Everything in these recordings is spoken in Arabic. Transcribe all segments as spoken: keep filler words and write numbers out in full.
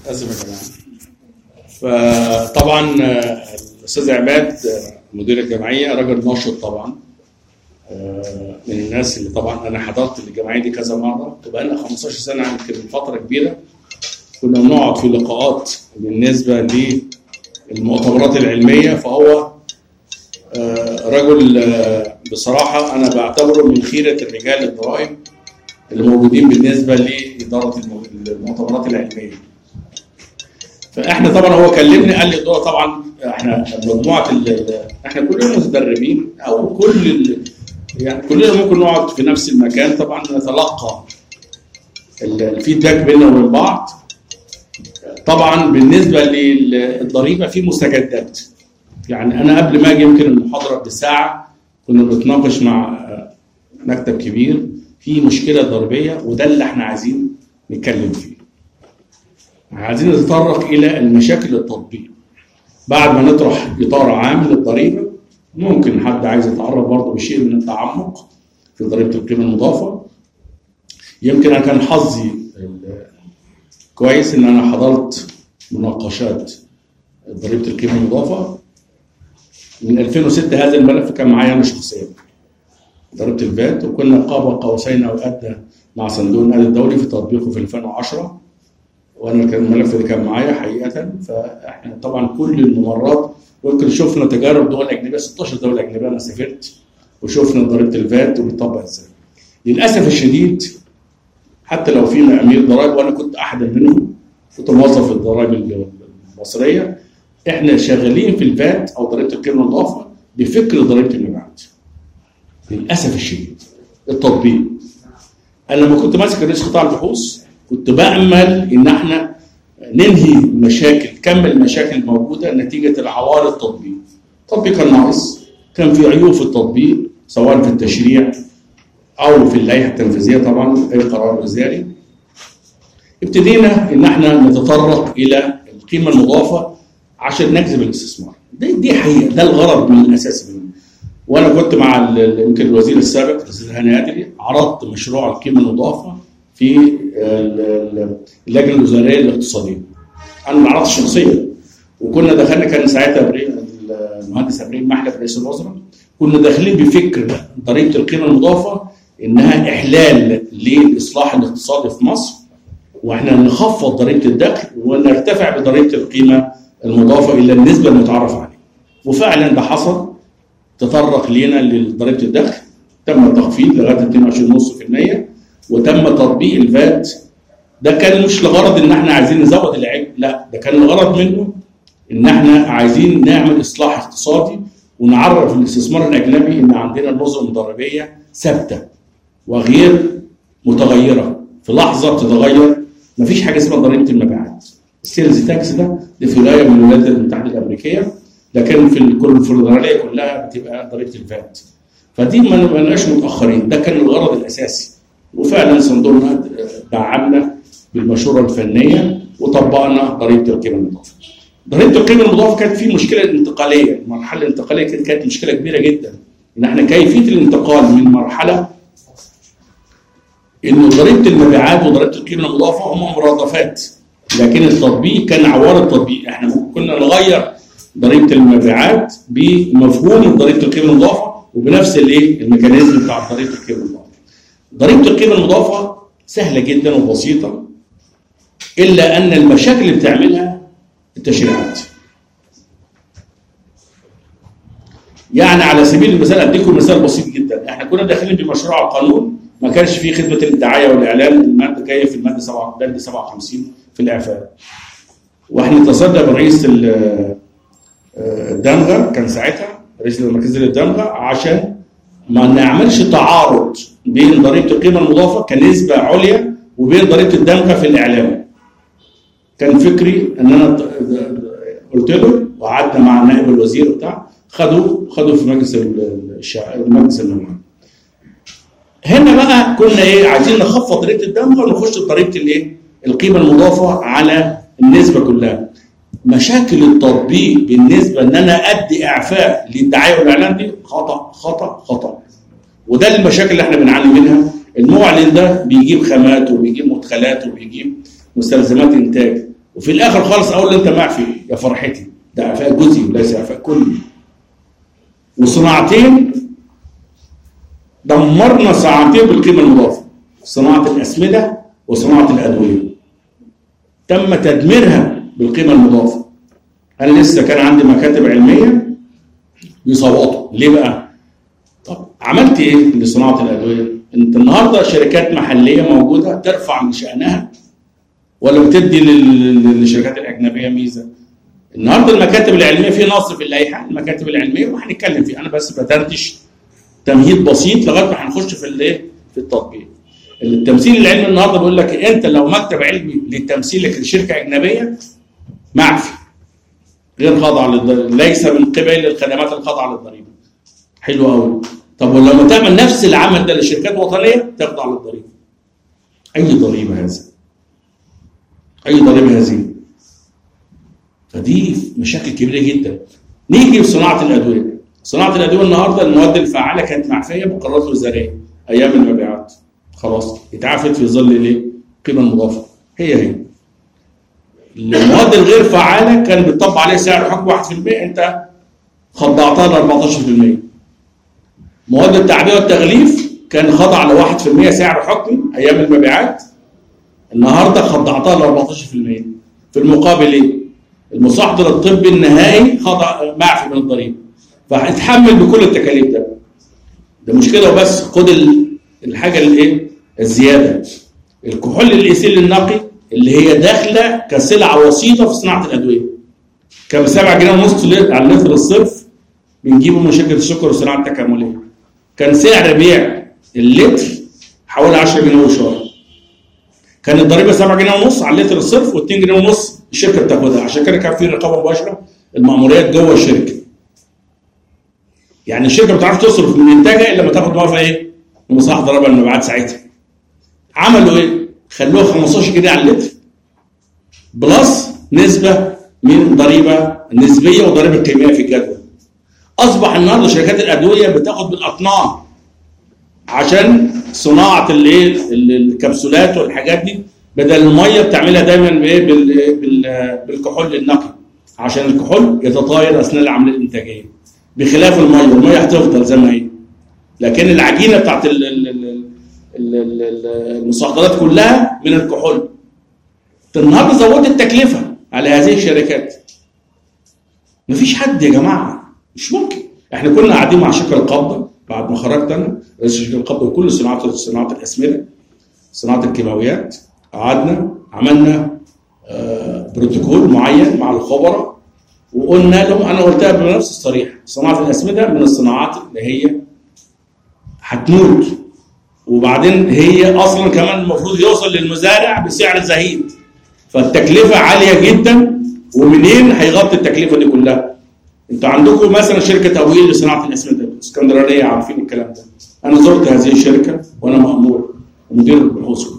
اسف يا جماعه. فطبعا الاستاذ عماد مدير الجمعيه راجل ناشط طبعا، من الناس اللي طبعا انا حضرت الجمعيه دي كذا مره، وبقى لنا خمستاشر سنه يمكن فتره كبيره. كنا بنقعد في لقاءات بالنسبه للمؤتمرات العلميه، فهو رجل بصراحه انا بعتبره من خيره الرجال الضرائب اللي موجودين بالنسبه لاداره المؤتمرات العلميه. فاحنا طبعا هو كلمني قال لي دول طبعا احنا مجموعه احنا كلنا متدربين او كل يعني كلنا ممكن نقعد في نفس المكان، طبعا نتلقى الفيدباك بيننا وبين بعض. طبعا بالنسبه للضريبه في مستجدات، يعني انا قبل ما اجي يمكن المحاضره بساعه كنا بنتناقش مع مكتب كبير في مشكله ضريبيه، وده اللي احنا عايزين نتكلم فيه. عايزين نتطرق الى المشاكل التطبيق بعد ما نطرح اطار عام للضريبه. ممكن حد عايز يتعرض برضه بشيء من التعمق في ضريبه القيمه المضافه. يمكن انا كان حظي كويس ان انا حضرت مناقشات ضريبه القيمه المضافه من ألفين وستة. هذا الملف كان معايا انا شخصيا، ضريبه الفات، وكنا قاب قوسين او ادنى مع صندوق النقد الدولي في تطبيقه في ألفين وعشرة، وانا كان الملف اللي كان معايا حقيقه. فاحنا طبعا كل الممرات ممكن شفنا تجارب دول اجنبيه، ستاشر دوله اجنبيه انا سافرت وشفنا ضريبه الفات وبيطبق ازاي. للاسف الشديد حتى لو في امير ضرائب وانا كنت احد منهم، كنت موظف في الضرائب المصريه، احنا شغالين في الفات او ضريبه القيمه المضافه بفكر ضريبه المبيعات. للاسف الشديد التطبيق، انا لما كنت ماسك رئيس قطاع البحوث كنت بامل ان احنا ننهي مشاكل كم المشاكل الموجوده نتيجه العوار التطبيق. التطبيق كان ناقص، كان في عيوب في التطبيق سواء في التشريع او في اللائحه التنفيذيه، طبعا اي قرار وزاري. ابتدينا ان احنا نتطرق الى القيمه المضافه عشان نجذب الاستثمار. دي دي حقيقه، ده الغرض من الاساس منه. وانا كنت مع يمكن الوزير السابق الاستاذ هاني ادري، عرضت مشروع القيمه المضافه في اللجنه الوزاريه الاقتصاديه. انا ما عرضتش شخصيا، وكنا دخلنا، كان ساعتها المهندس ابراهيم محلب رئيس الوزراء، كنا داخلين بفكر ضريبه القيمه المضافه انها احلال للاصلاح الاقتصادي في مصر، واحنا نخفض ضريبه الدخل ونرتفع بضريبه القيمه المضافه الى النسبه المتعارف عليها. وفعلا ده حصل، تطرق لينا لضريبه الدخل، تم التخفيض لغايه اتنين وعشرين فاصلة خمسة بالمية، وتم تطبيق الفات. ده كان مش لغرض ان احنا عايزين نزود العبء، لا، ده كان الغرض منه ان احنا عايزين نعمل اصلاح اقتصادي ونعرف الاستثمار الاجنبي ان عندنا نظم ضريبيه ثابته وغير متغيره، في لحظه بتتغير. مفيش حاجه اسمها ضريبه المبيعات. السيلز تاكس ده دي في ولايه من الولايات المتحده الامريكيه، لكن في الكونفدراليه كلها بتبقى ضريبه الفات. فدي ما نبقاش متاخرين، ده كان الغرض الاساسي. وفعلا صندوق النقد دعمنا بالمشوره الفنيه وطبقنا ضريبه القيمه المضافه. ضريبه القيمه المضافه كانت في مشكله انتقاليه، المرحله الانتقاليه كانت مشكله كبيره جدا، ان احنا كيفيه الانتقال من مرحله انه ضريبه المبيعات وضريبه القيمه المضافه هم مرادفات، لكن التطبيق كان عوار التطبيق. احنا كنا نغير ضريبه المبيعات بمفهوم ضريبه القيمه المضافه وبنفس الايه الميكانيزم بتاع ضريبه القيمه المضافه. ضريبه القيمه المضافه سهله جدا وبسيطه، الا ان المشاكل اللي بتعملها التشريعات. يعني على سبيل المثال اديكم مثال بسيط جدا، احنا كنا داخلين بمشروع القانون ما كانش فيه خدمه الدعايه والاعلان، الماده جايه في الماده سبعة بند سبعة وخمسين في الاعفاء. واحنا اتصلنا برئيس الدمغه، كان ساعتها رئيس المركزيه للدمغه، عشان ما نعملش تعارض بين ضريبه القيمه المضافه كنسبه عليا وبين ضريبه الدمغه في الاعلام. كان فكري ان انا قلت له، وقعدنا مع نائب الوزير بتاع، خدوا خدوا في مجلس المجلس النواب. هنا بقى كنا ايه عايزين نخفض ضريبه الدمغه ونخش بضريبه الايه القيمه المضافه على النسبه كلها. مشاكل التطبيق بالنسبه ان انا ادي اعفاء للدعايه والاعلان دي خطا خطا خطا، وده المشاكل اللي احنا بنعاني منها. المعلن ده بيجيب خامات وبيجيب مدخلات وبيجيب مستلزمات انتاج، وفي الاخر خالص اقول له انت معفي يا فرحتي، ده اعفاء جزئي وليس اعفاء كلي. وصناعتين دمرنا صناعتين بالقيمه المضافه، صناعه الاسمده وصناعه الادويه تم تدميرها بالقيمه المضافه. انا لسه كان عندي مكاتب علميه بيصوتوا ليه بقى؟ طب عملت ايه لصناعه الادويه؟ انت النهارده شركات محليه موجوده ترفع من شانها ولا بتدي للشركات الاجنبيه ميزه؟ النهارده المكاتب العلميه في نص في اللائحه المكاتب العلميه وهنتكلم فيه، انا بس بدردش تمهيد بسيط لغايه ما هنخش في الايه؟ في التطبيق. التمثيل العلمي النهارده بيقول لك انت لو مكتب علمي لتمثيلك لشركه اجنبيه معفي غير خاضع للضريبه، ليس من قبل الخدمات الخاضعه للضريبه. حلو قوي. طب ولما تعمل نفس العمل ده لشركات وطنيه تخضع للضريبه. اي ضريبه هذا؟ اي ضريبه هذه؟ فدي مشاكل كبيره جدا. نيجي لصناعه الادويه. صناعه الادويه النهارده المواد الفعاله كانت معفيه بقرارات وزاريه ايام المبيعات. خلاص اتعافت في ظل الايه؟ القيمه المضافه. هي هي. المواد الغير فعاله كان بيطبق عليها سعر حكم واحد بالمئة، انت خضعتها ل أربعتاشر بالمئة. مواد التعبئه والتغليف كان خضع ل واحد بالمئة سعر حكمي ايام المبيعات، النهارده خضعتها ل أربعتاشر بالمئة. في المقابل ايه؟ المستحضر الطبي النهائي خضع معفي من الضريبه، فهيتحمل بكل التكاليف ده. ده مشكله وبس. خد الحاجه الايه؟ الزياده. الكحول الايثيل النقي اللي هي داخله كسلعه وسيطه في صناعه الادويه. كان سبعة جنيه ونص على اللتر الصرف بنجيبه من شركه السكر والصناعه التكامليه. كان سعر بيع اللتر حوالي عشرة جنيه وشويه. كان الضريبه سبعة جنيه ونص على اللتر الصرف و2 جنيه ونص الشركه بتاخدها، عشان كده كان في رقابه مباشره المأموريات جوه الشركه. يعني الشركه ما بتعرفش تصرف من انتاجها الا لما تاخد موافقه ايه؟ من مصلحه ضرائب المبيعات ساعتها. عملوا ايه؟ خلوها خمستاشر جنيه على اللتر بلس نسبه من ضريبه نسبيه وضريبه قيميه في الجدول. اصبح النهارده شركات الادويه بتاخد بالاطنان عشان صناعه الايه؟ الكبسولات والحاجات دي، بدل الميه بتعملها دايما بايه؟ بالكحول النقي، عشان الكحول يتطاير اثناء العمليه الانتاجيه، بخلاف الميه، الميه هتفضل زي ما هي. لكن العجينه بتاعت المستحضرات كلها من الكحول. النهارده زودت التكلفه على هذه الشركات. مفيش حد يا جماعه، مش ممكن. احنا كنا قاعدين مع شركه القبضه بعد ما خرجت انا رئيس شركه القبضه وكل صناعه صناعه الاسمده، صناعه الكيماويات، قعدنا عملنا آه بروتوكول معين مع الخبراء وقلنا لهم، انا قلتها بنفس الصريح، صناعه الاسمده من الصناعات اللي هي هتموت، وبعدين هي اصلا كمان المفروض يوصل للمزارع بسعر زهيد، فالتكلفه عاليه جدا. ومنين هيغطي التكلفه دي كلها؟ انتوا عندكم مثلا شركه تمويل لصناعه الاسمده اسكندرانيه، عارفين الكلام ده. انا زرت هذه الشركه وانا مأمور ومدير البحوث.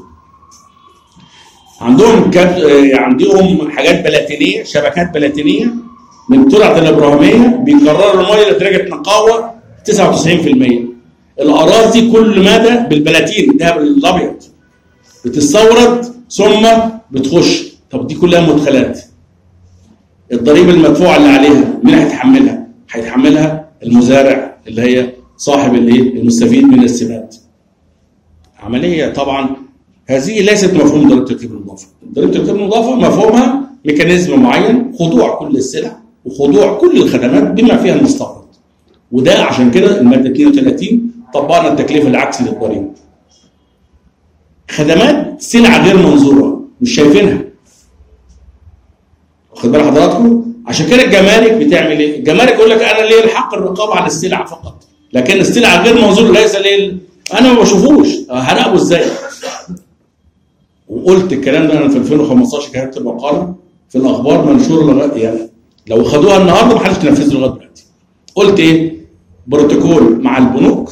عندهم كاب... عندهم حاجات بلاتينيه، شبكات بلاتينيه من ترعه الابراهيميه بيكرروا الميه لدرجه نقاوه تسعة وتسعين بالمئة. الاراضي كل مدى بالبلاتين الذهب الابيض بتستورد ثم بتخش. طب دي كلها مدخلات. الضريبه المدفوعه اللي عليها مين هيتحملها؟ هيتحملها المزارع اللي هي صاحب الايه؟ المستفيد من السماد. عمليه طبعا هذه ليست مفهوم ضريبه القيمه المضافه. ضريبه القيمه المضافه مفهومها ميكانيزم معين، خضوع كل السلع وخضوع كل الخدمات بما فيها المستورد. وده عشان كده الماده اثنين وثلاثين طبقنا التكلفه العكسي للضريبه. خدمات سلعه غير منظوره مش شايفينها. واخد بال حضراتكم؟ عشان كده الجمارك بتعمل ايه؟ الجمارك يقول لك انا ليه الحق الرقابه على السلع فقط، لكن السلع غير منظوره ليس ليه، انا ما بشوفوش، هراقبه ازاي؟ وقلت الكلام ده انا في ألفين وخمستاشر كتبت مقاله في الاخبار منشوره لغايه يعني لو خدوها النهارده ما حدش تنفذها لغايه دلوقتي. قلت ايه؟ بروتوكول مع البنوك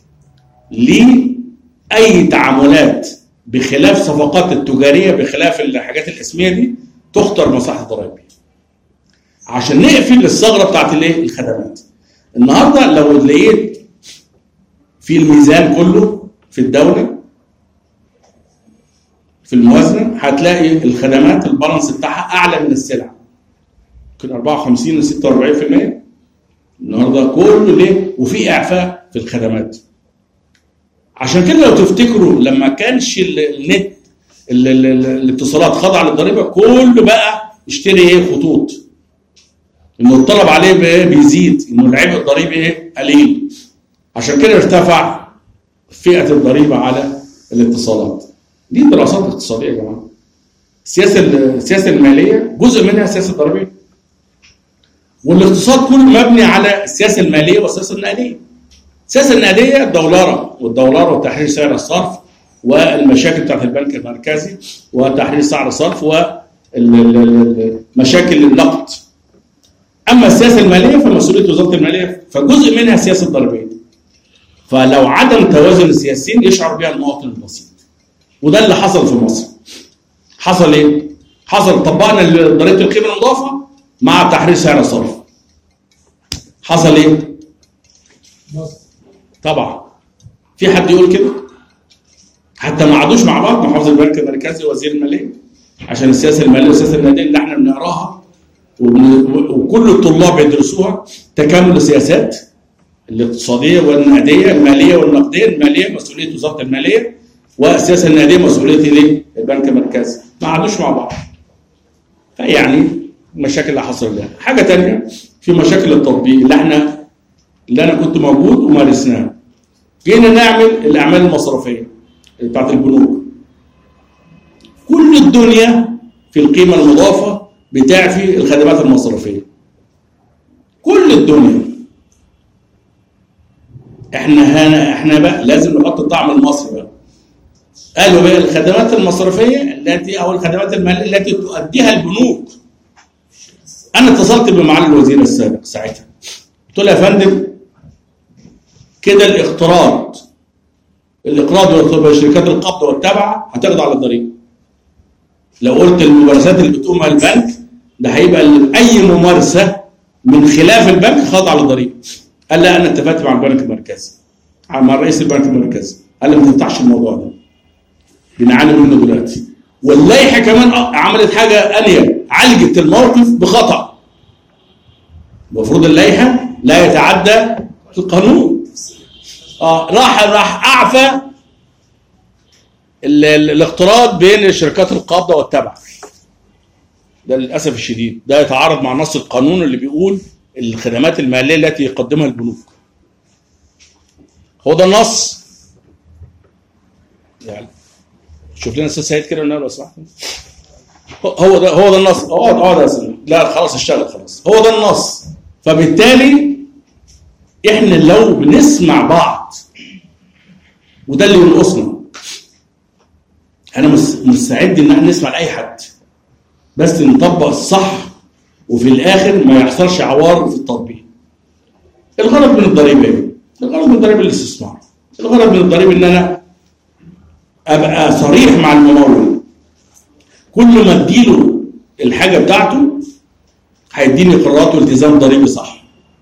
لاي تعاملات بخلاف صفقات التجاريه بخلاف الحاجات الاسميه دي تخطر مصلحه الضرائب عشان نقفل الثغره بتاعت الايه؟ الخدمات. النهارده لو لقيت في الميزان كله في الدوله في الموازنه هتلاقي الخدمات البالانس بتاعها اعلى من السلع. يمكن أربعة وخمسين ل ستة وأربعين بالمية النهارده كله ليه؟ وفي اعفاء في الخدمات. عشان كده لو تفتكروا لما كانش النت الاتصالات خاضعه للضريبه كله بقى يشتري ايه؟ خطوط. انه الطلب عليه بيزيد، انه العبء الضريبي ايه؟ قليل. عشان كده ارتفع فئه الضريبه على الاتصالات. دي دراسات اقتصاديه يا جماعه. السياسه السياسه الماليه جزء منها السياسه الضريبيه. والاقتصاد كله مبني على السياسه الماليه والسياسه النقديه. السياسه النقديه الدولاره والدولار وتحرير سعر الصرف والمشاكل بتاعت البنك المركزي وتحرير سعر الصرف ومشاكل النقد. اما السياسه الماليه فمسؤوليه وزاره الماليه، فجزء منها السياسه الضريبيه. فلو عدم توازن السياسيين يشعر بها المواطن البسيط. وده اللي حصل في مصر. حصل ايه؟ حصل طبقنا ضريبه القيمه المضافه مع تحرير سعر الصرف. حصل ايه؟ طبعا في حد يقول كده؟ حتى ما قعدوش مع بعض محافظ البنك المركزي ووزير الماليه عشان السياسه الماليه والسياسه النقديه اللي احنا بنقراها وكل الطلاب بيدرسوها تكامل السياسات الاقتصاديه والنقديه، الماليه والنقديه. الماليه مسؤوليه وزاره الماليه والسياسه النقديه مسؤوليه الايه؟ البنك المركزي. ما قعدوش مع بعض. فيعني المشاكل اللي حصلت لها. حاجه ثانيه في مشاكل التطبيق اللي احنا اللي انا كنت موجود ومارسناها. جينا نعمل الاعمال المصرفيه بتاعت البنوك. كل الدنيا في القيمه المضافه بتعفي الخدمات المصرفيه. كل الدنيا. احنا هنا احنا بقى لازم نحط الطعم المصري بقى. قالوا بقى الخدمات المصرفيه التي او الخدمات الماليه التي تؤديها البنوك. انا اتصلت بمعالي الوزير السابق ساعتها. قلت له يا فندم كده الاقتراض الاقراض شركات القبض والتبع هتخضع على الضريبه. لو قلت الممارسات اللي بتقومها البنك ده هيبقى اي ممارسه من خلاف البنك خاضعه للضريبه. قال لا انا اتفقت مع البنك المركزي مع رئيس البنك المركزي. قال لي ما تفتحش الموضوع ده. بنعاني منه دلوقتي. واللائحه كمان عملت حاجه انيه، عالجت الموقف بخطا. المفروض اللائحه لا يتعدى القانون. اه راح راح اعفى الاقتراض بين شركات القابضه والتبع. ده للاسف الشديد ده يتعارض مع نص القانون اللي بيقول الخدمات الماليه التي يقدمها البنوك. هو ده النص. يعني شوف لنا استاذ سيد كده لو سمحت. هو ده هو ده النص. اقعد اقعد يا استاذ. لا خلاص اشتغل خلاص. هو ده النص. فبالتالي احنا لو بنسمع بعض وده اللي ينقصنا. انا مستعد ان احنا نسمع لاي حد بس نطبق الصح وفي الاخر ما يحصلش عوار في التطبيق. الغرض من الضريبه ايه؟ الغرض من الضريبه الاستثمار. الغرض من الضريبه ان انا ابقى صريح مع الممول. كل ما اديله الحاجه بتاعته هيديني قرارات والتزام ضريبي صح.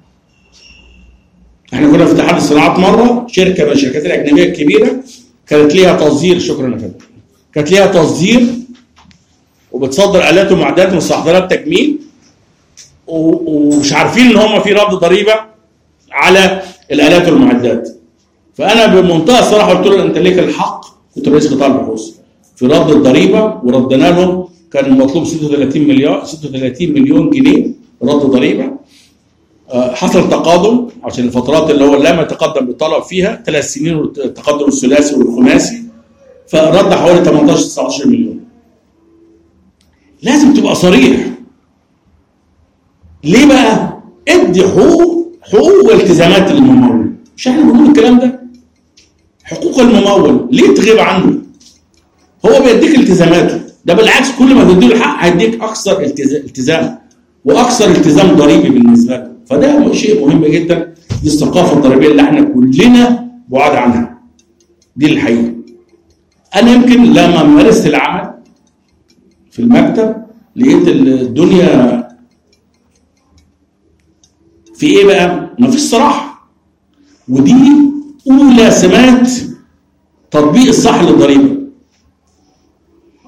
احنا كنا في اتحاد الصناعات مره شركه من الشركات الاجنبيه الكبيره كانت ليها تصدير. شكرا يا فندم. كانت ليها تصدير وبتصدر الات ومعدات ومستحضرات تجميل ومش عارفين ان هم في رد ضريبه على الالات والمعدات. فانا بمنتهى الصراحه قلت له انت ليك الحق، كنت رئيس قطاع البحوث، في رد الضريبه وردنا لهم. كان المطلوب ستة وثلاثين مليار ستة وثلاثين مليون جنيه رد ضريبه. حصل تقادم عشان الفترات اللي هو لم يتقدم بالطلب فيها ثلاث سنين التقدم الثلاثي والخماسي، فرد حوالي ثمانية عشر تسعة عشر مليون. لازم تبقى صريح. ليه بقى؟ ادي حقوق حقوق والتزامات للممول. مش احنا بنقول الكلام ده؟ حقوق الممول ليه تغيب عنه؟ هو بيديك التزاماته، ده بالعكس كل ما تديله الحق هيديك اكثر التزام واكثر التزام ضريبي بالنسبه له. فده شيء مهم جدا. دي الثقافه الضريبيه اللي احنا كلنا بعاد عنها. دي الحقيقه. انا يمكن لما مارست العمل في المكتب لقيت الدنيا في ايه بقى؟ مفيش صراحه. ودي اولى سمات تطبيق الصح للضريبه.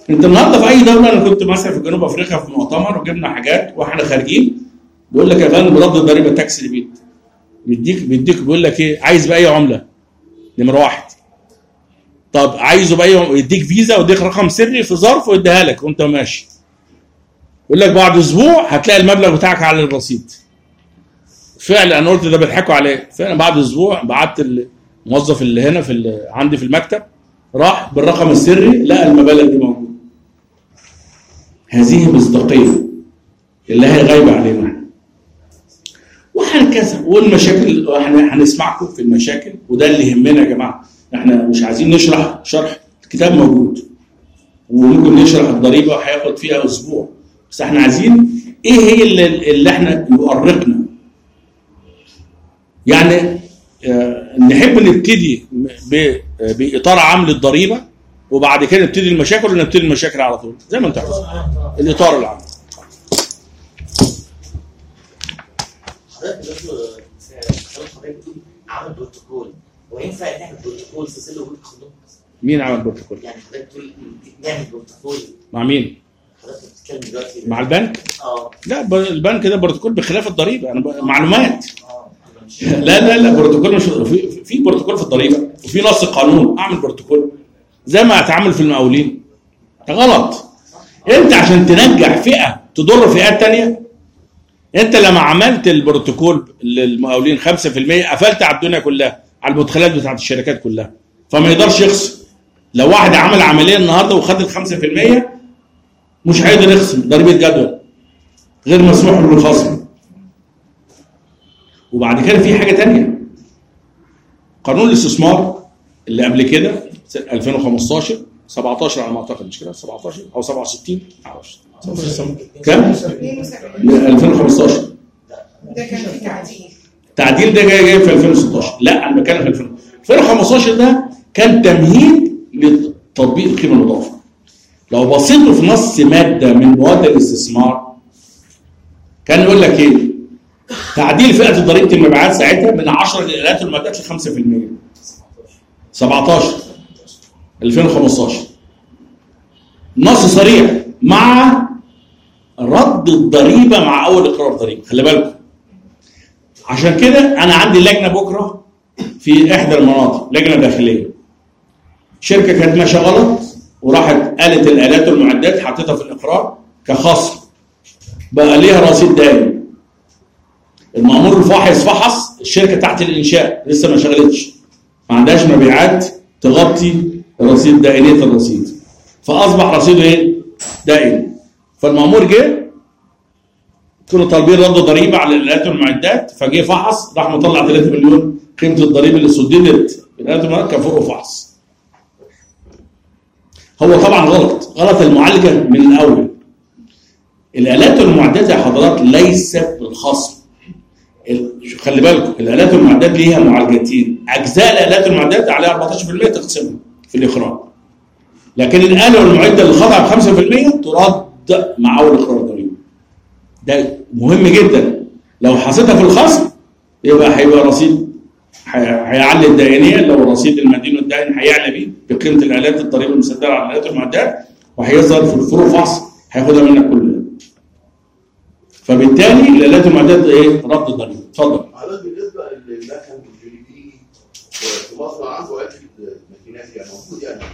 انت النهارده في اي دوله، انا كنت مثلا في جنوب افريقيا في مؤتمر وجبنا حاجات واحنا خارجين بيقول لك يا فندم رد الضريبه التاكس اللي بيت بيديك بيديك بيقول لك ايه، عايز باي عمله نمره واحد. طب عايزه باي عمله، يديك فيزا ويديك رقم سري في ظرف ويديها لك وانت ماشي. يقول لك بعد اسبوع هتلاقي المبلغ بتاعك على الرصيد. فعلا انا قلت ده بيضحكوا عليه، فعلا بعد اسبوع بعت الموظف اللي هنا في اللي عندي في المكتب راح بالرقم السري لقى المبالغ دي موجوده. هذه مصداقيه اللي هي غايبه علينا. وهكذا والمشاكل احنا هنسمعكم في المشاكل، وده اللي يهمنا يا جماعه. احنا مش عايزين نشرح شرح، الكتاب موجود وممكن نشرح الضريبه هياخد فيها اسبوع، بس احنا عايزين ايه هي اللي, اللي احنا يؤرقنا. يعني اه نحب نبتدي باطار عام للضريبه وبعد كده نبتدي المشاكل ونبتدي المشاكل على طول زي ما انت عايز. الاطار العام. حضرتك حضرتك عمل بروتوكول، وينفع نعمل بروتوكول في ظل وجود قانون؟ مين عمل بروتوكول؟ يعني حضرتك تقول نعمل بروتوكول مع مين؟ حضرتك بتتكلم دلوقتي مع البنك؟ اه لا البنك ده بروتوكول بخلاف الضريبه، انا ب... معلومات. اه لا لا لا بروتوكول مش في, في بروتوكول في الضريبه وفي نص قانون. اعمل بروتوكول زي ما اتعامل في المقاولين. غلط. انت عشان تنجح فئه تضر فئات ثانيه، انت لما عملت البروتوكول للمقاولين خمسة في المية قفلت على الدنيا كلها، على المدخلات بتاعت الشركات كلها، فما يقدرش يخصم. لو واحد عمل عمليه النهارده وخد ال خمسة في المية مش هيقدر يخصم ضريبه جدول، غير مسموح له بالخصم. وبعد كده في حاجه ثانيه، قانون الاستثمار اللي قبل كده ألفين وخمستاشر سبعتاشر على ما اعتقد، مش كده سبعتاشر او سبعة وستين معرفش كام؟ ألفين وخمستاشر ده كان في تعديل. التعديل ده جاي جاي في ألفين وستاشر. لا انا بتكلم في ألفين وخمستاشر ده كان تمهيد لتطبيق القيمه المضافه. لو بصيتوا في نص ماده من مواد الاستثمار كان يقول لك ايه؟ تعديل فئه ضريبه المبيعات ساعتها من عشرة للالات والمعدات ل خمسة في المية. سبعتاشر ألفين وخمستاشر نص صريح مع رد الضريبه مع اول اقرار ضريبي. خلي بالكم، عشان كده انا عندي لجنه بكره في احدى المناطق، لجنه داخليه. شركه كانت ماشيه غلط وراحت قالت الالات والمعدات حطيتها في الاقرار كخصم، بقى ليها رصيد دائم. المأمور الفاحص فحص الشركه تحت الانشاء لسه ما شغلتش، ما عندهاش مبيعات تغطي الرصيد دائنيه الرصيد، فاصبح رصيده ايه؟ دائم. فالمأمور جه كانوا طالبين رد ضريبه على الالات والمعدات، فجه فحص راح مطلع ثلاثة مليون قيمه الضريبه اللي سددت الالات والمعدات كان فوق فحص. هو طبعا غلط، غلط المعالجه من الاول. الالات والمعدات يا حضرات ليست بالخصم. خلي بالكم الالات والمعدات ليها معالجتين، اجزاء الالات والمعدات عليها أربعتاشر في المية تقسمها في الاخراج، لكن الاله والمعده اللي خاضعه ب خمسة في المية ترد مع اول اقرار ضريبي. ده مهم جدا. لو حطيتها في الخصم يبقى هيبقى رصيد هيعلي الدائنيه، لو الرصيد المدين والدائن هيعلى بيه بقيمه الالات الضريبه المسدده على الالات والمعدات، وهيظهر في الفروق فحص هياخدها منك كل ده. فبالتالي الالات والمعدات ايه؟ رد الضريبه. اتفضل. حضرتك بالنسبه للمكن الجي بي في مصر عنده عده ماكينات يعني موجود يعني،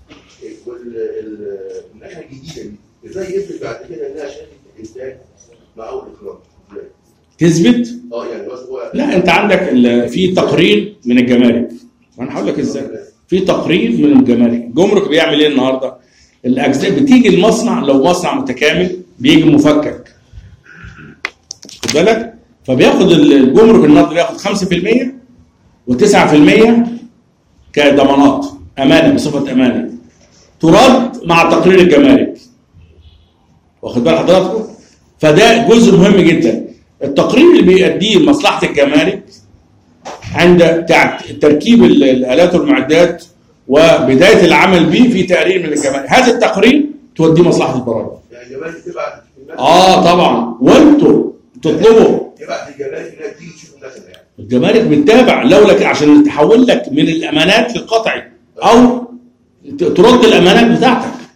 والمكنه الجديده دي ازاي يثبت بعد كده انها شركه انتاج مع اول اخراج؟ ازاي؟ تثبت؟ اه يعني بس هو لا انت عندك في تقرير من الجمارك، وانا هقول لك ازاي. في تقرير من الجمارك، الجمرك بيعمل ايه النهارده؟ الاجزاء بتيجي المصنع، لو مصنع متكامل بيجي مفكك. خد بالك؟ فبياخد الجمرك النهارده بياخد خمسة في المية وتسعة في المية كضمانات امانه بصفه امانه ترد مع تقرير الجمارك. واخد بال حضراتكم؟ فده جزء مهم جدا. التقرير اللي بيأديه مصلحه الجمارك عند تركيب الالات والمعدات وبدايه العمل به في تقرير من الجمارك، هذا التقرير توديه مصلحه الضرائب. يعني الجمارك تبعت اه طبعا، وانتوا تطلبوا تبعت الجمارك انها تيجي تشوف المكنه يعني. الجمارك بتتابع لو لك عشان تحول لك من الامانات للقطعي او ترد الامانات بتاعتك.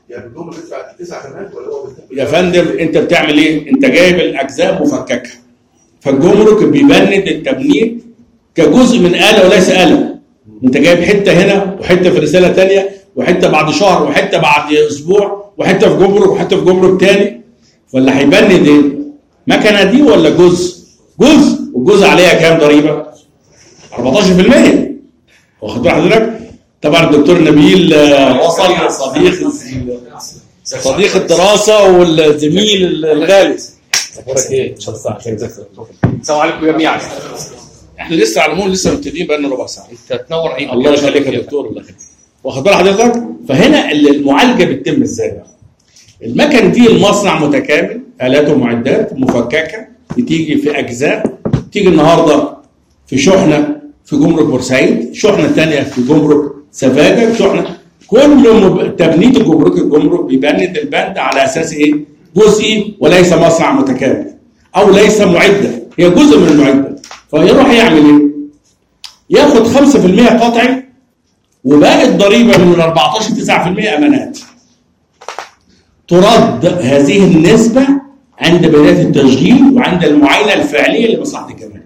يعني الجمهور بيدفع تسع كمان ولا هو بيدفع؟ يا فندم انت بتعمل ايه؟ انت جايب الاجزاء مفككه. فالجمرك بيبند التبنيد كجزء من آلة وليس آلة. انت جايب حته هنا وحته في رساله ثانيه وحته بعد شهر وحته بعد اسبوع وحته في جمرك وحته في جمرك ثاني. فاللي هيبند ايه؟ مكنه دي ولا جزء؟ جزء، والجزء عليها كام ضريبه؟ أربعتاشر في المية. واخد بال حضرتك؟ طبعا الدكتور نبيل وصل صديق صديق الدراسه والزميل الغالي. اخبارك ايه؟ ان شاء الله خير. السلام عليكم جميعا. احنا لسه على العموم لسه مبتدئين بقى لنا ربع ساعه. انت تنور عينك. الله يخليك يا دكتور. الله يخليك. واخد بال حضرتك؟ فهنا المعالجه بتتم ازاي بقى؟ المكن دي المصنع متكامل، آلات ومعدات مفككه بتيجي في اجزاء، تيجي النهارده في شحنه في جمرك بورسعيد، شحنه ثانيه في جمرك سفاجه، شحنه كل مب... تبنيد الجمرك الجمرك بيبند البند على اساس ايه؟ جزئي وليس مصنع متكامل او ليس معده، هي جزء من المعده. فيروح يعمل ايه؟ ياخد خمسة في المية قطعي وباقي الضريبه من ال أربعتاشر تسعة في المية امانات. ترد هذه النسبه عند بدايه التشغيل وعند المعاينه الفعليه لمصلحه الجمارك.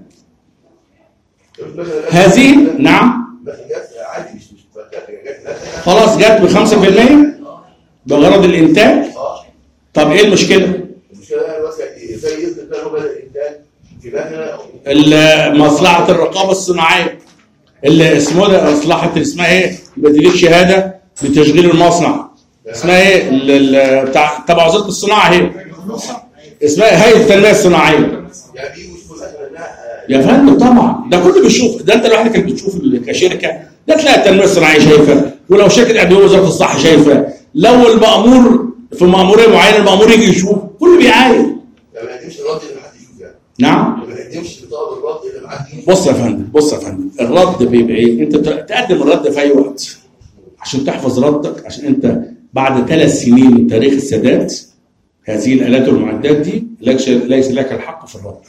هذه نعم عادي مش مش خلاص جت ب خمسة في المية بغرض الانتاج. طب ايه المشكله؟ المشكله يعني زي يثبت بقى هو بدا الانتاج في مكنه مصلحه الرقابه الصناعيه اللي اسمه ده مصلحه اسمها ايه؟ بديل شهاده بتشغيل المصنع. اسمها ايه؟ بتاع تبع وزاره الصناعه اهي. اسمها هيئه التنميه الصناعيه. يعني دي مش مذاكره انها يا فندم طبعا ده كله بيشوف، ده انت لوحدك اللي بتشوف كشركه، ده تلاقي التنميه الصناعيه شايفه، ولو شركه ادويه وزاره الصحه شايفه، لو المامور في ماموريه معينه المامور يجي يشوف، كله بيعاين. ما يقدمش الرد اللي محدش يشوف يعني. نعم؟ ما يقدمش بطاقه الرد اللي محدش. بص يا فندم، بص يا فندم، الرد بيبقى ايه؟ انت تقدم الرد في اي وقت عشان تحفظ ردك، عشان انت بعد ثلاث سنين من تاريخ السادات هذه الالات والمعدات دي ليس لك الحق في الرد.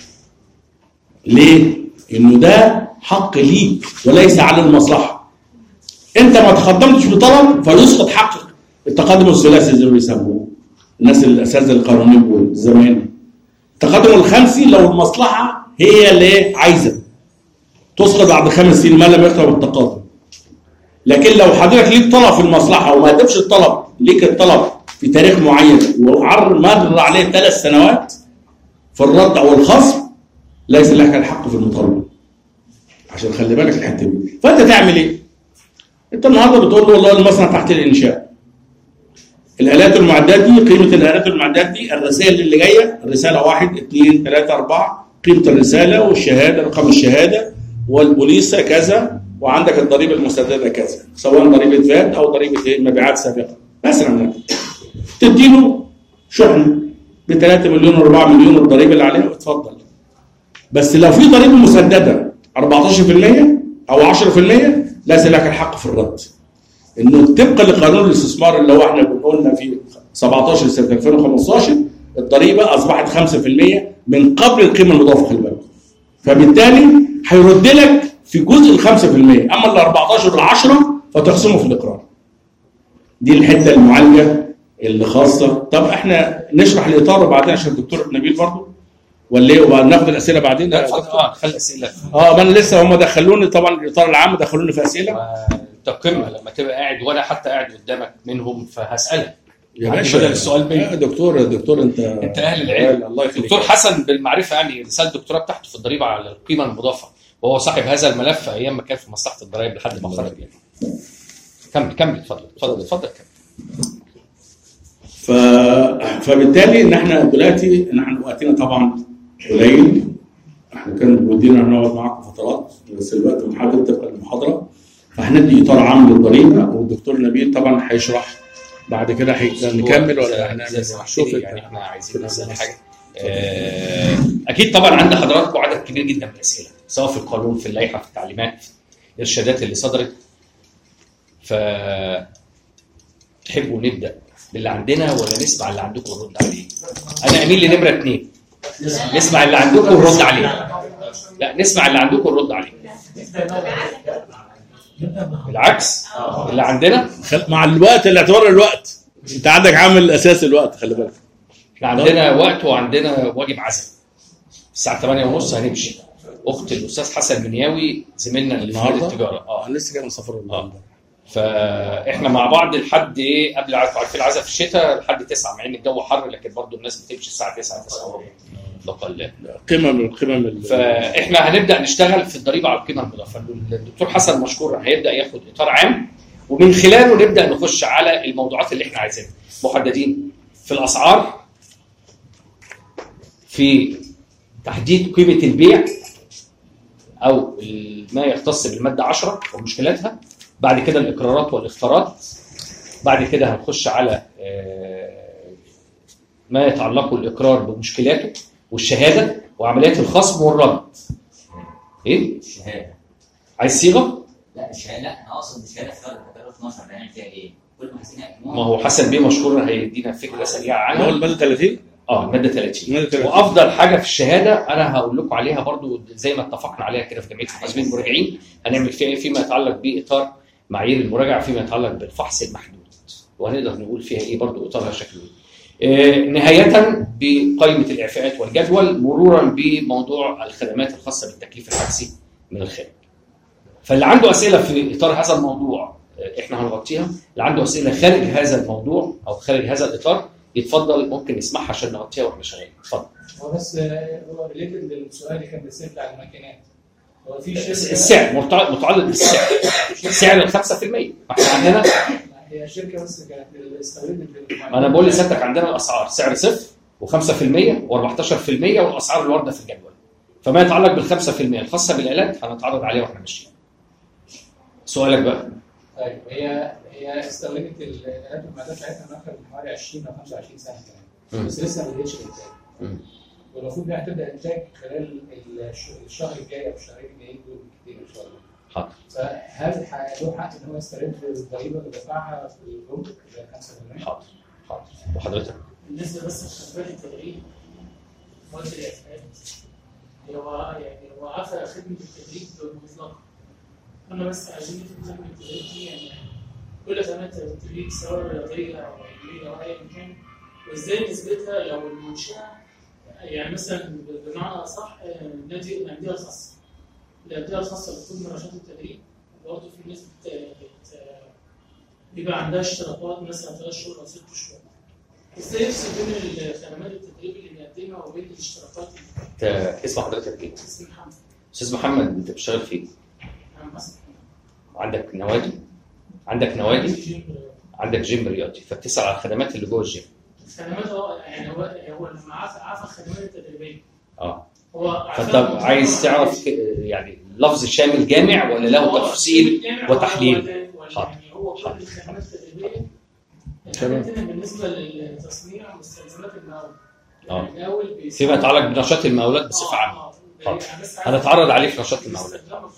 ليه؟ انه ده حق ليك وليس على المصلحه. انت ما تقدمتش بطلب فيسقط حقك. التقدم الثلاثي زي ما بيسموه الناس الاساتذه القانونيين بيقولوا زمان. التقدم الخمسي لو المصلحه هي اللي عايزه تسقط بعد خمس سنين ما لم يخطر التقادم. لكن لو حضرتك ليك طلب في المصلحه وما قدمش الطلب، ليك الطلب في تاريخ معين وعر مر عليه ثلاث سنوات في الرد او الخصم، ليس لك الحق في المطالبه. عشان خلي بالك الحته دي. فانت تعمل ايه؟ انت النهارده بتقول له والله المصنع تحت الانشاء. الالات والمعدات دي، قيمه الالات والمعدات دي، الرسائل اللي جايه، الرساله واحد اثنين ثلاثه اربعه، قيمه الرساله والشهاده، رقم الشهاده والبوليصه كذا، وعندك الضريبه المسدده كذا، سواء ضريبه فات او ضريبه ايه؟ مبيعات سابقه. مثلا تديله شحنه ب ثلاثة مليون و4 مليون الضريبه اللي عليها واتفضل. بس لو في ضريبه مسدده أربعتاشر في المية او عشرة في المية ليس لك الحق في الرد. انه طبقا لقانون الاستثمار اللي هو احنا قلنا في سبعتاشر سنه ألفين وخمستاشر الضريبه اصبحت خمسة في المية من قبل القيمه المضافه. خلي بالك. فبالتالي هيرد لك في جزء ال خمسة في المية، اما ال أربعتاشر وال عشرة فتقسمه في الاقرار. دي الحته المعالجه اللي خاصه. طب احنا نشرح الاطار وبعدين عشان الدكتور نبيل برضه ولا ايه؟ وناخد الاسئله بعدين. اه خلي الاسئله. اه ما انا لسه هم دخلوني طبعا الاطار العام دخلوني في اسئله. انت قمه لما تبقى قاعد وانا حتى قاعد قدامك منهم فهسالك يا باشا. بدل السؤال بيا يا دكتور يا دكتور انت انت اهل العلم. الله يخليك. دكتور حسن بالمعرفه يعني رساله الدكتوراه بتاعته في الضريبه على القيمه المضافه، وهو صاحب هذا الملف ايام ما كان في مصلحه الضرائب لحد ما خرج يعني. كمل كمل اتفضل اتفضل اتفضل كمل. ف... فبالتالي ان احنا دلوقتي ان احنا وقتنا طبعا قليل. احنا كان بودينا نقعد معاكم فترات بس الوقت محدد طبقا للمحاضره. فهندي اطار عام للضريبه والدكتور نبيل طبعا هيشرح بعد كده. هنكمل ولا هنعمل؟ شوف يعني احنا عايزين نسال حاجه. اكيد طبعا عند حضراتكم عدد كبير جدا من الاسئله سواء في القانون في اللائحه في التعليمات الارشادات اللي صدرت. ف تحبوا نبدا باللي عندنا ولا نسمع اللي عندكم ونرد عليه؟ انا اميل لنمره اثنين. نسمع اللي عندكم ونرد عليه. لا نسمع اللي عندكم ونرد عليه. بالعكس اللي عندنا مع الوقت الاعتبار الوقت انت عندك عامل اساس الوقت، خلي بالك. احنا عندنا وقت وعندنا واجب عزم. الساعه ثمانية ونص هنمشي. اخت الاستاذ حسن منياوي زميلنا اللي في نادي التجاره اه انا لسه جاي من سفر اه فاحنا مع بعض لحد ايه قبل عارفين العزاء في الشتاء لحد تسعة، مع ان الجو حر لكن برضو الناس بتمشي الساعه تسعة تسعة وربع بقل. قمه من القمم. فاحنا هنبدا نشتغل في الضريبه على القيمه المضافه. الدكتور حسن مشكور هيبدا ياخد اطار عام ومن خلاله نبدا نخش على الموضوعات اللي احنا عايزينها. محددين في الاسعار، في تحديد قيمه البيع او ما يختص بالماده عشرة ومشكلاتها، بعد كده الاقرارات والاختارات، بعد كده هنخش على ما يتعلق بالاقرار بمشكلاته والشهاده وعمليات الخصم والرد. ايه؟ الشهاده عايز صيغه؟ لا الشهاده لا انا اقصد الشهاده في شهر اتناشر هنعمل فيها ايه؟ كل ما حسينا ما هو حسن بيه مشكور هيدينا فكره سريعه عنها. هو الماده ثلاثين؟ اه الماده ثلاثين. الماده ثلاثين وافضل حاجه في الشهاده انا هقول لكم عليها برضو زي ما اتفقنا عليها كده في جمعيه المحاسبين المراجعين، هنعمل فيها ايه فيما يتعلق باطار معايير المراجعه فيما يتعلق بالفحص المحدود، وهنقدر نقول فيها ايه برضو اطارها شكله ايه. آه نهايه بقائمه الاعفاءات والجدول، مرورا بموضوع الخدمات الخاصه بالتكليف الحبسي من الخارج. فاللي عنده اسئله في اطار هذا الموضوع احنا هنغطيها، اللي عنده اسئله خارج هذا الموضوع او خارج هذا الاطار يتفضل ممكن يسمعها عشان نغطيها واحنا شغالين. اتفضل. هو بس هو ريليتد للسؤال اللي كان بيسال على الماكينات. هو في شركه السعر متعلق بالسعر، سعر ال خمسة في المية. احنا عندنا هي شركه بس كانت استوردت. ما انا بقول لسيادتك عندنا الاسعار سعر صفر وخمسة في المية واربعتاشر في المية والاسعار اللي وارده في الجدول. فما يتعلق بال خمسة في المية الخاصه بالالات هنتعرض عليها واحنا ماشيين. سؤالك بقى. طيب هي هي استوردت الالات والمعدات بتاعتها من اكثر من حوالي عشرين او خمسة وعشرين سنه كمان، بس لسه ما بداتش الانتاج. والمفروض انها تبدا انتاج خلال الشهر الجاي او الشهرين الجايين دول كتير ان شاء الله. حاضر. فهل له حق ان هو يسترد الضريبه اللي دفعها في الجمرك اللي هي خمسة في المية؟ حاضر حاضر. وحضرتك؟ بالنسبه بس لخدمات التدريب مواد الاعفاءات هو يعني هو عفى خدمه التدريب مطلقا. انا بس عايزين نفهم خدمه التدريب دي يعني كل خدمات التدريب سواء رياضيه او علميه او ايا كان، وازاي نثبتها لو المنشاه يعني مثلا بمعنى اصح نادي الانديه الخاصه. الانديه الخاصه بتكون من نشاط التدريب برضه في ناس بيبقى عندها اشتراكات مثلا ثلاث شهور او ست شهور. ازاي يفصل بين خدمات التدريب اللي بيقدمها وبين الاشتراكات؟ انت اسم حضرتك ايه؟ اسمي محمد. استاذ محمد انت بتشتغل فين؟ انا مثلا عندك نوادي؟ عندك نوادي؟ عندك جيم رياضي، فبتسال على الخدمات اللي جوه الجيم. الخدمات هو يعني هو هو لما عفى عفى الخدمات التدريبيه. اه هو فانت عايز تعرف يعني لفظ شامل جامع ولا له تفصيل وتحليل؟ يعني هو كل الخدمات التدريبيه تمام. بالنسبه للتصنيع مستلزمات المقاول. اه المقاول فيما يتعلق بنشاط المقاولات بصفه عامه. هنتعرض عليه في نشاط المقاولات.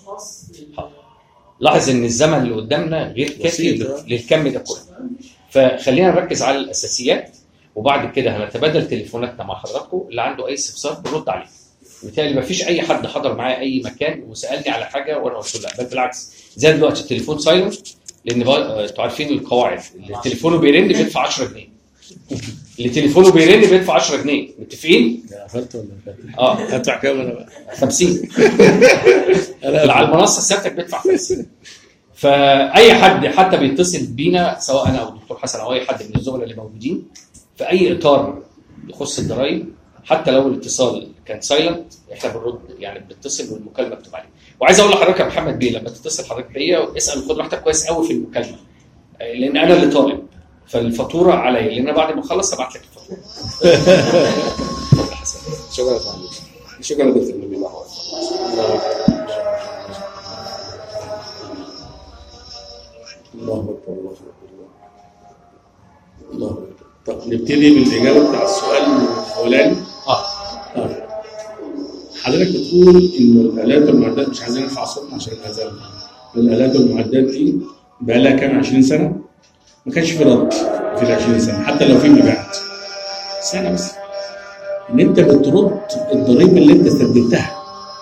لاحظ ان الزمن اللي قدامنا غير كافي للكم ده كله، فخلينا نركز على الاساسيات وبعد كده هنتبادل تليفوناتنا مع حضراتكم. اللي عنده اي استفسار بنرد عليه. بالتالي ما فيش اي حد حضر معايا اي مكان وسالني على حاجه وانا قلت له لا، بل بالعكس زي دلوقتي التليفون سايلنت، لان انتوا عارفين القواعد، اللي تليفونه بيرن بيدفع عشرة جنيه، اللي تليفونه بيرن بيدفع عشرة جنيه. متفقين؟ قفلت ولا فاتح؟ اه هدفع كام انا بقى؟ خمسين. على المنصه سيادتك بيدفع خمسين. فاي حد حتى بيتصل بينا سواء انا او الدكتور حسن او اي حد من الزملاء اللي موجودين في اي اطار يخص الضرايب، حتى لو الاتصال كان سايلنت احنا بنرد، يعني بنتصل والمكالمه مكتوب عليها. وعايز اقول لحضرتك يا محمد بيه لما تتصل حضرتك بيا اسال خد راحتك كويس قوي في المكالمه، لان انا اللي طالب فالفاتوره عليا، لان بعد ما اخلص هبعت لك الفاتوره. شكرا يا فندم. شكرا دكتور نبيل. الله اكبر الله اكبر الله اكبر. طب نبتدي بالاجابه بتاع السؤال الاولاني. اه اه حضرتك بتقول ان الالات والمعدات، مش عايزين نرفع صوتنا عشان الاذان، الالات والمعدات دي بقى لها كام عشرين سنه ما كانش في رد في ال عشرين سنه، حتى لو في مبيعات. سنه بس ان انت بترد الضريبه اللي انت سددتها.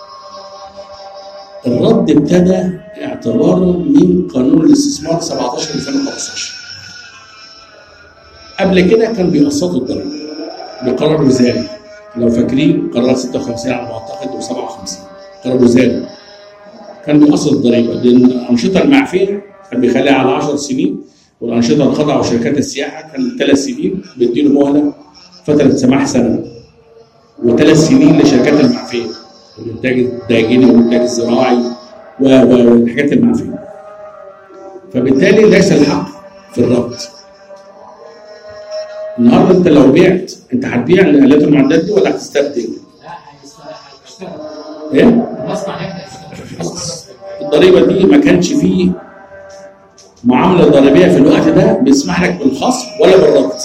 الرد ابتدى اعتبارا من قانون الاستثمار سبعتاشر ألفين وخمستاشر. قبل كده كان بيقسطوا الضريبه بقرار وزاري، لو فاكرين قرارات ستة وخمسين على ما اعتقد وسبعة وخمسين قرار وزاري كان بيقسط الضريبه، لان الانشطه المعفيه كان بيخليها على عشر سنين، والانشطه الخاضعه وشركات السياحه كان ثلاث سنين بيديله مهله فتره سماح سنه، وثلاث سنين لشركات المعفيه الانتاج الداجني والانتاج الزراعي والحاجات المعفيه. فبالتالي ليس الحق في الربط. النهارده انت لو بعت انت هتبيع الالات والمعدات دي ولا هتستبدل؟ لا هيشتغل. ايه؟ المصنع هيبدا يشتغل. الضريبه دي ما كانش فيه معامله ضريبيه في الوقت ده بيسمح لك بالخصم ولا بالربط.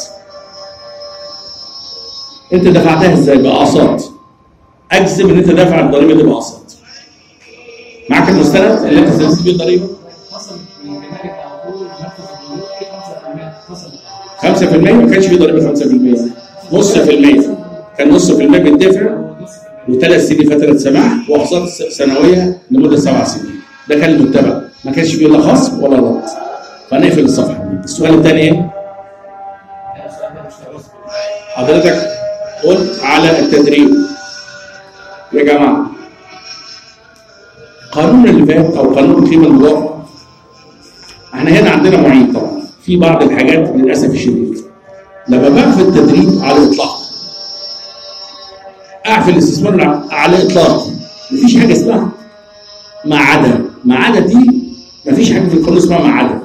انت دفعتها ازاي؟ باقساط. اجزم ان انت دافع الضريبه دي باقساط. معاك المستند اللي انت سددت بيه الضريبه؟ خمسة في المية ما كانش فيه ضريبه خمسة في المية، نص في المية كان نص في المية بيدفع وثلاث سنين فتره سماح واقساط سنويه لمده سبع سنين. ده كان المتبع، ما كانش فيه لا خصم ولا ربط. فنقفل الصفحه دي. السؤال الثاني ايه؟ حضرتك قلت على التدريب يا جماعه قانون الفات او قانون القيمه المضافه، احنا هنا عندنا معين طبعا في بعض الحاجات للاسف الشديد. لما بقفل التدريب على الاطلاق اقفل الاستثمار على الاطلاق، مفيش حاجه اسمها ما عدا. ما عدا دي مفيش حاجه في القانون اسمها ما عدا.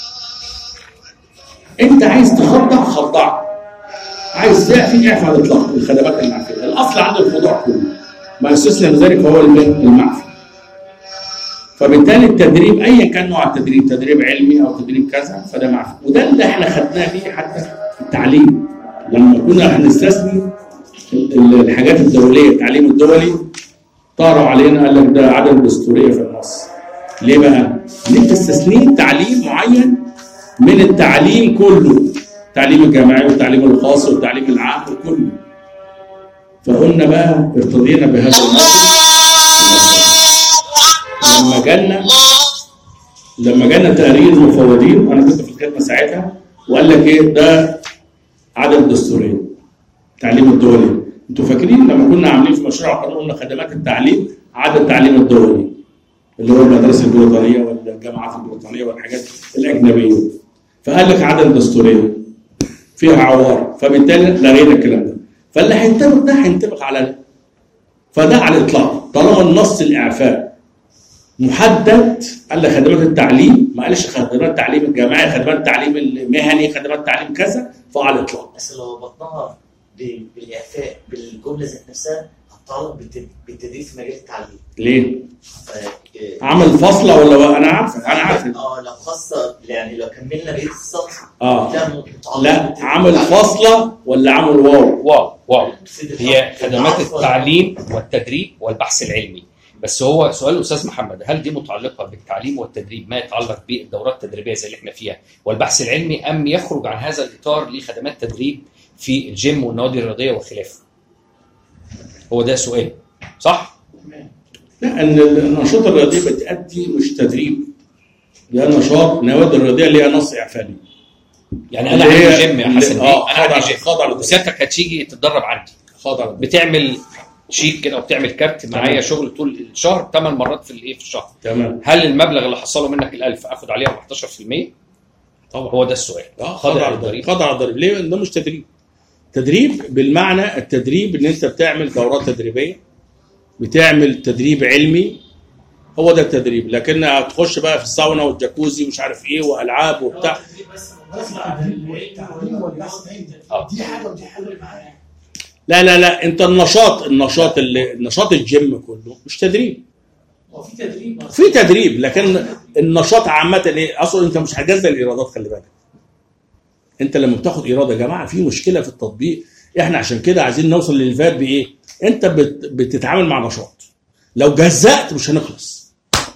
انت عايز تخضع خضع، عايز تعفي اعفي على الاطلاق الخدمات المعفيه. الاصل عند الخضوع كله ما يستثنى من ذلك فهو المعفي. فبالتالي التدريب ايا كان نوع التدريب، تدريب علمي او تدريب كذا، فده معفي. وده اللي احنا خدناه بيه حتى في التعليم لما كنا هنستثني الحاجات الدوليه، التعليم الدولي طاروا علينا قال لك ده عدم دستوريه في النص. ليه بقى؟ ليه تستثني تعليم معين من التعليم كله؟ التعليم الجامعي والتعليم الخاص والتعليم العام وكله. فقلنا بقى ارتضينا بهذا النص. لما جالنا لما جالنا تقرير المفوضين، انا كنت في الخدمه ساعتها، وقال لك ايه ده عدم دستوريه التعليم الدولي. انتوا فاكرين لما كنا عاملين في مشروع قانون قلنا خدمات التعليم عدا التعليم الدولي اللي هو المدارس البريطانيه والجامعات البريطانيه والحاجات الاجنبيه، فقال لك عدم دستوريه فيها عوار، فبالتالي لغينا الكلام ده. فاللي هينطبق ده هينطبق على ده. فده على الاطلاق طالما النص الاعفاء محدد، قال لك خدمات التعليم، ما قالش خدمات التعليم الجامعي، خدمات التعليم المهني، خدمات التعليم كذا، فعلى الاطلاق. بس لو ربطناها بالاعفاء بالجمله ذات نفسها هتطالب بالتدريب في مجال التعليم. ليه؟ ف... عمل فاصله ولا و... انا عارف انا عارف اه لو خاصه يعني لو كملنا بقيه السطر اه لا عمل فاصله ولا عمل واو؟ واو واو هي خدمات التعليم والتدريب والبحث العلمي. بس هو سؤال الاستاذ محمد، هل دي متعلقه بالتعليم والتدريب ما يتعلق بالدورات التدريبيه زي اللي احنا فيها والبحث العلمي، ام يخرج عن هذا الاطار لخدمات تدريب في الجيم والنوادي الرياضيه وخلافه؟ هو ده سؤال صح؟ لا، ان الانشطه الرياضيه بتأدي مش تدريب، ده نشاط. نوادي الرياضيه ليها نص اعفائي. يعني انا عندي جيم يا حسن، اه انا عندي جيم خاضع وسيادتك هتيجي تتدرب عندي، خاضع بتعمل شيك كده وبتعمل كارت معايا شغل طول الشهر ثمان مرات في الايه في الشهر. تمام. هل المبلغ اللي حصله منك الألف اخد عليه أربعتاشر في المية؟ طبعا. هو ده السؤال. اه خاضع على الضريبه. خاضع على الضريبه. ليه؟ ده مش تدريب. تدريب بالمعنى التدريب ان انت بتعمل دورات تدريبيه، بتعمل تدريب علمي، هو ده التدريب. لكن هتخش بقى في الساونا والجاكوزي ومش عارف ايه والعاب وبتاع. دي حاجه ودي حاجه معايا. لا لا لا انت النشاط النشاط اللي النشاط الجيم كله مش تدريب. هو في تدريب في تدريب، لكن النشاط عامه ايه؟ اصلا انت مش هتجزء الايرادات. خلي بالك انت لما بتاخد ايراد يا جماعه في مشكله في التطبيق. احنا عشان كده عايزين نوصل للفات بايه؟ انت بت بتتعامل مع نشاط، لو جزأت مش هنخلص.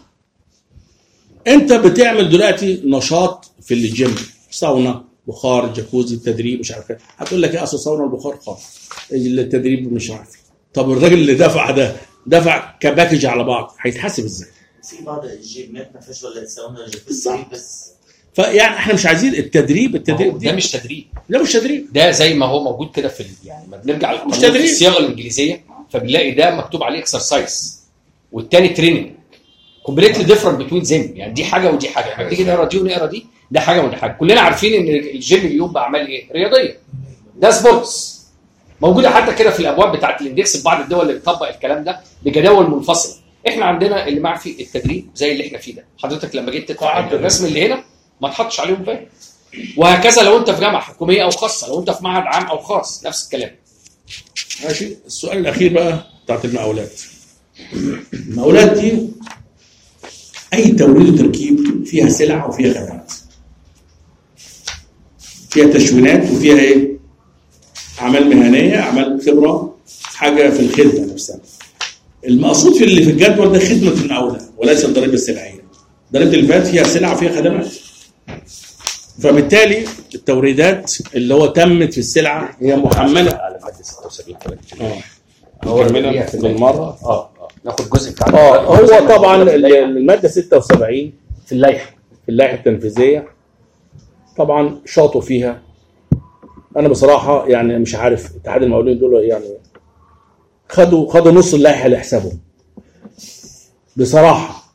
انت بتعمل دلوقتي نشاط في الجيم، ساونا، بخار، جاكوزي، تدريب، مش عارف ايه. هتقول لك ايه اصل الساونا والبخار خالص، التدريب مش عارف. طب الراجل اللي دفع ده دفع كباكج على بعض، هيتحاسب ازاي؟ في بعض الجيمات ما فيهاش ولا ساونا ولا جاكوزي بس فيعني احنا مش عايزين التدريب التدريب ده مش تدريب، ده مش تدريب، ده زي ما هو موجود كده في يعني ما بنرجع للقانون تدريب. في الصياغه الانجليزيه فبنلاقي ده مكتوب عليه اكسرسايز والتاني تريننج كومبليتلي ديفرنت بتوين ذيم، يعني دي حاجه ودي حاجه، لما تيجي نقرا دي ونقرا دي ده حاجه ودي حاجه. كلنا عارفين ان الجيم اليوم باعمال ايه؟ رياضيه، ده سبورتس موجوده حتى كده في الابواب بتاعت الاندكس في بعض الدول اللي بتطبق الكلام ده بجداول منفصله. احنا عندنا اللي مع في التدريب زي اللي احنا فيه ده، حضرتك لما جيت تدفع الرسم اللي هنا ما تحطش عليهم فاهم، وهكذا لو انت في جامعه حكوميه او خاصه، لو انت في معهد عام او خاص نفس الكلام. ماشي. السؤال الاخير بقى بتاعت المقاولات. المقاولات دي اي توريد وتركيب فيها سلع وفيها خدمات، فيها تشوينات وفيها ايه؟ اعمال مهنيه، اعمال خبره، حاجه في الخدمه نفسها. المقصود في اللي في الجدول ده خدمه المقاولة وليس الضريبه السلعيه. ضريبه الفات فيها سلع وفيها خدمات. فبالتالي التوريدات اللي هو تمت في السلعه هي محمله على الماده ستة وسبعين كمان. اه هو بالمره اه اه ناخد جزء بتاع اه هو طبعا الماده ستة وسبعين في اللائحه في اللائحه التنفيذيه طبعا شاطوا فيها. انا بصراحه يعني مش عارف اتحاد المقاولين دول يعني خدوا خدوا نص اللائحه لحسابهم بصراحه.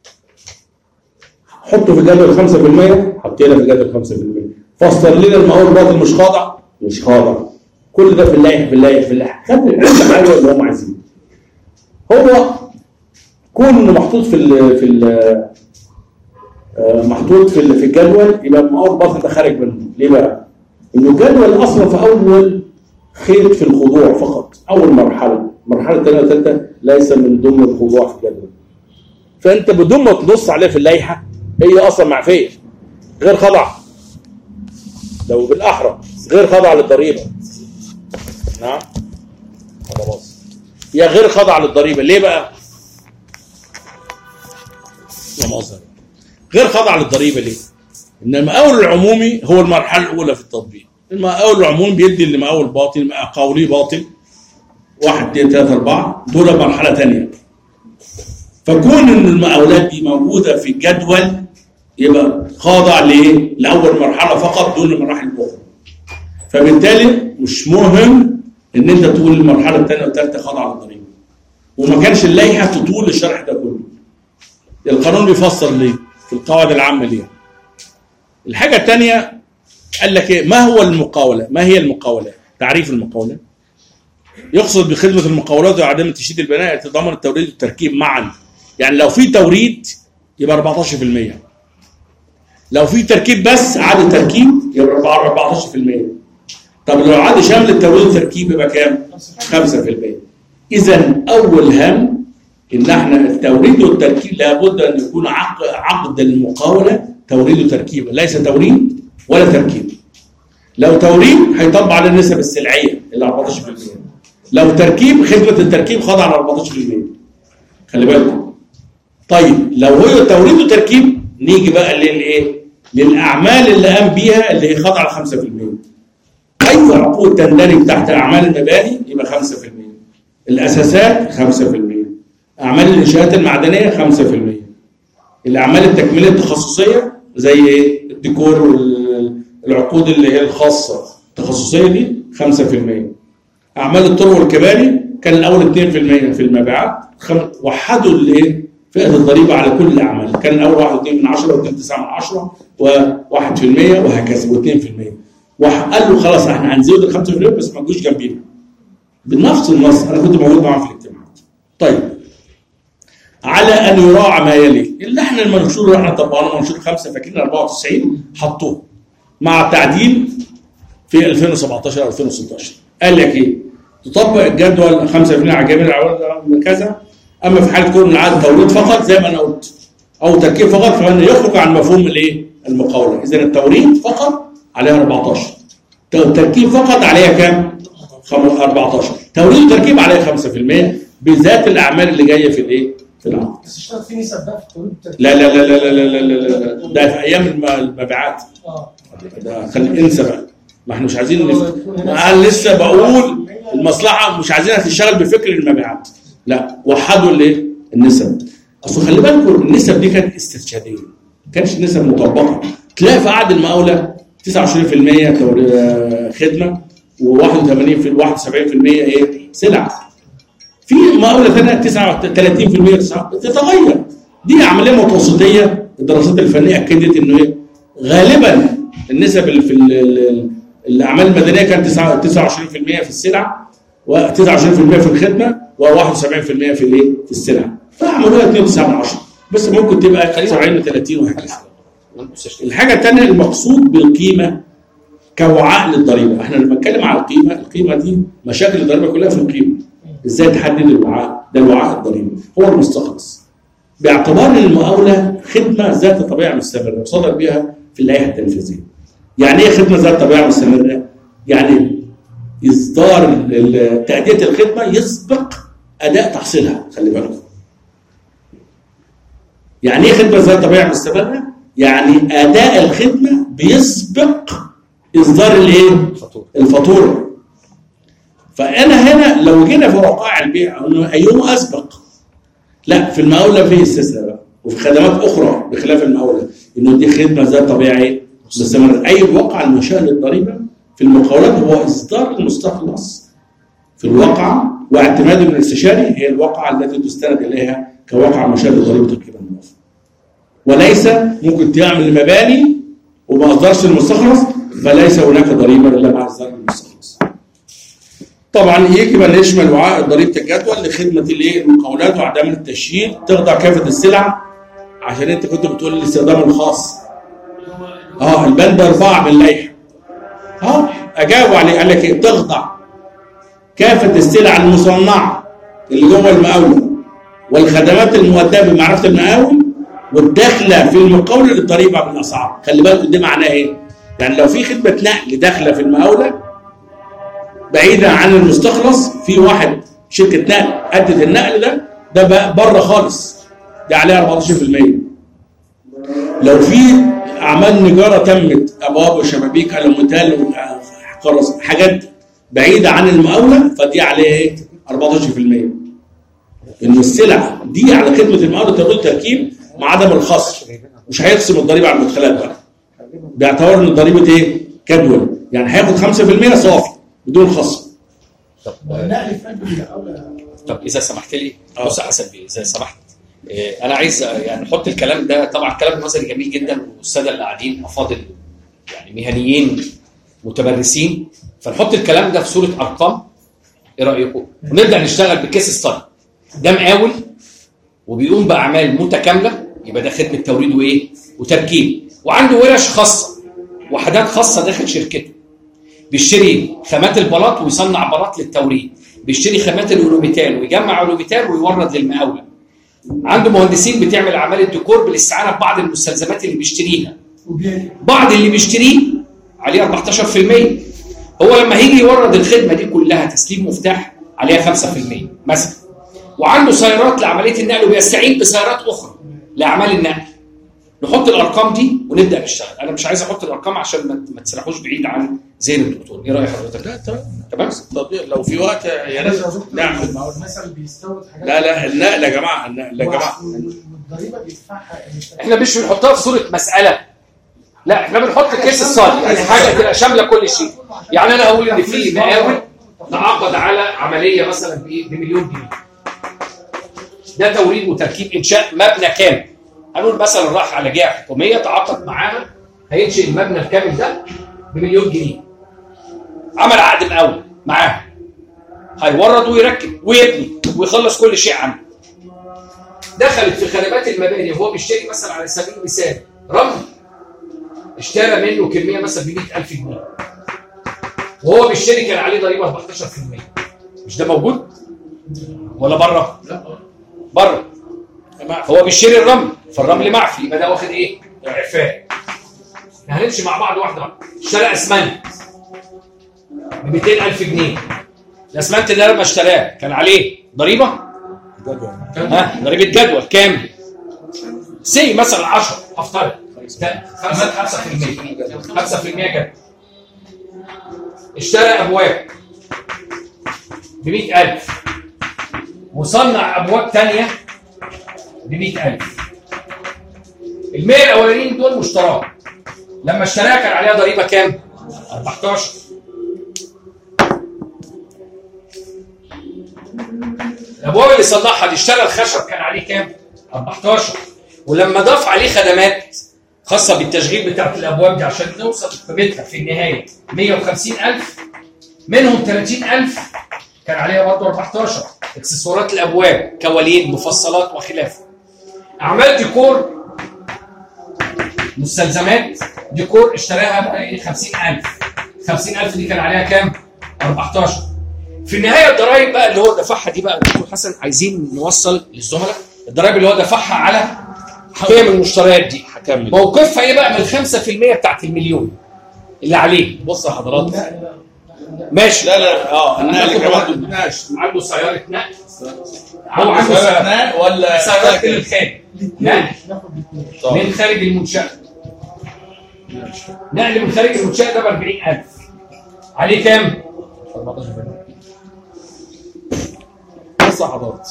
حطوا في الجدول خمسة بالمية، حطينا في الجدول خمسة بالمية. فسر لنا المقاول باطل مش خاضع، مش خاضع. كل ده في اللائحه في اللائحه في اللائحه خدوا كل حاجه اللي هم عايزينه. هو كون انه محطوط في ال في ال محطوط في في الجدول يبقى المقاول باطل ده خارج منه. ليه بقى؟ انه الجدول اصلا في اول خيط في الخضوع فقط، اول مرحله، المرحله الثانيه والثالثه ليس من ضمن الخضوع في الجدول. فانت بدون ما تنص عليه في اللائحه هي اصلا معفيه غير خاضعه. لو بالاحرى غير خاضعه للضريبه. نعم؟ خلاص. هي غير خاضعه للضريبه، ليه بقى؟ لا مؤاخذه. غير خاضعه للضريبه ليه؟ ان المقاول العمومي هو المرحله الاولى في التطبيق. المقاول العمومي بيدي لمقاول باطل قولي باطل واحد اثنين ثلاثة أربعة دول مرحلة ثانية. فكون إن المقاولات دي موجودة في الجدول يبقى خاضع لإيه؟ لأول مرحلة فقط دون المراحل الأخرى. فبالتالي مش مهم إن أنت تقول المرحلة الثانية والثالثة خاضعة للضريبة. وما كانش اللائحة تطول الشرح ده كله. القانون بيفسر ليه؟ في القواعد العامة ليه؟ الحاجة الثانية قال لك إيه؟ ما هو المقاولة؟ ما هي المقاولة؟ تعريف المقاولة. يقصد بخدمة المقاولات وعدم تشييد البناء يتضمن التوريد والتركيب معا. يعني لو في توريد يبقى أربعتاشر بالمية. لو في تركيب بس عاد تركيب يبقى أربعتاشر بالمية. طب لو عاد شامل التوريد والتركيب يبقى كام؟ خمسة بالمية. إذا أول هم إن احنا التوريد والتركيب لابد أن يكون عقد عقد المقاولة توريد وتركيب، ليس توريد ولا تركيب. لو توريد هيطبق على النسب السلعية اللي أربعتاشر بالمية. لو تركيب خدمة التركيب خاضعة على أربعتاشر بالمية. خلي بالكم. طيب لو هو توريد وتركيب نيجي بقى للايه؟ للأعمال اللي قام بيها اللي هي خاضعة على خمسة بالمية. أي عقود تندرج تحت أعمال المباني يبقى خمسة بالمية. الأساسات خمسة بالمية. أعمال الإنشاءات المعدنية خمسة بالمية. الأعمال التكميلية التخصصية زي الديكور والعقود اللي هي الخاصة التخصصية دي خمسة بالمية. أعمال الطرق والكباري كان الأول اثنين بالمية في المبيعات. وحدوا الايه؟ فئة الضريبة على كل الأعمال. كان الأول واحد واثنين من عشرة واثنين تسعة من عشرة وواحد بالمية وهكذا واثنين بالمية. وقال له خلاص احنا هنزود ال خمسة بالمية بس ما تجوش جنبينا. بنفس النص أنا كنت موجود معاهم في الاجتماعات. طيب على أن يراعى ما يلي اللي احنا المنشور اللي احنا طبقناه منشور خمسة فاكرين أربعة وتسعين حطوه مع التعديل في ألفين وسبعتاشر أو ألفين وستاشر. قال لك ايه؟ تطبق الجدول خمسة بالمية على جميع العوائد كذا، اما في حاله كون عاد توريد فقط زي ما انا قلت او تركيب فقط فانه يخرج عن مفهوم الايه؟ المقاوله. اذا التوريد فقط عليها أربعتاشر، التركيب فقط عليها كام؟ أربعتاشر، توريد وتركيب عليها خمسة بالمية بذات الاعمال اللي جايه في الايه؟ في العقد. بس اشتغل في نسب بقى في التوريد والتركيب. لا لا لا لا لا لا لا ده في ايام المبيعات. اه ده خلي انسى بقى، ما احنا مش عايزين نف... انا لسه بقول المصلحه مش عايزينها تشتغل بفكر المبيعات. لا وحدوا الايه؟ النسب. اصل خلي بالكم النسب دي كانت استرشاديه، ما كانش نسب مطبقه. تلاقي في عقد المقاوله تسعة وعشرين بالمية خدمه و81% و71% ايه سلع. في مقاوله ثانيه تسعة وثلاثين بالمية تتغير. دي عمليه متوسطيه. الدراسات الفنيه اكدت انه ايه غالبا النسب اللي في الاعمال المدنيه كانت تسعة وعشرين بالمية في السلع و29% في الخدمه و71% في الايه في السلع. فعملوها اثنين وتسعة من عشرة بس ممكن تبقى سبعين وثلاثين وهكذا. الحاجه الثانيه المقصود بالقيمه كوعاء للضريبه. احنا لما نتكلم على القيمه، القيمه دي مشاكل الضريبه كلها في القيمه. ازاي تحدد الوعاء؟ ده الوعاء الضريبي هو المستخلص باعتبار ان المقاوله خدمه ذات طبيعه مستمره وصدر بها في اللائحه التنفيذيه. يعني ايه خدمه ذات طبيعه مستمره؟ يعني اصدار تاديه الخدمه يسبق اداء تحصيلها. خلي بالكم. يعني ايه خدمه ذات طبيعه مستمره؟ يعني اداء الخدمه بيسبق اصدار الايه؟ الفاتوره. فانا هنا لو جينا في وقائع البيع انه ايهما اسبق؟ لا، في المقاوله في استثناء بقى، وفي خدمات اخرى بخلاف المقاوله انه دي خدمه ذات طبيعه مستمره. اي الواقع المنشاه للضريبه في المقاولات هو اصدار المستخلص في الواقعه واعتماده من الاستشاري هي الواقعه التي تستند اليها كواقع منشاه لضريبه القيمه المضافه. وليس ممكن تعمل مباني وما اصدرش المستخلص فليس هناك ضريبه الا مع اصدار المستخلص. طبعا يجب ان يشمل وعاء ضريبه الجدول لخدمه الايه المقاولات وعدم التشييد تخضع كافه السلع. عشان انت كنت بتقول الاستخدام الخاص اه البند اربعه من اللائحه اه اجابوا عليه قال لك ايه؟ تخضع كافه السلع المصنعه اللي جوه المقاوله والخدمات المؤداه بمعرفه المقاول والداخله في المقاوله للضريبه بالاسعار. خلي بالكم دي معناها ايه؟ يعني لو في خدمه نقل داخله في المقاوله بعيدا عن المستخلص، في واحد شركه نقل ادت النقل ده ده بره خالص، ده عليها أربعتاشر بالمية. لو في اعمال نجاره تمت ابواب وشبابيك الموتال خلاص حاجات بعيده عن المقاوله فدي عليها ايه؟ أربعتاشر بالمية. ان السلع دي على خدمه المقاوله تقول تركيب مع عدم الخصم، مش هيقسم الضريبه على المدخلات بقى باعتبار ان الضريبه ايه؟ جدول، يعني هياخد خمسة بالمية صافي بدون خصم. طب النقل فين الاولى؟ طب اذا سمحت لي بص يا حسن بيه اذا سمحت إيه انا عايز يعني نحط الكلام ده. طبعا الكلام النظري جميل جدا والساده اللي قاعدين افاضل يعني مهنيين متمرسين، فنحط الكلام ده في صوره ارقام. ايه رايكم؟ ونبدا نشتغل بكيس ستادي. ده مقاول وبيقوم باعمال متكامله، يبقى ده خدمه توريد وايه؟ وتركيب، وعنده ورش خاصه وحدات خاصه داخل شركته. بيشتري خامات البلاط ويصنع بلاط للتوريد، بيشتري خامات الالوميتال ويجمع الوميتال ويورد للمقاوله. عنده مهندسين بتعمل اعمال الديكور بالاستعانه ببعض المستلزمات اللي بيشتريها. بعض اللي بيشتريه عليه أربعتاشر بالمية. هو لما هيجي يورد الخدمه دي كلها تسليم مفتاح عليها خمسة بالمية مثلا. وعنده سيارات لعمليه النقل وبيستعين بسيارات اخرى لاعمال النقل. نحط الارقام دي ونبدا نشتغل. انا مش عايز احط الارقام عشان ما تسرحوش بعيد عن ذهن الدكتور. ايه راي حضرتك؟ لا تمام تمام. طب لو في وقت يا ريت نعمل. مثلا بيستورد حاجات لا لا النقل يا جماعه النقل يا جماعه والضريبه بيدفعها احنا مش بنحطها في صوره مساله، لا احنا بنحط كيس الصادي، يعني حاجه تبقى شامله كل شيء. يعني انا اقول ان في مقاول تعاقد على عمليه مثلا بايه؟ بمليون جنيه. ده توريد وتركيب انشاء مبنى كامل. هنقول مثلا راح على جهه حكوميه تعاقد معاها هينشئ المبنى الكامل ده بمليون جنيه. عمل عقد مقاول معاها. هيورد ويركب ويبني ويخلص كل شيء عنه. دخلت في خدمات المباني وهو بيشتري مثلا على سبيل المثال رمل. اشترى منه كميه مثلا ب مئة ألف جنيه. وهو بيشتري كان عليه ضريبه أربعتاشر بالمية. مش ده موجود؟ ولا بره؟ لا بره. هو بيشتري الرمل، فالرمل معفي، يبقى ده واخد ايه؟ اعفاء. هنمشي مع بعض واحده واحده. اشترى اسمنت ب مئتين ألف جنيه. الاسمنت ده لما اشتراه كان عليه ضريبه؟ جدول. ها ضريبه جدول كام؟ سي مثلا عشرة افترض. خمسة بالمية خمسة بالمية جدول. اشترى ابواب ب مئة ألف وصنع ابواب ثانيه ب مئة ألف. المية الاولانيين دول مشتراه. لما اشتراها كان عليها ضريبه كام؟ أربعتاشر. الابواب اللي صلحها دي اشترى الخشب كان عليه كام؟ أربعتاشر. ولما ضاف عليه خدمات خاصه بالتشغيل بتاعت الابواب دي عشان نوصل قيمتها في النهايه مية وخمسين ألف، منهم ثلاثين ألف كان عليها برضه أربعتاشر. اكسسوارات الابواب، كوالين، مفصلات وخلافه. اعمال ديكور، مستلزمات ديكور اشتراها خمسين ألف. خمسين ألف دي كان عليها كام؟ أربعتاشر. في النهايه الضرايب بقى اللي هو دفعها دي بقى دكتور حسن عايزين نوصل للزملاء الضرايب اللي هو دفعها على قيم المشتريات دي هكمل. موقفها ايه بقى من الخمسة في المية بتاعت المليون اللي عليه؟ بص يا حضرات، ماشي. لا لا اه النقل كمان ماشي. عنده سياره نقل، هو عنده سياره نقل ولا سيارات من الخارج؟ نقل ناخد الاثنين. من خارج المنشأة. نقل من خارج المنشأة ده ب أربعين ألف. عليه كام؟ بص يا حضرات،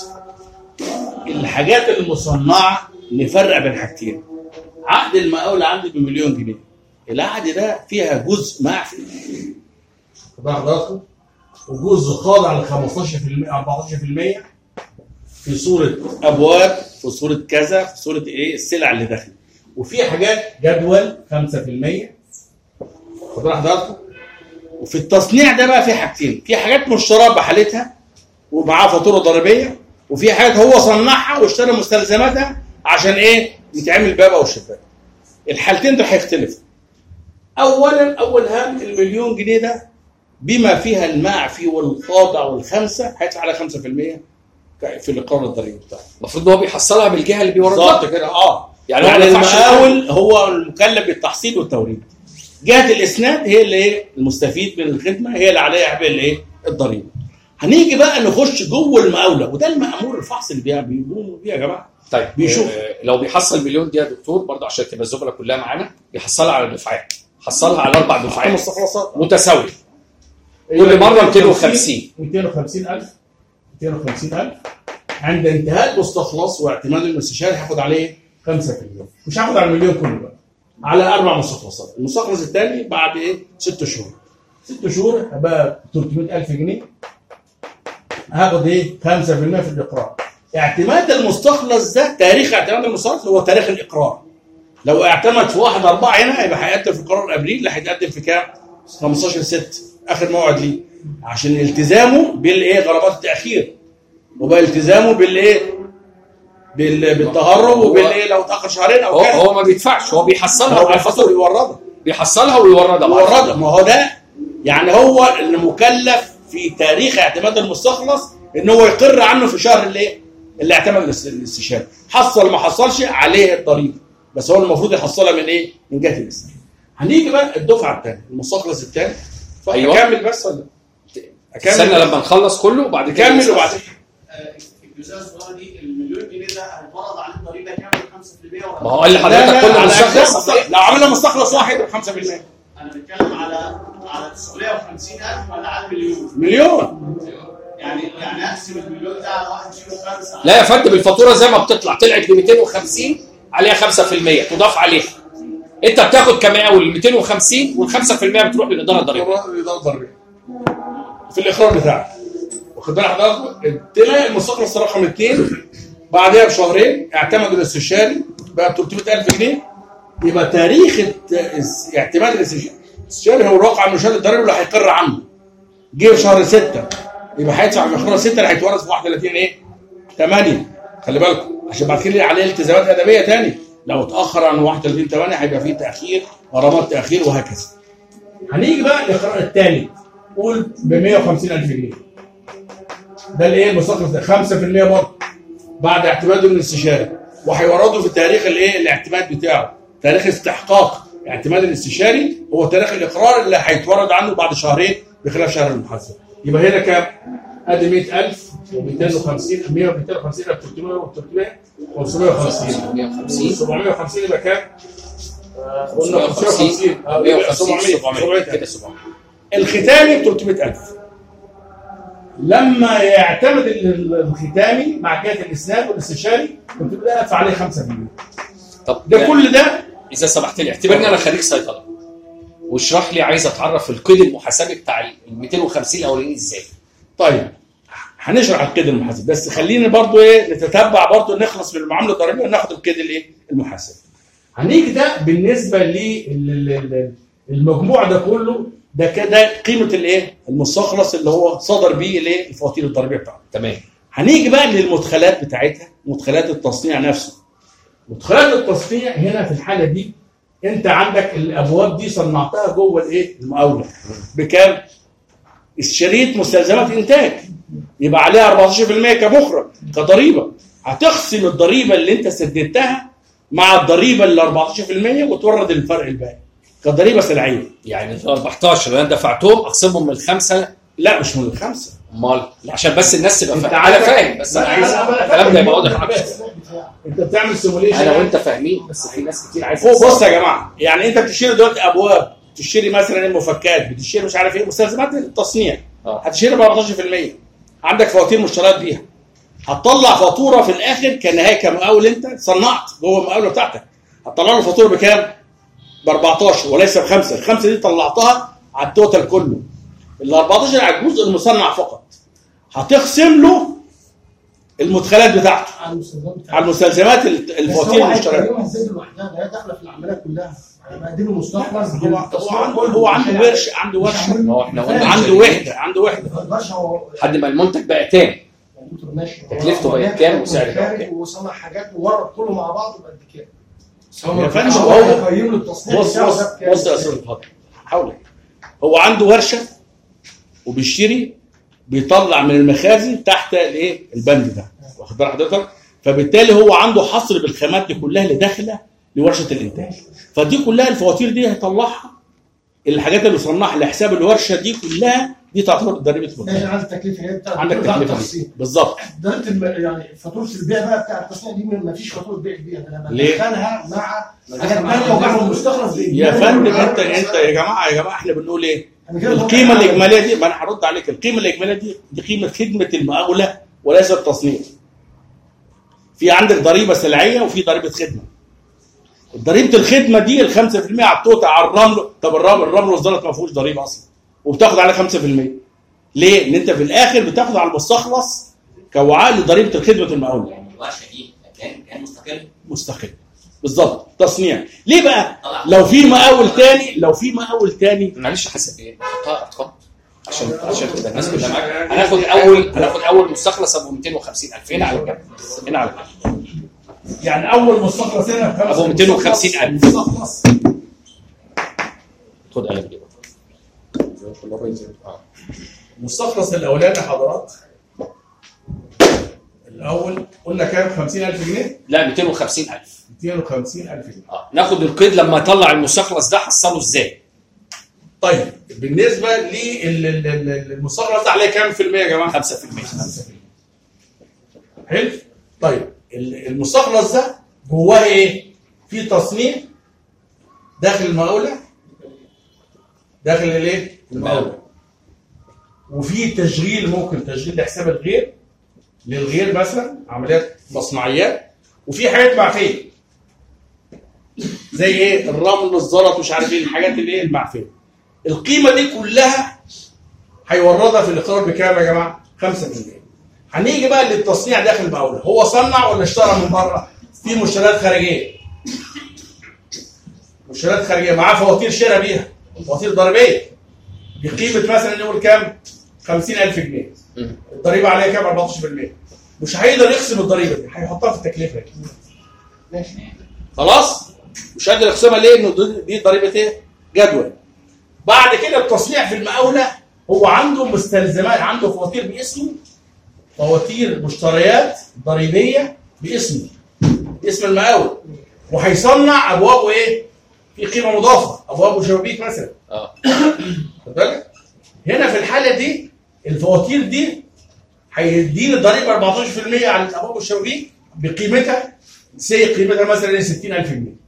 الحاجات المصنعه نفرق بين حاجتين. عقد المقاول عندي بمليون جنيه، العقد ده فيها جزء معفي خد حضراتكم وجزء خاضع ل خمستاشر في المية أربعتاشر في المية في صوره ابواب، في صوره كذا، في صوره ايه السلع اللي داخله، وفي حاجات جدول خمسة في المية خد حضراتكم. وفي التصنيع ده بقى في حاجتين، في حاجات مشتراه بحالتها ومعاه فاتوره ضريبيه، وفي حاجات هو صنعها واشترى مستلزماتها عشان ايه يتعمل باب او شباك. الحالتين دول هيختلفوا. اولا اول هام المليون جنيه ده بما فيها المعفي والخاضع والخمسه هيدفع على خمسة في المية في الاقرار الضريبي بتاعه. المفروض ان هو بيحصلها بالجهه اللي بيورد بالظبط كده. اه يعني, يعني يعني المقاول هو المكلف بالتحصيل والتوريد، جهه الاسناد هي اللي ايه المستفيد من الخدمه، هي اللي عليها عبء الايه الضريبه. هنيجي بقى نخش جوه المقاوله، وده المأمور الفحص اللي بيقوموا بيه يا جماعه. طيب بيشوف آه لو بيحصل مليون دي يا دكتور برضه عشان تبقى الزملاء كلها معانا، بيحصلها على دفعات، حصلها على اربع دفعات مستخلصات متساويه كل مره مئتين وخمسين مئتين وخمسين ألف مئتين وخمسين ألف. عند انتهاء المستخلص واعتماد المستشار هاخد عليه خمسة في المية، مش هاخد على المليون كله بقى، على اربع مستخلصات. المستخلص الثاني بعد ايه ست شهور، ست شهور هبقى ثلاثمئة ألف جنيه، هاخد ايه خمسة في المية في الاقرار. اعتماد المستخلص ده تاريخ اعتماد المستخلص هو تاريخ الاقرار. لو اعتمد في واحد أربعة هنا يبقى هيقدم في قرار ابريل، اللي هيتقدم في كام؟ خمستاشر ستة اخر موعد ليه، عشان التزامه بالايه غرامات التاخير، وبقى التزامه بالايه بال... بالتهرب وبالايه لو اتاخر شهرين او كده. هو ما بيدفعش، هو بيحصلها هو بيحصلها ويوردها بيحصلها ويوردها ويوردها. ما هو ده يعني هو اللي مكلف في تاريخ اعتماد المستخلص ان هو يقر عنه في شهر الايه اللي اعتمد الاستشهاد. حصل ما حصلش عليه الضريبه، بس هو المفروض يحصلها من ايه؟ من جهه الاستشهاد. هنيجي بقى الدفعه الثانيه المستخلص الثاني. ايوه اكمل بس ولا اكمل؟ استنى لما نخلص كله وبعد كده كمل. وبعدين في الجزئيه الصغيره دي المليون جنيه ده هيتفرض عليه الضريبه كامل خمسة في المية ولا؟ ما هو قال لحضرتك كل مستخلص لو عملنا مستخلص واحد ب خمسة في المية. انا بتكلم على على تسعمئة وخمسين ألف ولا على مليون؟ مليون. يعني يعني اقسم المليون ده على واحد فاصلة خمسة. لا يا فندم الفاتوره زي ما بتطلع طلعت ب مئتين وخمسين عليها خمسة في المية تضاف عليها. انت بتاخد كمقاول مئتين وخمسين وال خمسة في المية بتروح للاداره الضريبيه. الاداره الضريبيه في الاقرار بتاعك. واخد بالك حضرتك؟ طلع المستخلص رقم اثنين بعدها بشهرين اعتمد الاستشاري بقى ب ثلاثمئة ألف جنيه. يبقى تاريخ اعتماد الاستشاري هو الواقع المشهد الضريبي اللي هيقر عنه. جه في شهر ستة يبقى هيدفع في اقرار ستة اللي هيتورث في واحد وثلاثين ايه؟ ثمانية. خلي بالكم عشان بعد كده عليه التزامات ادبيه ثانيه. لو اتاخر عن واحد وثلاثين ثمانية هيبقى فيه تاخير، غرامات تاخير وهكذا. هنيجي بقى للاقرار الثاني قول ب مئة وخمسين ألف جنيه. ده الايه المستخلص ده خمسة في المية برضه بعد اعتماده من الاستشاري، وهيورده في تاريخ الايه الاعتماد بتاعه. تاريخ استحقاق اعتماد الاستشاري هو تاريخ الاقرار اللي هيتورد عنه بعد شهرين بخلاف شهر المحاسبه. يبقى هنا كام؟ ادي مئة ألف ومئتين وخمسين مئة ومئتين وخمسين ثلاثمئة وثلاثمئة خمسمئة وخمسين سبعمئة وخمسين يبقى كام؟ قلنا خمسمئة وخمسين سبعمئة كده سبعمئة. الختامي ب ثلاثمئة ألف. لما يعتمد الختامي مع جهه الاسناد والاستشاري كنت بدأ ادفع عليه خمسة في المية. طب ده كل ده اذا سمحت لي اعتبرني انا خريج صيدله واشرح لي، عايز اتعرف القيد المحاسبي بتاع ال مئتين وخمسين الاولانيين ازاي. طيب هنشرح القيد المحاسبي، بس خلينا برضو ايه نتتبع برضو، نخلص من المعامله الضريبيه وناخد القيد الايه المحاسبي. هنيجي ده بالنسبه للمجموع ده كله، ده كده قيمه الايه المستخلص اللي هو صدر بيه الايه الفواتير الضريبيه بتاعته. تمام. هنيجي بقى للمدخلات بتاعتها، مدخلات التصنيع نفسه. مدخلات التصنيع هنا في الحاله دي انت عندك الابواب دي صنعتها جوه الايه المقاوله بكام؟ اشتريت مستلزمات انتاج يبقى عليها أربعتاشر بالمئة كمخرج كضريبه، هتقسم الضريبه اللي انت سددتها مع الضريبه اللي أربعتاشر بالمئة وتورد الفرق الباقي كضريبه سلعيه. يعني ال أربعتاشر اللي انا دفعتهم اقسمهم من الخمسه؟ لا مش من الخمسه. امال؟ عشان بس الناس تبقى انت فاهمه. انا فاهم بس انا عايز الكلام ده يبقى واضح اكتر. انت بتعمل سيموليشن انا وانت فاهمين، بس في ناس كتير عايزه. فوق بص يا جماعه، يعني انت بتشتري دلوقتي ابواب، بتشتري مثلا المفكات، بتشتري مش عارف ايه مستلزمات التصنيع، اه هتشتري ب أربعتاشر بالمئة، عندك فواتير مشتريات بيها، هتطلع فاتوره في الاخر كنهايه كمقاول، انت صنعت جوه المقاوله بتاعتك، هتطلع له فاتوره بكام؟ ب أربعتاشر وليس بخمسه، الخمسه دي طلعتها على التوتال كله، ال أربعتاشر على الجزء المصنع فقط، هتقسم له المدخلات بتاعته على المستلزمات الفواتير المشتريات. هو ازاي لوحدها؟ ده هي داخله في العمليه كلها، انا بقدم مستخلص. هو هو عنده هو عنده ورش، عنده ورشه، ما هو احنا قلنا عنده وحده، عنده وحده لحد ما المنتج بقى تاني ماشي، تكلفته بقت كام وسعره بقى كام، وصنع حاجات وورد كله مع بعض بقد كده. يا فندم هو هو قيم له التصنيع بص بص بص يا استاذ اتفضل حاول. هو عنده ورشه وبيشتري، بيطلع من المخازن تحت الايه البند ده، واخد بال حضرتك؟ فبالتالي هو عنده حصر بالخامات دي كلها اللي داخله لورشه الانتاج، فدي كلها الفواتير دي هيطلعها، الحاجات اللي صنعها لحساب الورشه دي كلها دي تعتبر ضريبه ماشي. المنتج. عندك تكلفه هي بتاعت عندك تكلفه بالظبط. ضريبه الم... يعني فاتوره البيع بقى بتاع التصنيع دي ما فيش فاتوره بيع بيها، انا ليه؟ بدخلها مع حاجات ثانيه وبعمل المستخلص. يا فندم انت انت يا جماعه يا جماعه احنا بنقول ايه؟ القيمه الاجماليه دي، ما انا هرد عليك، القيمه الاجماليه دي دي قيمه خدمه المقاوله وليس التصنيع. في عندك ضريبه سلعيه وفي ضريبه خدمه. ضريبه الخدمه دي ال خمسة بالمئة على التوتال على الرمل، طب الرمل الرمل والزلط ما فيهوش ضريبه اصلا وبتاخد عليه خمسة بالمئة. ليه؟ لان انت في الاخر بتاخد على المستخلص كوعاء لضريبه خدمه المقاوله. يعني الورشه دي كان كان مستقل مستقل بالظبط تصنيع. ليه بقى؟ لو في مقاول تاني لو في مقاول تاني معلش حسب ايه؟ حطها ارقام عشان عشان تبقى الناس كلها معاك. هناخد اول هناخد اول مستخلص ابو مئتين وخمسين ألف هنا على كام؟ هنا على كام؟ يعني اول مستخلص هنا ابو مئتين وخمسين ألف. مستخلص خد قلم دي المستخلص الاولاني حضرات الاول قلنا كام؟ خمسين ألف جنيه؟ لا مئتين وخمسين ألف. مئتين وخمسين ألف جنيه. اه ناخد القيد لما يطلع المستخلص ده حصله ازاي؟ طيب بالنسبه للمستخلص ده عليه كام في المية يا جماعه؟ خمسة في المية. حلو؟ طيب المستخلص ده جواه ايه؟ في تصنيع داخل المقاوله، داخل الايه؟ المقاوله. وفي تشغيل، ممكن تشغيل لحساب الغير، للغير مثلا عمليات مصنعيات، وفي حاجات معفيه زي ايه؟ الرمل والزلط مش عارف ايه الحاجات اللي ايه المعفيه. القيمه دي كلها هيوردها في الاقرار بكام يا جماعه؟ خمسة بالمئة. هنيجي بقى للتصنيع داخل المقاوله، هو صنع ولا اشترى من بره؟ في مشتريات خارجيه. مشتريات خارجيه معاه فواتير شراء بيها، فواتير ضريبيه بقيمه مثلا نقول كام؟ خمسين ألف جنيه. الضريبه عليها كام؟ أربعتاشر بالمئة. مش هيقدر يقسم الضريبه دي، هيحطها في التكلفه دي. ماشي. خلاص؟ مش قادر يقسمها ليه؟ انه دي ضريبه ايه؟ جدول. بعد كده التصنيع في المقاوله هو عنده مستلزمات، عنده فواتير باسمه، فواتير مشتريات ضريبيه باسمه، باسم المقاول، وهيصنع ابواب ايه؟ في قيمه مضافه، ابواب وشبابيك مثلا. اه خد بالك؟ هنا في الحاله دي الفواتير دي هيديني ضريبه أربعتاشر بالمئة على الابواب والشبابيك بقيمتها، سي قيمتها مثلا ستين ألف جنيه.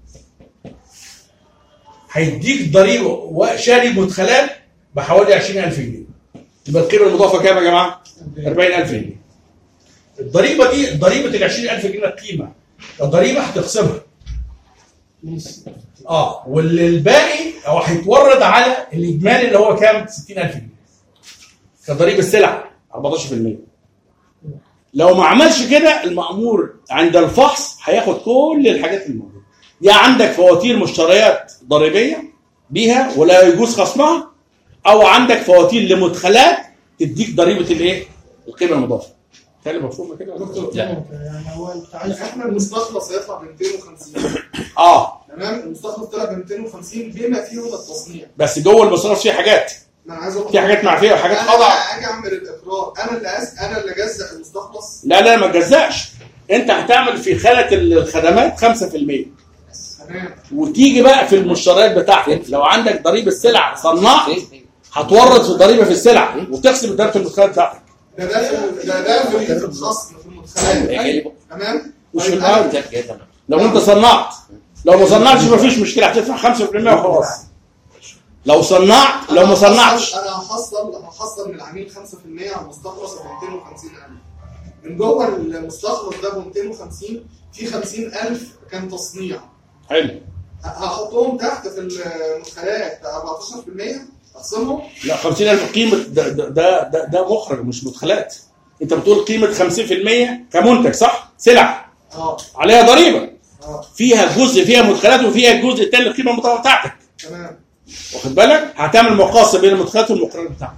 هيديك ضريبه وشاري مدخلات بحوالي عشرين ألف جنيه. يبقى القيمه المضافه كام يا جماعه؟ أربعين ألف جنيه. الضريبه دي ضريبه ال عشرين ألف جنيه القيمه، الضريبه هتقسمها اه والباقي هو هيتورد على الاجمالي اللي هو كام؟ ستين ألف جنيه كضريبه السلع أربعتاشر بالمية. لو ما عملش كده المأمور عند الفحص هياخد كل الحاجات الموجوده. يا عندك فواتير مشتريات ضريبيه بيها ولا يجوز خصمها، او عندك فواتير لمدخلات تديك ضريبه الايه؟ القيمه المضافه. كلام مفهوم كده يا دكتور؟ يعني هو انت عايز احنا المستخلص هيطلع ب مئتين وخمسين. اه تمام، المستخلص طلع ب مئتين وخمسين بما فيهم التصنيع. بس جوه المصاريف فيه حاجات، ما انا عايز اقول في حاجات معفيه وحاجات انا خضع. اجي اعمل الاقرار، انا اللي أز... انا اللي اجزأ المستخلص. لا لا ما تجزأش، انت هتعمل في خانه الخدمات خمسة بالمية. تمام. وتيجي بقى في المشتريات بتاعتك لو عندك ضريبه السلع صناع هتورد في الضريبه في السلع وتقسم ضريبه المدخلات بتاعتك. ده ده في ده ده في الخصم في المدخلات. تمام. مش في الأول. لو انت صنعت، لو ما صنعتش مفيش مشكله هتدفع خمسة بالمية وخلاص. لو صنعت، لو ما صنعتش انا هحصل هحصل من العميل خمسة بالمية على المستخلص ب مئتين وخمسين ألف. من جوه المستخلص ده ب مئتين وخمسين في خمسين ألف كان تصنيع. حلو. هحطهم تحت في المدخلات أربعتاشر بالمية اقسمهم. لا خمسين ألف قيمه ده ده ده, ده مخرج مش مدخلات. انت بتقول قيمه خمسين بالمية كمنتج صح؟ سلع. اه عليها ضريبه. اه فيها جزء فيها مدخلات وفيها الجزء الثاني القيمه المضافه بتاعتك. تمام. واخد بالك؟ هتعمل مقاصه بين المدخلات والمخرجات بتاعتك.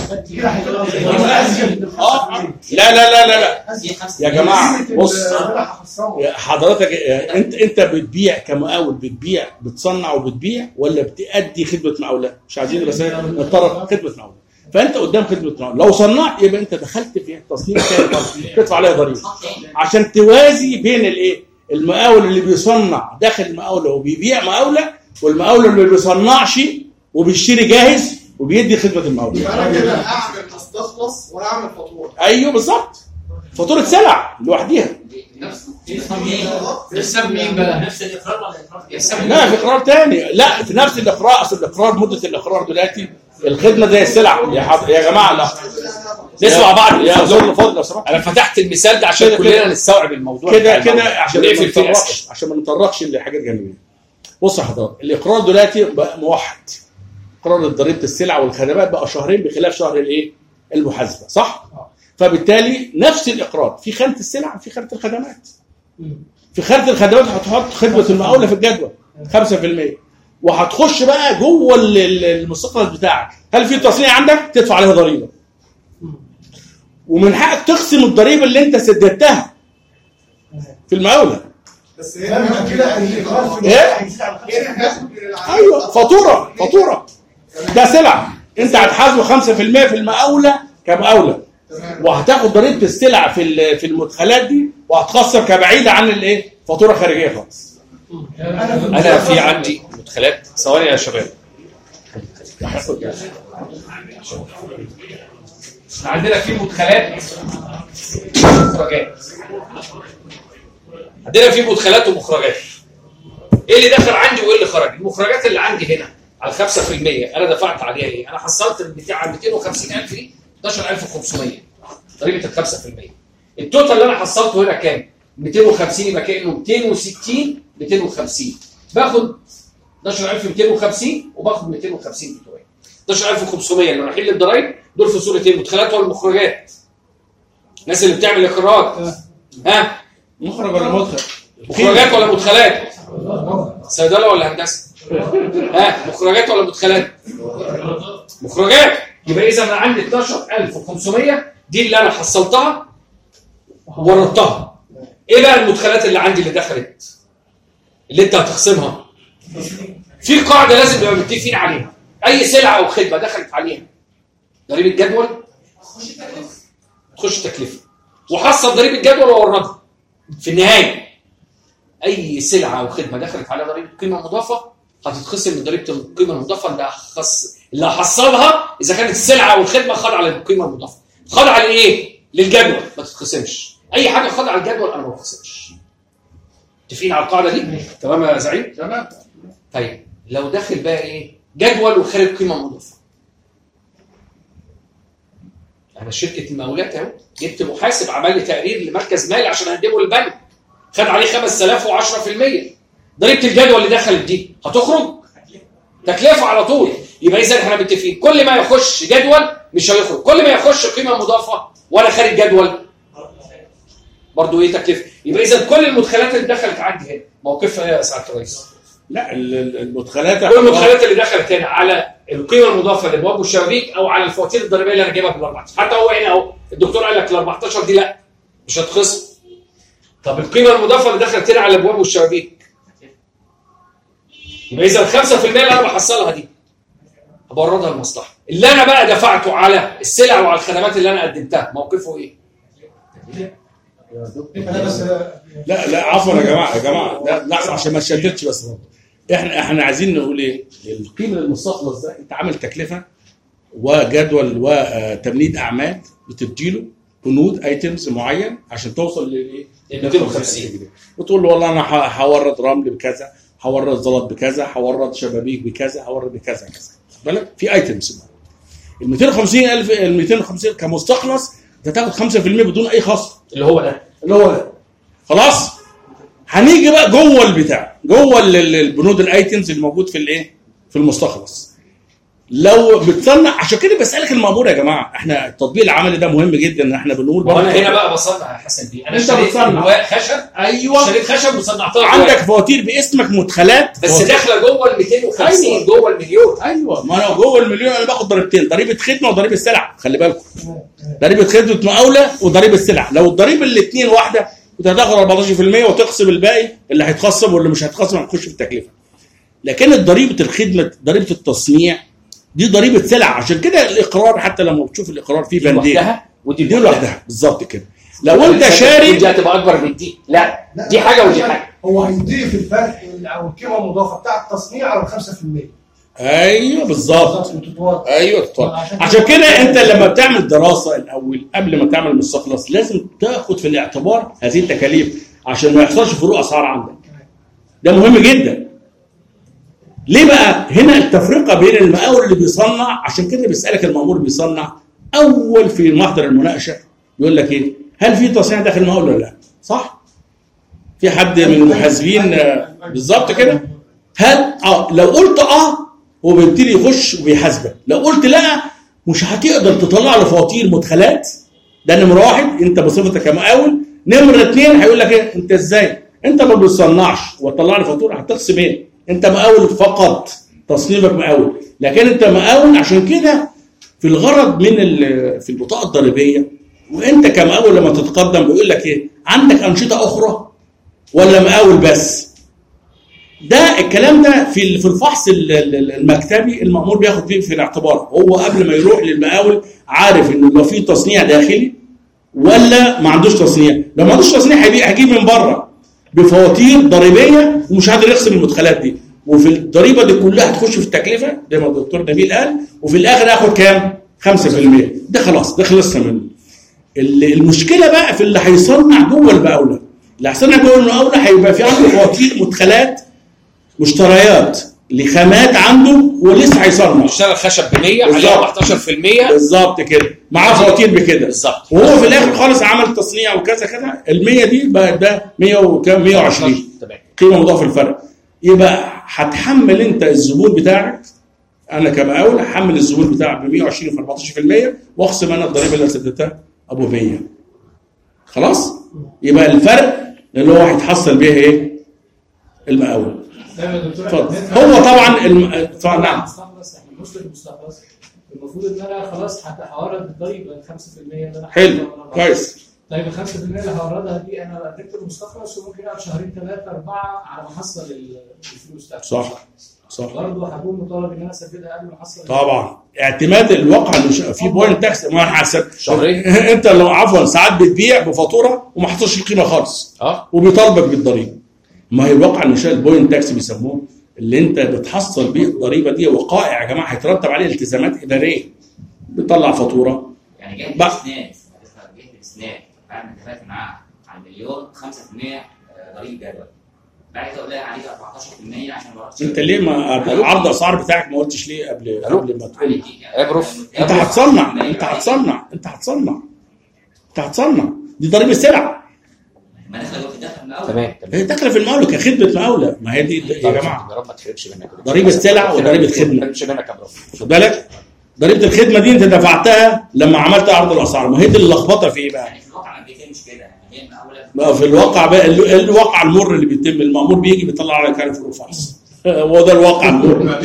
اه لا لا لا لا لا يا جماعه بص حضرتك، انت انت بتبيع كمقاول، بتبيع بتصنع وبتبيع ولا بتأدي خدمه مقاوله؟ مش عايزين بس نتطرق خدمه مقاوله. فانت قدام خدمه مقاوله، لو صنعت يبقى انت دخلت في تصنيع ثاني تدفع عليها ضريبه عشان توازي بين الايه؟ المقاول اللي بيصنع داخل المقاوله وبيبيع مقاوله، والمقاول اللي ما بيصنعش وبيشتري جاهز وبيدي خدمه المقاول. انا كده هعمل مستخلص وهعمل فاتوره. ايوه بالظبط، فاتوره سلع لوحديها. نفس يحسب مين بقى؟ نفس الاقرار ولا اقرار؟ يحسب لا في اقرار ثاني، لا في نفس الاقرار. اصل الاقرار مده الاقرار دلوقتي الخدمه زي السلع يا حض... يا جماعه لا نسمع بعض. يا زول فاضل لو سمحت. انا فتحت المثال ده عشان كده- كلنا كده. نستوعب الموضوع كده بتاع كده الموضوع. عشان ما نقفل فيه الأسئلة. نتطرقش عشان ما نتطرقش لحاجات جانبيه. بص يا حضرتك، الاقرار دلوقتي بقى موحد. اقرار ضريبه السلع والخدمات بقى شهرين بخلاف شهر الايه؟ المحاسبه صح؟ فبالتالي نفس الاقرار في خانه السلع وفي خانه الخدمات. في خانه الخدمات هتحط خدمه المقاوله في الجدول خمسة بالمية، وهتخش بقى جوه ال- ال- المستخلص بتاعك. هل في تصنيع عندك؟ تدفع عليها ضريبه. ومن حقك تقسم الضريبه اللي انت سددتها في المقاوله. بس كده هنا الايقاف إيه؟ هيزيد على خمسة. هنا هاخد من العميل ايوه فاتوره فاتوره ده سلع انت هتحاسبه خمسة بالمية في المقاوله كمقاوله، تمام. وهتاخد ضريبه السلع في ال- في المدخلات دي وهتخسر كبعيده عن الايه؟ فاتوره خارجيه خالص. انا في عندي مدخلات. ثواني يا شباب. عندنا في مدخلات ومخرجات. عندنا في مدخلات ومخرجات. ايه اللي دخل عندي وايه اللي خرج؟ المخرجات اللي عندي هنا على خمسة بالمية انا دفعت عليها ايه؟ انا حصلت البتاع على مئتين وخمسين ألف دي اثناشر ألف وخمسمية ضريبه ال خمسة بالمية. التوتال اللي انا حصلته هنا كام؟ مئتين وخمسين يبقى كانه مئتين وستين مئتين وخمسين. باخد اثناشر ألف ومئتين وخمسين وباخد مئتين وخمسين بتوعي. اثناشر ألف وخمسمية اللي رايحين للضرايب دول في صوره ايه؟ المدخلات ولا المخرجات؟ الناس اللي بتعمل اقرارات ها؟ مخرج ولا مدخل؟ مخرجات ولا مدخلات؟ صيدله ولا هندسه؟ ها مخرجات ولا مدخلات؟ مخرجات. يبقى اذا انا عندي اثناشر ألف وخمسمية دي اللي انا حصلتها وردتها. ايه بقى المدخلات اللي عندي اللي دخلت اللي انت هتخصمها؟ في قاعده لازم نبقى متفقين عليها. اي سلعه او خدمه دخلت عليها ضريبه جدول تخش تكلفه، وحصل ضريبه جدول ووردها. في النهايه اي سلعه او خدمه دخلت عليها ضريبه قيمه مضافه هتتخصم من ضريبه القيمه المضافه اللي هخص اللي هحصلها اذا كانت السلعه او الخدمه خاضعه للقيمه المضافه. خاضعه لايه؟ للجدول ما تتخصمش. اي حاجه خاضعه للجدول انا ما بخصمش. متفقين على القاعده دي؟ تمام يا زعيم؟ تمام. طيب لو داخل بقى ايه؟ جدول وخارج قيمه مضافه. انا شركه المقاولات اهو جبت محاسب عمل لي تقرير لمركز مالي عشان اقدمه للبنك، خد عليه خمسة آلاف وعشرة بالمية. ضريبه الجدول اللي دخلت دي هتخرج تكلفه على طول. يبقى اذا احنا متفقين كل ما يخش جدول مش هيخرج، كل ما يخش قيمه مضافه ولا خارج جدول برضه ايه تكلفه. يبقى اذا كل المدخلات اللي دخلت عندي هنا موقفها ايه يا سعاده الرئيس؟ لا المدخلات كل المدخلات اللي دخلت هنا على القيمه المضافه للابواب والشبابيك او على الفواتير الضريبيه اللي انا جايبها بال أربعتاشر. حتى هو هنا اهو الدكتور قال لك ال أربعتاشر دي لا مش هتخصم. طب القيمه المضافه اللي دخلت هنا على الابواب والشبابيك يبقى اذا ال خمسة في المية اللي انا بحصلها دي هبردها المصلحه. اللي انا بقى دفعته على السلع وعلى الخدمات اللي انا قدمتها موقفه ايه؟ انا بس لا لا عفوا يا جماعه يا جماعه لحظه عشان ما تشتتش بس برضه. احنا احنا عايزين نقول ايه؟ القيمه المستخلص ده انت عامل تكلفه وجدول وتمنيد اعمال بتديله بنود ايتمز معين عشان توصل للايه؟ مئتين وخمسين جنيه. وتقول له والله انا هورد رمل بكذا، هورد زلط بكذا، هورد شبابيك بكذا، هورد بكذا كذا. خد بالك؟ في ايتمز. ال مئتين وخمسين ألف ال مئتين وخمسين كمستخلص انت تاخد خمسة في المية بدون اي خصم اللي هو ده اللي هو ده. خلاص؟ هنيجي بقى جوه البتاع، جوه البنود الايتمز الموجود في الايه؟ في المستخلص. لو بتصنع عشان كده بسالك المأمور يا جماعه، احنا التطبيق العملي ده مهم جدا ان احنا بنقول برضه. وانا هنا بقى بصنع يا حسن دي، انا انت اشتريت بتصنع خشب، ايوه اشتريت خشب وصنعتها عندك فواتير باسمك مدخلات بس داخله جوه ال مئتين وخمسين أيوة. جوه المليون. ايوه ما انا جوه المليون انا باخد ضريبتين، ضريبه خدمه وضريبه سلع. خلي بالكم ضريبه خدمه مقاوله وضريبه سلع. لو الضريبه الاثنين واحده كنت هتاخد أربعتاشر في المية وتقسم الباقي اللي هيتخصم واللي مش هيتخصم هتخش في التكلفه. لكن ضريبه الخدمه ضريبه التصنيع دي ضريبه سلع. عشان كده الاقرار حتى لما بتشوف الاقرار فيه بندين لوحدها ودي دي لوحدها بالظبط كده. لو انت شاري دي هتبقى اكبر من دي، لا دي حاجه ودي حاجه. هو هيضيف الفرق او القيمه المضافه بتاع التصنيع على خمسة في المية. ايوه بالظبط وتتوضح. ايوه تتوضح. عشان كده انت لما بتعمل دراسه الاول قبل ما تعمل مستخلص لازم تاخد في الاعتبار هذه التكاليف عشان ما يحصلش فروق اسعار عندك. ده مهم جدا. ليه بقى؟ هنا التفرقه بين المقاول اللي بيصنع. عشان كده بيسالك المأمور بيصنع اول في محضر المناقشه يقول لك ايه؟ هل في تصنيع داخل المقاول ولا لا؟ صح؟ في حد من المحاسبين بالظبط كده؟ هل اه لو قلت اه هو بيبتدي يخش وبيحاسبك. لو قلت لا مش هتقدر تطلع له فواتير مدخلات. ده نمره واحد انت بصفتك كمقاول. نمره اثنين هيقول لك ايه؟ انت ازاي؟ انت ما بتصنعش وتطلع لي فاتوره هتقسم ايه؟ انت مقاول فقط، تصنيفك مقاول. لكن انت مقاول. عشان كده في الغرض من في البطاقه الضريبيه وانت كمقاول لما تتقدم بيقول لك ايه؟ عندك انشطه اخرى ولا مقاول بس؟ ده الكلام ده في في الفحص المكتبي المأمور بياخد فيه في الاعتبار. هو قبل ما يروح للمقاول عارف انه لو في تصنيع داخلي ولا ما عندوش تصنيع. لو ما عندوش تصنيع هيجيب من بره بفواتير ضريبيه ومش قادر يخصم المدخلات دي. وفي الضريبه دي كلها هتخش في التكلفه زي ما الدكتور نبيل قال. وفي الاخر هاخد كام؟ خمسة في المية. ده خلاص ده خلصنا منه. المشكله بقى في اللي هيصنع جوه المقاوله. اللي هيصنع جوه المقاوله هيبقى في عنده فواتير مدخلات مشتريات لخامات عنده ولسه هيصنع. اشتغل خشب ب مية عليه أربعتاشر في المية بالظبط كده. معاه فواتير بكده بالظبط. وهو في الاخر خالص عمل تصنيع وكذا كذا. ال مية دي بقى ده مية وكام؟ مية وعشرين تمام. قيمه مضافه الفرق. يبقى هتحمل انت الزبون بتاعك. انا كمقاول هحمل الزبون بتاعك ب مية وعشرين في أربعتاشر في المية واخصم انا الضريبه اللي سددتها ابو مية. خلاص؟ يبقى الفرق اللي هو هيتحصل بيها ايه؟ المقاول. اتفضل. هو طبعا الم... نعم مستخلص احنا بنوصل المستخلص المفروض ان انا خلاص هورد الضريبه ال خمسة في المية اللي انا حلو كويس. طيب ال خمسة في المية اللي هوردها دي انا قدمت المستخلص وممكن اقعد شهرين ثلاثه اربعه على ما احصل الفلوس بتاعتي. صح صح. برضه هكون مطالب ان انا اسددها قبل ما احصل. طبعا اعتماد الواقع اللي في بوينت تاكس ما حسب شهرين. انت لو عفوا ساعات بتبيع بفاتوره وما حطش القيمه خالص اه وبيطالبك بالضريبه. ما هي الواقع اللي شال البوينت تاكس بيسموه اللي انت بتحصل بيه الضريبه دي وقائع يا جماعه هيترتب عليه التزامات اداريه. بتطلع فاتوره يعني جهه بقى. الاسناد جهه الاسناد بعد ما اتفقت معاها على المليون خمسة في المية ضريبه جدول بعد كده اقول لها عليك أربعتاشر في المية عشان ما رحتش. انت ليه ما عرض الاسعار بتاعك ما قلتش ليه قبل قبل ما تقول؟ ابرف انت هتصنع انت هتصنع انت هتصنع انت هتصنع دي ضريبه سلع. ما دخل في الدخل من الاول تمام هي داخله في المقاوله كخدمه مقاوله. ما هي دي يا جماعه يا رب ما تخربش منك ضريبه سلع وضريبه خدمه. ما تخربش منك يا برافو. خد بالك ضريبه الخدمه دي انت دفعتها لما عملت عرض الاسعار. ما هي دي اللخبطه في ايه بقى؟ يعني في الواقع الامريكي مش كده، يعني هي المقاوله بقى في الواقع بقى ال- الواقع المر اللي بيتم، المأمور بيجي بيطلع على كارثه الرفاعس. هو ده الواقع المر.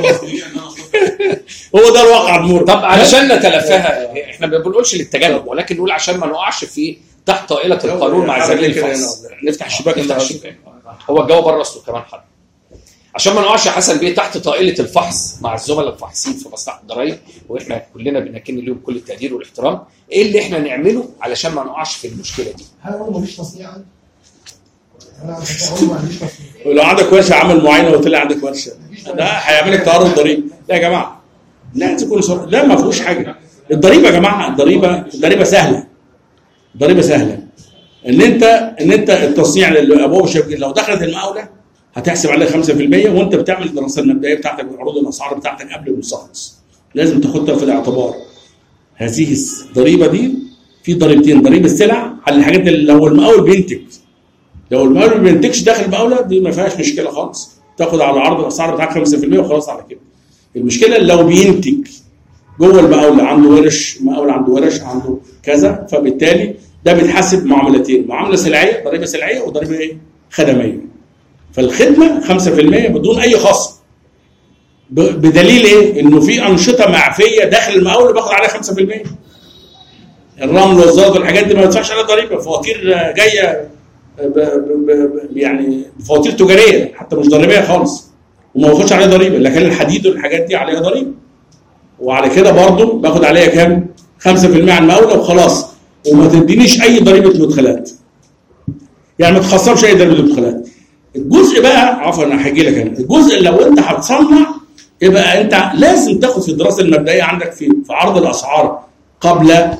هو ده الواقع المر. طب علشان نتلافاها احنا ما بنقولش للتجنب، ولكن نقول عشان ما نقعش في تحت طائله القانون مع زميل الفحص. نفتح الشباك نفتح النهارده. الشباك. هو الجو بره اصله كمان حر. عشان ما نقعش حسن بيه تحت طائله الفحص مع الزملاء الفاحصين في مصلحه الضرايب، واحنا كلنا بنكن لهم كل التقدير والاحترام. ايه اللي احنا نعمله علشان ما نقعش في المشكله دي؟ هل هو مفيش تصنيع عندي؟ انا هقول ما عنديش تصنيع. ولو عندك ورشه عمل معينه وطلع عندك ورشه ده هيعمل لك تعرض ضريبي. لا يا جماعه لا تكون صر... لا ما فيهوش حاجه. الضريبه يا جماعه الضريبه الضريبه سهله. الضريبه سهله ان انت ان انت التصنيع للابواب الشبكيه لو دخلت المقاوله هتحسب عليها خمسة في المية وانت بتعمل الدراسه المبدئيه بتاعتك وعروض الاسعار بتاعتك قبل المستخلص. لازم تاخدها في الاعتبار. هذه الضريبه دي في ضريبتين، ضريبه السلع على الحاجات اللي لو المقاول بينتج. لو المقاول ما بينتجش داخل المقاوله دي ما فيهاش مشكله خالص، تاخد على عرض الاسعار بتاعك خمسة في المية وخلاص على كده. المشكله لو بينتج جوه المقاوله عنده ورش، مقاول عنده ورش عنده كذا، فبالتالي ده بيتحاسب معاملتين، معامله سلعيه ضريبه سلعيه وضريبه ايه؟ خدميه. فالخدمه خمسة في المية بدون اي خصم. بدليل ايه؟ انه في انشطه معفيه داخل المقاول باخد عليها خمسة في المية. الرمل والزلط والحاجات دي ما بدفعش عليها ضريبه، فواتير جايه ب ب ب يعني فواتير تجاريه حتى مش ضريبيه خالص وما باخدش عليها ضريبه، لكن الحديد والحاجات دي عليها ضريبه. وعلى كده برضه باخد عليها كام؟ خمسة في المية على المقاوله وخلاص، وما تدينيش اي ضريبه مدخلات. يعني ما تخصمش اي ضريبه مدخلات. الجزء بقى عفوا انا هحكي لك انا، الجزء لو انت هتصنع يبقى انت لازم تاخد في الدراسه المبدئيه عندك في في عرض الاسعار قبل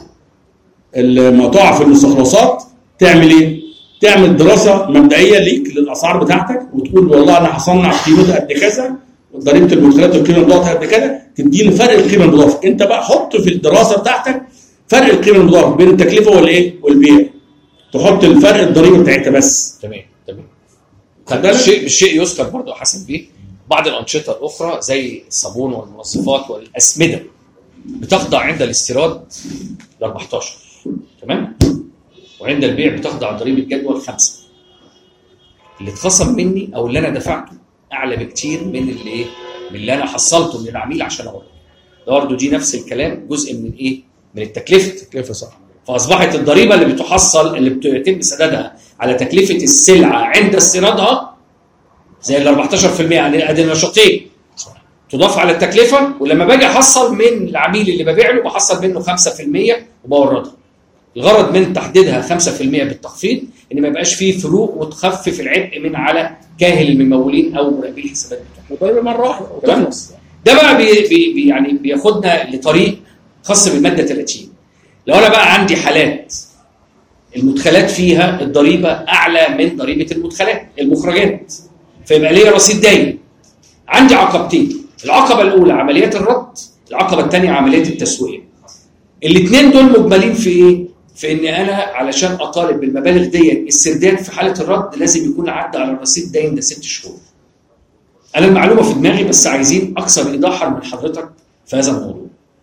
ما تقع في المستخلصات تعمل ايه؟ تعمل دراسه مبدئيه ليك للاسعار بتاعتك وتقول والله انا هصنع قيمتها قد كذا وضريبه المدخلات والقيمه المضافه قد كذا، تديني فرق القيمه المضافه. انت بقى حط في الدراسه بتاعتك فرق القيمه المضافه بين التكلفه والايه؟ والبيع. تحط الفرق الضريبه بتاعتها بس. تمام تمام. طب الشيء بالشيء يذكر برضه حسن بيه بعض الانشطه الاخرى زي الصابون والمنظفات والاسمده بتخضع عند الاستيراد ل أربعتاشر تمام؟ وعند البيع بتخضع ضريبه جدول خمسة. اللي اتخصم مني او اللي انا دفعته اعلى بكتير من اللي ايه؟ من اللي انا حصلته من العميل عشان اورد. ده برضه دي نفس الكلام جزء من ايه؟ من التكلفه. تكلفه صح. فاصبحت الضريبه اللي بتحصل اللي بيتم سدادها على تكلفه السلعه عند استيرادها زي ال أربعتاشر في المية يعني ادي النشاطين تضاف على التكلفه، ولما باجي احصل من العميل اللي ببيع له بحصل منه خمسة في المية وبوردها. الغرض من تحديدها خمسة في المية بالتخفيض ان ما يبقاش فيه فروق وتخفف العبء من على كاهل الممولين او مراقبين الحسابات بتوعهم. وضريبه مره واحده وتخلص. ده بقى بي بي يعني بياخدنا لطريق خاص بالماده ثلاثين. لو انا بقى عندي حالات المدخلات فيها الضريبه اعلى من ضريبه المدخلات المخرجات، فيبقى ليا رصيد دايم. عندي عقبتين، العقبه الاولى عمليات الرد، العقبه الثانيه عمليات التسويه. الاثنين دول مجملين في ايه؟ في ان انا علشان اطالب بالمبالغ دي السردان في حاله الرد لازم يكون عدى على الرصيد دايم ده ست شهور. انا المعلومه في دماغي بس عايزين اكثر ايضاحا من حضرتك في هذا الموضوع.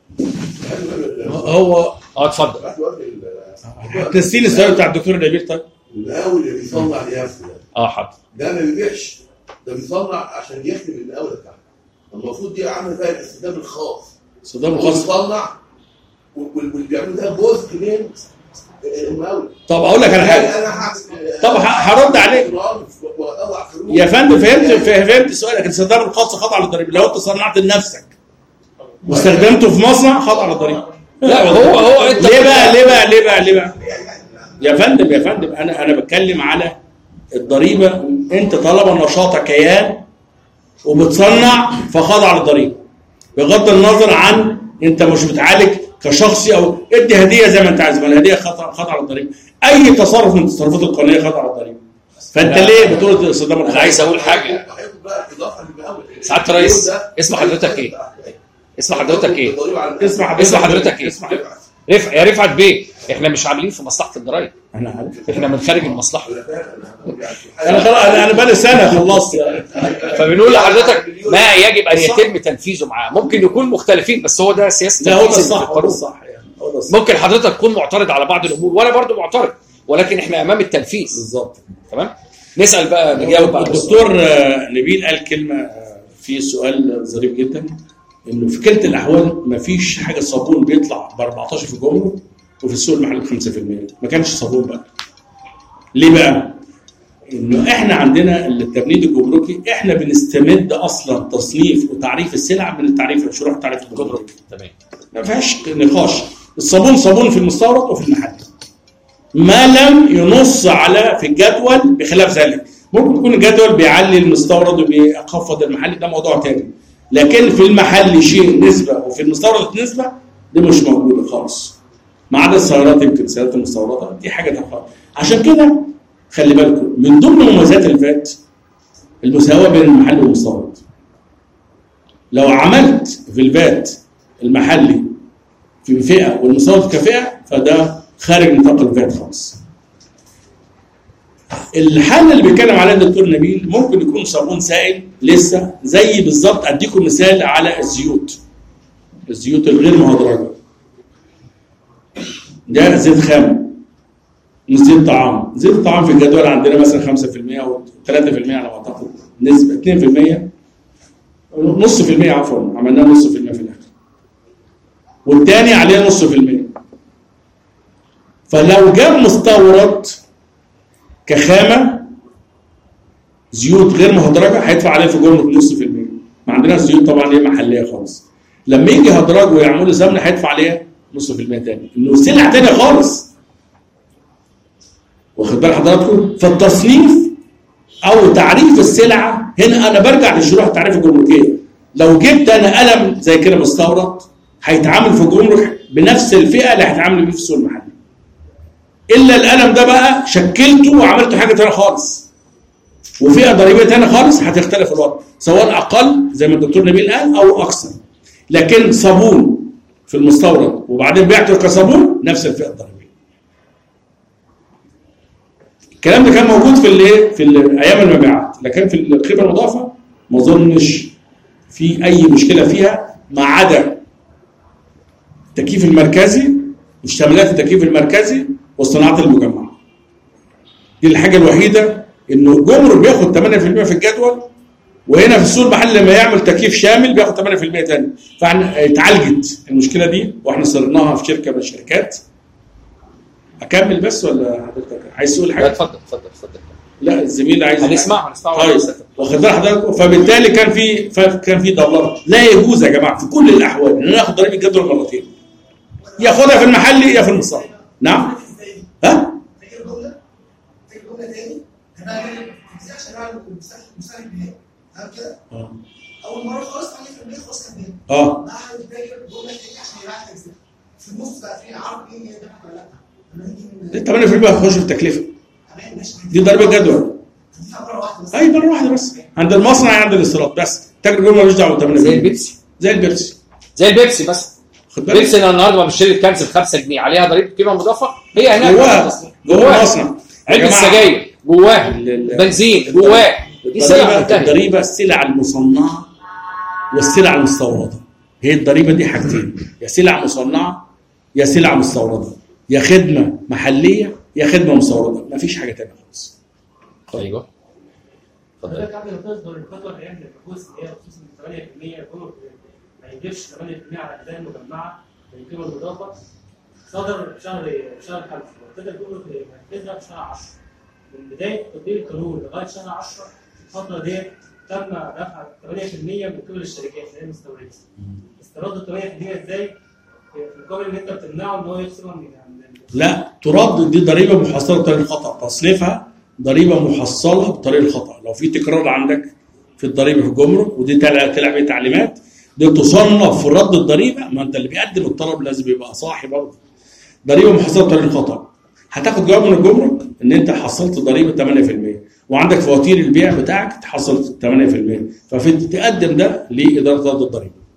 هو اه اتفضل. تسيني السؤال بتاع الدكتور نبيل. طيب المقاول اللي بيصنع اليافطه ده اه حاضر ده ما بيبيعش، ده بيصنع عشان يخدم المقاوله بتاعته. المفروض دي عامله فيها الاستخدام الخاص. الاستخدام الخاص بيصنع واللي بيعملوا ده جزء من المقاوله. طب اقول لك على حاجه. طب هرد عليك يا فندم. فهمت فهمت سؤالك. الاستخدام الخاص خاضع للضريبه. لو انت صنعت لنفسك واستخدمته في مصنع خاضع للضريبه. لا هو هو انت ليه بقى ليه بقى ليه بقى ليه بقى يا فندم يا فندم انا انا بتكلم على الضريبه. انت طالما نشاطك كيان وبتصنع فخاضع للضريبه بغض النظر عن انت مش بتعالج كشخصي او ادي هديه زي ما انت عايز. ما الهديه خاضعه للضريبه. اي تصرف من التصرفات القانونيه خاضعه للضريبه. فانت ليه بتقول الاستخدام الخاص؟ انا عايز اقول حاجه. سعاده الرئيس اسم حضرتك ايه؟ اسم حضرتك ايه؟ اسم اسم حضرتك ايه؟ اسم حضرتك رفع يا رفعت بيه، احنا مش عاملين في مصلحه الضرايب، انا عارف احنا من خارج المصلحه. انا خلاص انا انا بقالي سنه خلصت. فبنقول لحضرتك ما يجب ان يتم تنفيذه معاه. ممكن يكون مختلفين بس هو ده سياسه لا هو ده تنفيذ الصح، هو ده القانون. الصح يعني هو ده الصح. ممكن حضرتك تكون معترض على بعض الامور وانا برضو معترض، ولكن احنا امام التنفيذ. بالظبط. تمام. نسال بقى نجاوب على الدكتور نبيل قال كلمه في سؤال ظريف جدا، انه في كلتا الاحوال ما فيش حاجه صابون بيطلع ب أربعتاشر في الجمرك وفي السوق المحلي ب خمسة في المية. ما كانش صابون بقى. ليه بقى؟ انه احنا عندنا التمنيد الجمركي احنا بنستمد اصلا تصنيف وتعريف السلع من التعريف شروح التعريف الجمركي. تمام. ما فيهاش نقاش. الصابون صابون في المستورد وفي المحل. ما لم ينص على في الجدول بخلاف ذلك. ممكن يكون الجدول بيعلي المستورد وبيخفض المحلي، ده موضوع تاني. لكن في المحل شيء نسبه وفي المستورد نسبه دي مش موجوده خالص. ما عدا السيارات، يمكن السيارات المستورده دي حاجه تانيه خالص. عشان كده خلي بالكم من ضمن مميزات الفات المساواه بين المحلي والمستورد. لو عملت في الفات المحلي في فئه والمستورد كفئه فده خارج نطاق الفات خالص. الحل اللي بيتكلم عليه الدكتور نبيل ممكن يكون صابون سائل لسه زي بالظبط. اديكم مثال على الزيوت، الزيوت الغير مهدرجه. ده زيت خام مش زيت طعام. زيت الطعام في الجدول عندنا مثلا خمسة في المية او ثلاثة في المية على ما اعتقد، نسبه اثنين في المية نص في المية عفوا، عملناه نص في المية في الاخر، والثاني عليه نص في المية. فلو جاب مستورد كخامه زيوت غير مهدرجه هيدفع عليه في جمرك نص في المية. ما عندناش زيوت طبعا هي محليه خالص. لما يجي هدرج ويعملوا سمنه هيدفع عليه نص في المية تاني، انه سلعه تانيه خالص. واخد بال حضراتكم؟ فالتصنيف او تعريف السلعه هنا انا برجع لشروح التعريف الجمركيه. لو جبت انا قلم زي كده مستورد هيتعامل في الجمرك بنفس الفئه اللي هيتعامل بيه في السوق المحلي. الا القلم ده بقى شكلته وعملته حاجه ثانيه خالص وفئه ضريبيه ثانيه خالص، هتختلف الوضع سواء اقل زي ما الدكتور نبيل قال او اكثر. لكن صابون في المستورد وبعدين بعته كصابون نفس الفئه الضريبيه. الكلام ده كان موجود في الايه في ايام المبيعات، لكن في القيمه المضافه ما اظنش في اي مشكله فيها ما عدا التكييف المركزي، مشتملات التكييف المركزي والصناعات المجمعه. دي الحاجه الوحيده انه الجمرك بياخد ثمانية في المية في الجدول، وهنا في السوق المحلي لما يعمل تكييف شامل بياخد ثمانية في المية تاني. فاحنا اتعالجت المشكله دي واحنا صرناها في شركه من الشركات. اكمل بس ولا حضرتك عايز تقول حاجه؟ لا اتفضل اتفضل اتفضل. لا الزميل عايز هنسمعه هنسمعه. طيب واخد بال حضرتك؟ فبالتالي كان في كان في ضرر. لا يجوز يا جماعه في كل الاحوال ان انا اخد ضريبه الجدول مرتين. ياخدها في المحلي يا في المستورد. نعم؟ ها؟ فاكر جمله؟ فاكر جمله تاني؟ انا عشان اعمل مساعد بيه. فاهم كده؟ اه اول مره خالص ثمانية في المية خلاص كان بيه. اه ما حد فاكر جمله تاني عشان يبعت تجزئه. في النص بقى في عرض ايه ده ولا لا؟ ثمانية في المية هتخش في التكلفه. دي ضريبه جدول. اي مره واحده بس عند المصنع عند الاستيراد بس. تاجر الجمله مالوش دعوه ثمانية في المية. زي البيبسي زي البيبسي زي البيبسي بس. بيبسي انا النهارده بشتري الكنز ب خمسة جنيه عليها ضريبه قيمه مضافه، هي هناك جواها جوه المصنع. علبه سجاير جواها، بنزين جواه. دي سلع منتهيه. الضريبه السلع المصنعه والسلع المستورده. هي الضريبه دي حاجتين، يا سلع مصنعه يا سلع مستورده، يا خدمه محليه يا خدمه مستورده، مفيش حاجه ثانيه خالص. ايوه اتفضل. حضرتك قبل ما تصدر الفتره هيعمل الجزء اللي هي خصوصا ثمانية في المية الجمرك ما يجيبش ثمانية في المية على الاداء المجمعه بالقيمه المضافه. صدر شهر شهر خمسة وابتدى الجمرك ينفذها في شهر عشرة. من بدايه تطبيق القانون لغايه شهر عشرة الفتره ديت تم دفع ثمانية في المية من قبل الشركات اللي هي المستورده. استيراد ال ثمانية في المية ازاي؟ في مقابل ان انت بتمنعه ان هو يخسر من لا ترد. دي ضريبه محصله بطريقه الخطا، تصنيفها ضريبه محصله بطريقه الخطا. لو في تكرار عندك في الضريبه في الجمرك ودي طلع طلع بيه تعليمات دي تصنف في رد الضريبه. ما انت اللي بيقدم الطلب لازم يبقى صاحي برضه. ضريبه محصله بطريقه الخطا، هتاخد جواب من الجمرك ان انت حصلت ضريبه ثمانية في المية وعندك فواتير البيع بتاعك تحصل ثمانية في المية، ففي تقدم ده لاداره رد الضريبه.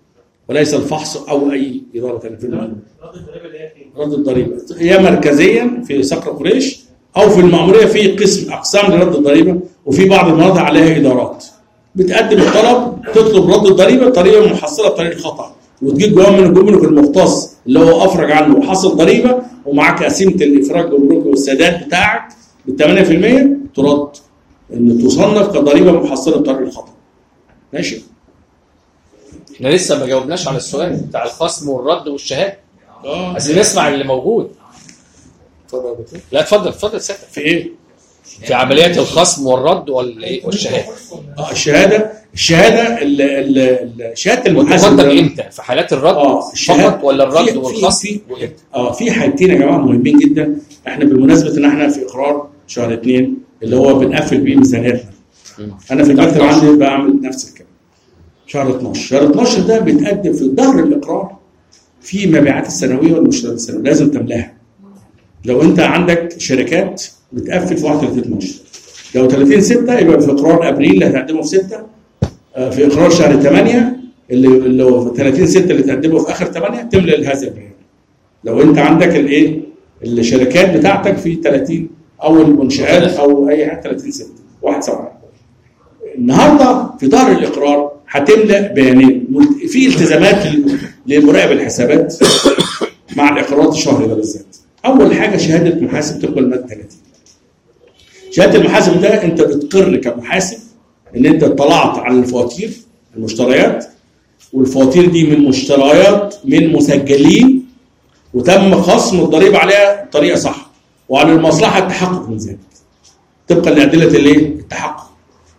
وليس الفحص او اي اداره ثانيه في المال. رد الضريبه اللي هي فين؟ رد الضريبه يا مركزيا في صقر قريش او في المأموريه في قسم اقسام لرد الضريبه، وفي بعض المناطق عليها ادارات بتقدم الطلب تطلب رد الضريبه بطريقه محصله بطريقه خطا، وتجيب جواب من الجمرك المختص اللي هو افرج عنه وحصل ضريبه ومعاك قسيمه الافراج الجمركي والسداد بتاعك بال ثمانية في المية ترد ان تصنف كضريبه محصله بطريقه خطا. ماشي؟ احنا لسه ما جاوبناش على السؤال بتاع الخصم والرد والشهاده. اه عايزين نسمع اللي موجود. اتفضل يا دكتور. لا اتفضل اتفضل سيادتك. في ايه؟ في عمليات الخصم والرد وال- والشهاده. اه الشهاده الشهاده ال- ال- ال- شهاده المحاسب وتقدم امتى؟ في حالات الرد اه فقط ولا الرد في- في- والخصم؟ في اه في حاجتين يا جماعه مهمين جدا. احنا بالمناسبه ان احنا في اقرار شهر اثنين اللي هو بنقفل بيه ميزانيتنا. انا في المكتب عندي بعمل نفس الكلام. شهر اتناشر شهر اتناشر ده بيتقدم في ظهر الاقرار في مبيعات السنويه والمشتريات السنويه لازم تملاها. لو انت عندك شركات بتقفل في واحد وثلاثين اتناشر، لو ثلاثين ستة يبقى في اقرار ابريل اللي هتقدمه في ستة، آه، في اقرار شهر ثمانية اللي اللي هو في ثلاثين ستة اللي تقدمه في اخر ثمانية تملى هذا البيان. لو انت عندك الايه الشركات بتاعتك في ثلاثين او المنشآت او اي حاجه ثلاثين ستة واحد سبعة. النهارده في ظهر الاقرار هتملى بيانين في التزامات لمراقب الحسابات مع الاقرارات الشهري ده بالذات. اول حاجه شهاده محاسب طبقا للماده ثلاثين. شهاده المحاسب ده انت بتقر كمحاسب ان انت اطلعت على الفواتير المشتريات، والفواتير دي من مشتريات من مسجلين وتم خصم الضريبه عليها بطريقه صح، وعلى المصلحه التحقق من ذلك طبقا لادله الايه؟ التحقق.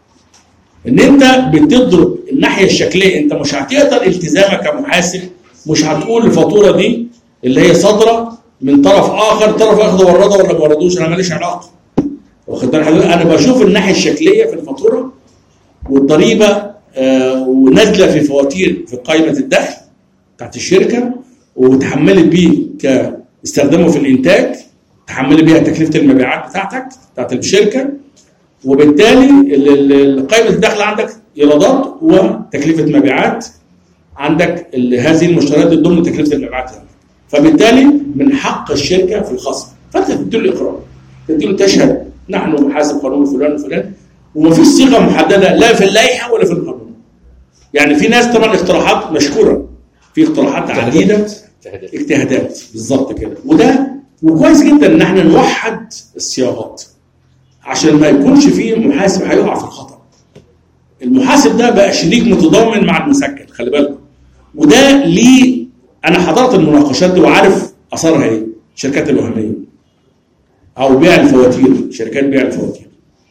ان انت بتضرب الناحيه الشكليه، انت مش هتقدر التزامك كمحاسب مش هتقول الفاتوره دي اللي هي صادره من طرف اخر، طرف اخذ ورده ولا ما وردوش، انا ماليش علاقه. واخد بالك حضرتك؟ انا بشوف الناحيه الشكليه في الفاتوره والضريبه آه ونازله في فواتير في قائمه الدخل بتاعت الشركه وتحملت بيه كاستخدامه في الانتاج، تحملت بيها تكلفه المبيعات بتاعتك بتاعت الشركه، وبالتالي قائمه الدخل عندك ايرادات وتكلفه مبيعات عندك هذه المشتريات ضمن تكلفه المبيعات يعني. فبالتالي من حق الشركه في الخصم، فانت تديله اقرار، تديله تشهد نحن محاسب قانون فلان وفلان، ومفيش صيغه محدده لا في اللائحه ولا في القانون. يعني في ناس طبعا اقتراحات مشكوره، في اقتراحات عديده اجتهادات بالظبط كده، وده وكويس جدا ان احنا نوحد الصياغات عشان ما يكونش فيه محاسب هيقع في الخطا. المحاسب ده بقى شريك متضامن مع المسجل، خلي بالكم. وده ليه انا حضرت المناقشات دي وعارف اثرها ايه، الشركات الوهميه او بيع الفواتير، شركات بيع الفواتير.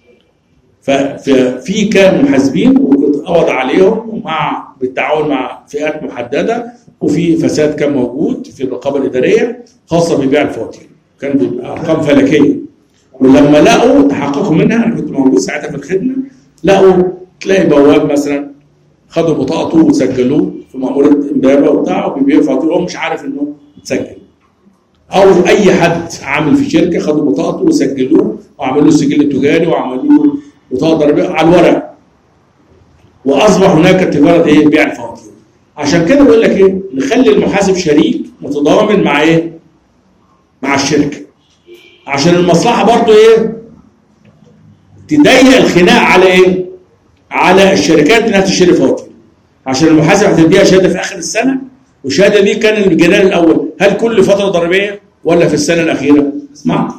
ففي كان محاسبين وقبض عليهم ومع بالتعاون مع فئات محدده، وفي فساد كان موجود في الرقابه الاداريه خاصه ببيع الفواتير، كان بيبقى ارقام فلكيه. ولما لقوا تحققوا منها، انا كنت موجود ساعتها في الخدمه، لقوا تلاقي بواب مثلا خدوا بطاقته وسجلوه في مأمورية امبابه وبتاع وبيبيع فواتير وهو مش عارف انه اتسجل. او اي حد عامل في شركه خدوا بطاقته وسجلوه وعملوا له السجل التجاري وعملوا له بطاقه ضريبيه على الورق، واصبح هناك تجاره ايه؟ بيع الفواتير. عشان كده بقول لك ايه؟ نخلي المحاسب شريك متضامن مع ايه؟ مع الشركه. عشان المصلحه برضو ايه؟ تضيق الخناق على ايه؟ على الشركات انها تشتري فواتير. عشان المحاسب هتديها شهاده في اخر السنه، والشهاده دي كان الجدال الاول هل كل فتره ضريبيه ولا في السنه الاخيره؟ اسمع.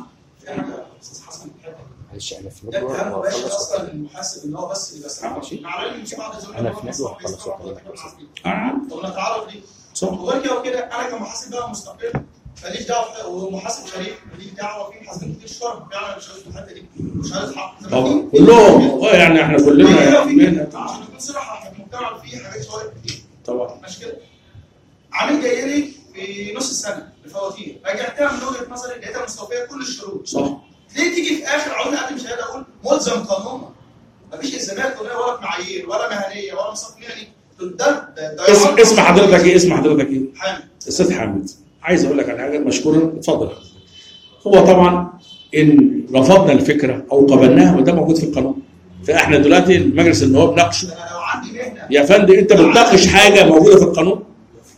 معلش انا في ده ندوه كلام مباشر وهخلص اصلا للمحاسب ان هو بس يبقى سامع مع العلم في بعض الزملاء انا في ندوه وهخلص طب نتعرف ليه؟ وغير كده وكده انا كمحاسب بقى مستقل ماليش دعوه، ومحاسب شريف ماليش دعوه، في محاسبين كتير شرف فعلا مش عارف الحته دي مش عارف حق طبعا كلهم يعني احنا كلنا عشان نكون صراحه احنا في المجتمع في حاجات شويه كتير طبعا مش كده. عامل جاي لي في نص السنه الفواتير، رجعتها من وجهه نظري لقيتها مستوفيه كل الشروط صح. ليه تيجي في اخر عاوز اقدم شهاده اقول ملزم قانونا؟ مفيش الزامات قانونيه ولا معايير ولا مهنيه ولا مصاريف مهني. ده ده اسم اسم حضرتك ايه؟ اسم حضرتك ايه؟ حامد. استاذ حامد، عايز اقول لك على حاجه مشكورا، اتفضل. هو طبعا ان رفضنا الفكره او قبلناها وده موجود في القانون، فاحنا دلوقتي المجلس النواب ناقشه. انا لو عندي مهنه يا فندم انت بتناقش حاجه موجوده في القانون؟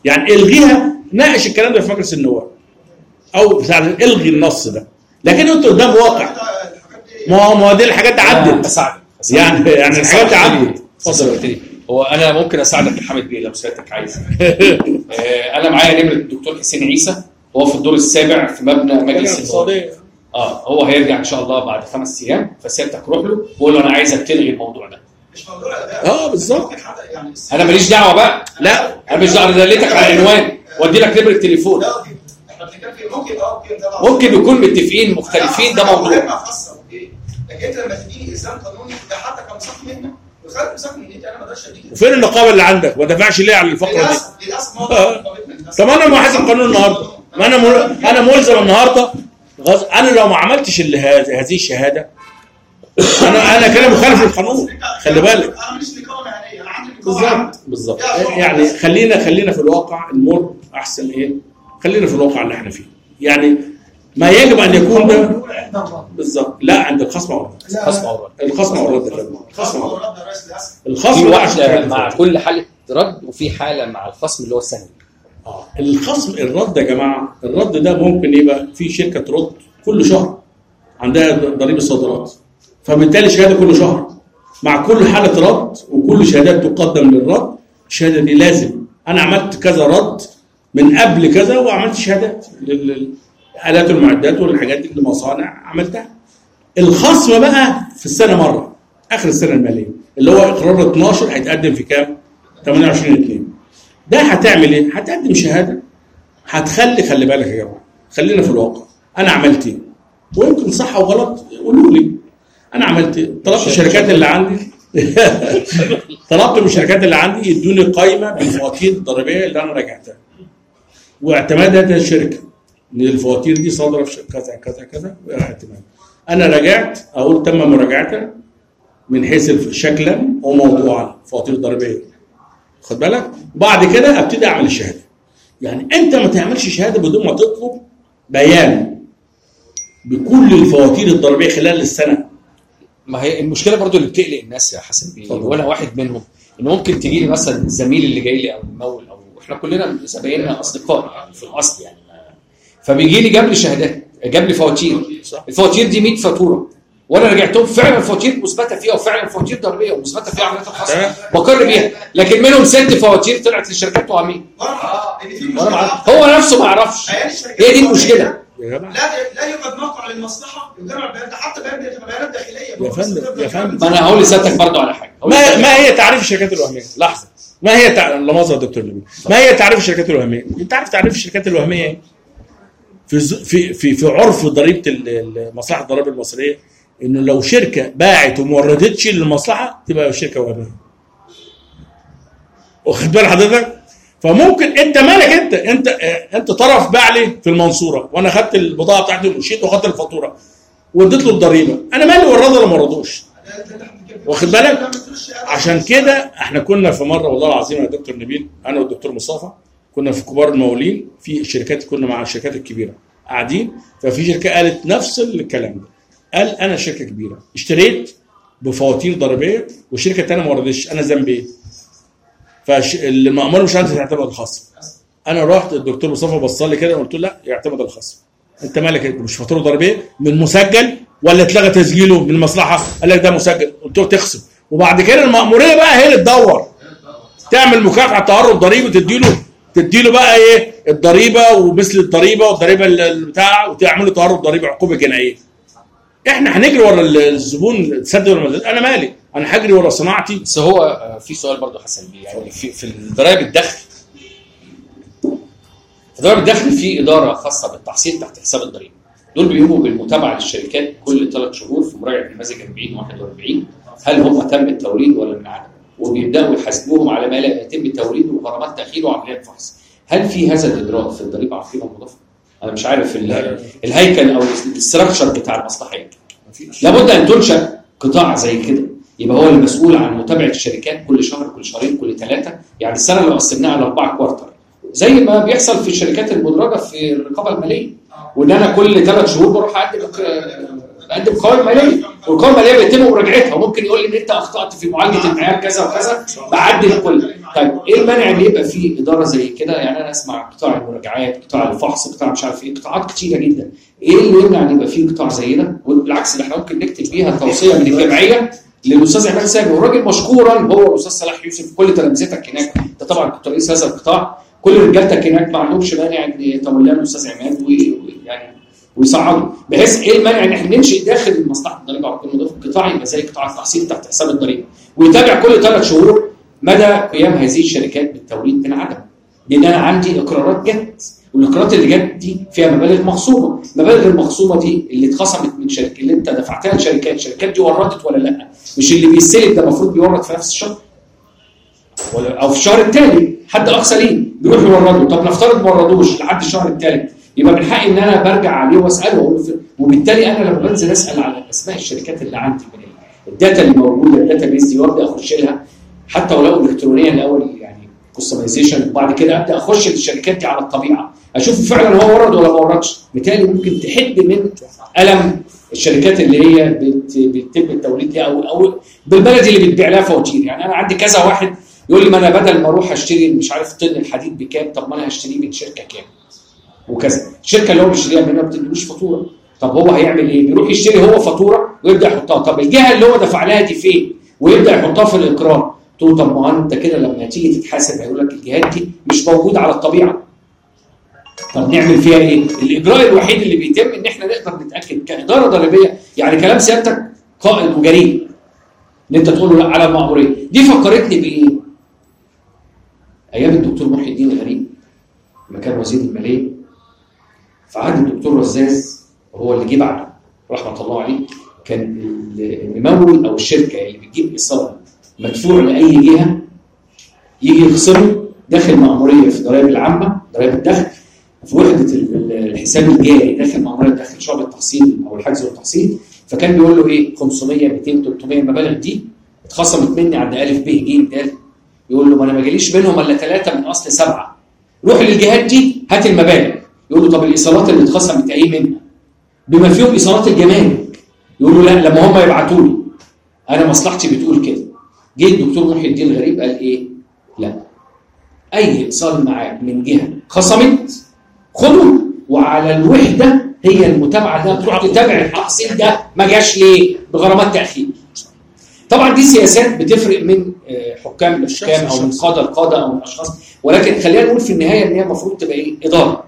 يعني الغيها، ناقش الكلام ده في مجلس النواب او بتاع الغي النص ده، لكن انت قدام واقع. ما هو ما دي الحاجات دي عدت اساعدك يعني يعني الحاجات دي عدت. اتفضل. هو انا ممكن اساعدك يا حامد بيه لو سيادتك عايز. انا معايا نمره الدكتور حسين عيسى، هو في الدور السابع في مبنى مجلس النواب. اه هو هيرجع ان شاء الله بعد خمس ايام، فسيادتك روح له وقول له انا عايزك تلغي الموضوع ده. مش موضوع ده. اه بالظبط. يعني انا ماليش دعوه بقى. لا انا ماليش دعوه، دلتك على عنوان وادي لك نمره التليفون. لا احنا بنتكلم في ممكن اه ممكن ممكن نكون متفقين مختلفين، ده موضوع خاصه. اوكي لكن انت لما تديني الزام قانوني ده حتى كمصلحه مهنه وخدت مساحه من ايدي انا ما اقدرش اديك. وفين النقابه اللي عندك؟ ما دفعش ليه على الفقره دي؟ للاسف للاسف ما طب انا محاسب قانون النهارده، ما انا مل... انا ملزم النهارده غز... انا لو ما عملتش اللي هذه هذه الشهاده انا انا كده مخالف للقانون. خلي بالك. انا ماليش نقابه مهنيه، انا عندي نقابه بالظبط بالظبط. يعني خلينا خلينا في الواقع المر احسن. ايه خلينا في الواقع اللي احنا فيه. يعني ما يجب ان يكون ده بالظبط. لا عند الخصم او الرد. الخصم او الرد. الخصم او الرد. الخصم او الرد. في الخصم واحده مع كل حاله رد، وفي حاله مع الخصم اللي هو السنوي. اه الخصم الرد يا جماعه، الرد ده ممكن يبقى في شركه ترد كل شهر عندها ضريبه صادرات، فبالتالي شهاده كل شهر مع كل حاله رد، وكل شهادات تقدم للرد. الشهاده دي لازم انا عملت كذا رد من قبل كذا، وعملت شهادات للآلات والمعدات والحاجات دي للمصانع عملتها. الخصم بقى في السنه مره اخر السنه الماليه اللي هو اقرار اتناشر هيتقدم في كام؟ ثمانية وعشرين اتنين. ده هتعمل ايه؟ هتقدم شهاده هتخلي خلي بالك يا جماعه، خلينا في الواقع. انا عملت ايه؟ ويمكن صح وغلط قولوا لي. انا عملت ايه؟ طلبت الشركات اللي عندي طلبت من الشركات اللي عندي يدوني قائمه بالفواتير الضريبيه اللي انا راجعتها واعتماد هذه الشركه ان الفواتير دي صادره في كذا كذا كذا واعتماد. انا راجعت اقول تم مراجعتها من حيث شكلا وموضوعا فواتير ضريبيه، خد بالك. بعد كده ابتدي اعمل الشهاده. يعني انت ما تعملش شهاده بدون ما تطلب بيان بكل الفواتير الضريبيه خلال السنه. ما هي المشكله برضو اللي بتقلق الناس يا حسن بيه، وانا واحد منهم، ان ممكن تجي لي مثلا الزميل اللي جاي لي او الممول، او احنا كلنا زبايننا اصدقاء يعني في الاصل يعني، فبيجي لي جاب لي شهادات، جاب لي فواتير، الفواتير دي مية فاتوره، وانا رجعتهم فعلا فواتير مثبته فيها، وفعلا فواتير ضريبيه ومثبته فيها عمليات الخاصه بقر بيها، لكن منهم ست فواتير طلعت للشركات وهميه. هو نفسه ما يعرفش. هي دي المشكله. لا لا يوجد موقع للمصلحه يجمع البيانات ده، حتى بيانات بيانات داخليه. يا فندم يا فندم ما انا هقول لسيادتك برضه على حاجه. ما ما هي تعريف الشركات الوهميه؟ لحظه. ما هي تع... لمؤاخذه يا دكتور نبيل، ما هي تعريف الشركات الوهميه؟ انت عارف تعريف الشركات الوهميه ايه؟ في في في في عرف ضريبه مصلحه الضرائب المصريه، انه لو شركه باعت وما وردتش للمصلحه تبقى شركه وهميه. واخد بال حضرتك؟ فممكن انت مالك، انت انت انت طرف باع لي في المنصوره وانا خدت البضاعه بتاعتي ومشيت واخدت الفاتوره واديت له الضريبه، انا مالي ورده ولا ما وردوش؟ واخد بالك؟ عشان كده احنا كنا في مره والله العظيم يا دكتور نبيل، انا والدكتور مصطفى كنا في كبار المقاولين في الشركات، كنا مع الشركات الكبيره قاعدين، ففي شركه قالت نفس الكلام ده. قال انا شركه كبيره اشتريت بفواتير ضريبيه والشركه الثانيه ما وردتش، انا ذنبي ايه؟ فالمأمور مش عايز يعتمد الخصم. انا رحت الدكتور مصطفى بص لي كده وقلت له لا يعتمد الخصم. انت مالك انت مش فاتوره ضريبيه من مسجل ولا اتلغى تسجيله من المصلحه؟ قال لك ده مسجل. قلت له تخصم. وبعد كده المأموريه بقى هي اللي تدور تعمل مكافحه تهرب ضريبي وتديله تديله بقى ايه الضريبه ومثل الضريبه والضريبه البتاع وتعملوا تهرب ضريبي عقوبه جنائيه. احنا هنجري ورا الزبون تسدد ولا ما، انا مالي، انا هجري ورا صناعتي. بس هو في سؤال برضه حسن بيه، يعني في في ضرائب الدخل، في ضرائب الدخل في اداره خاصه بالتحصيل تحت حساب الضريبه، دول بيقوموا بالمتابعه للشركات كل ثلاث شهور في مراجعه نماذج أربعين واحد وأربعين، هل هم تم التوريد ولا من عدم، وبيبداوا يحاسبوهم على ما لا يتم توريده وغرامات تاخير وعمليات فحص. هل في هذا الادراك في الضريبه على القيمه المضافه؟ انا مش عارف الهيكل او الاستراكشر بتاع المصلحه ايه. لابد ان تنشا قطاع زي كده يبقى هو المسؤول عن متابعه الشركات كل شهر كل شهرين كل ثلاثه، يعني السنه لو قسمناها على اربعه كوارتر زي ما بيحصل في الشركات المدرجه في الرقابه الماليه، وان انا كل ثلاث شهور بروح اقدم اقدم قوائم ماليه، والقوائم الماليه بيتم مراجعتها، وممكن يقول لي ان انت اخطات في معالجه المعيار كذا وكذا بعدل كل طيب ايه المانع ان يبقى في اداره زي كده؟ يعني انا اسمع قطاع المراجعات، قطاع الفحص، قطاع مش عارف ايه، قطاعات كتيره جدا. ايه اللي يمنع ان يبقى في قطاع زي ده؟ وبالعكس ده احنا ممكن نكتب بيها توصيه من الجمعيه للاستاذ عماد سامي، والراجل مشكورا هو والاستاذ صلاح يوسف كل تلامذتك هناك، انت طبعا كنت رئيس هذا القطاع، كل رجالتك هناك ما عندهمش مانع ان يتولاه الاستاذ عماد ويعني ويصعدوا، بحيث ايه المانع ان احنا ننشئ داخل مصلحه الضريبه على كل مضاف قطاعي يبقى زي قطاع التحصيل تحت حساب الضريبه، ويتابع كل ثلاث شهور مدى قيام هذه الشركات بالتوريد من عدم. لان انا عندي اقرارات جت، والاقرارات اللي جت دي فيها مبالغ مخصومه، المبالغ المخصومه دي اللي اتخصمت من شركه اللي انت دفعتها لشركات، الشركات دي وردت ولا لا؟ مش اللي بيستلم ده المفروض بيورد في نفس الشهر ولا او في الشهر التالي، حد اقصى ليه بيروح يورده. طب نفترض ما وردوش لحد الشهر الثالث، يبقى من حقي ان انا برجع عليه واساله واقول له، وبالتالي انا لما بنزل اسال على اسماء الشركات اللي عندي من الداتا اللي موجوده، الداتا بيز دي وابدا اخش لها حتى ولو الكترونيا الاول، يعني كستمايزيشن، وبعد كده ابدا اخش للشركات دي على الطبيعه اشوف فعلا هو ورد ولا ما وردش. بالتالي ممكن تحد من الم الشركات اللي هي بتتم التوريد ليها او او بالبلدي اللي بتبيع لها فواتير. يعني انا عندي كذا واحد يقول لي ما انا بدل ما اروح اشتري مش عارف طن الحديد بكام، طب ما انا هشتريه من شركه كام وكذا. الشركه اللي هو بيشتريها منها ما بتديلوش فاتوره، طب هو هيعمل ايه؟ بيروح يشتري هو فاتوره ويبدا يحطها. طب الجهه اللي هو دفع لها دي فين؟ ويبدا يحطها في الاقرار. تقول طب ما انت كده لما تيجي تتحاسب هيقول لك الجهات دي مش موجوده على الطبيعه. طب نعمل فيها ايه؟ الاجراء الوحيد اللي بيتم ان احنا نقدر نتاكد كاداره ضريبيه، يعني كلام سيادتك قائد وجريء ان انت تقول له لا على المأموريه. دي فكرتني بايه؟ ايام الدكتور محي الدين غريب لما كان وزير الماليه، في عهد الدكتور رزاز وهو اللي جه بعده رحمه الله عليه، كان الممول او الشركه اللي بتجيب ايصال مدفوع لاي جهه يجي يخصمه داخل مأموريه في الضرائب العامه، ضرائب الدخل، في وحده الحساب الجاري داخل مأموريه داخل شعب التحصيل او الحجز والتحصيل. فكان بيقول له ايه؟ خمسمية مئتين ثلاثمية المبالغ دي اتخصمت مني عند الف ب ج د. يقول له ما انا ما جاليش منهم الا ثلاثه من اصل سبعه. روح للجهات دي هات المبالغ. يقول له طب الايصالات اللي اتخصمت ايه منها؟ بما فيهم ايصالات الجمارك. يقول له لا لما هم يبعتوا لي انا مصلحتي بتقول كده. جه الدكتور محي الدين غريب قال ايه؟ لا اي ايصال معاك من جهه خصمت خده، وعلى الوحده هي المتابعه ده تروح تتابع التحصيل ده ما جاش ليه بغرامات تاخير. طبعا دي سياسات بتفرق من حكام الحكام او من قاده القاده او من اشخاص، ولكن خلينا نقول في النهايه ان هي المفروض تبقى ايه؟ اداره.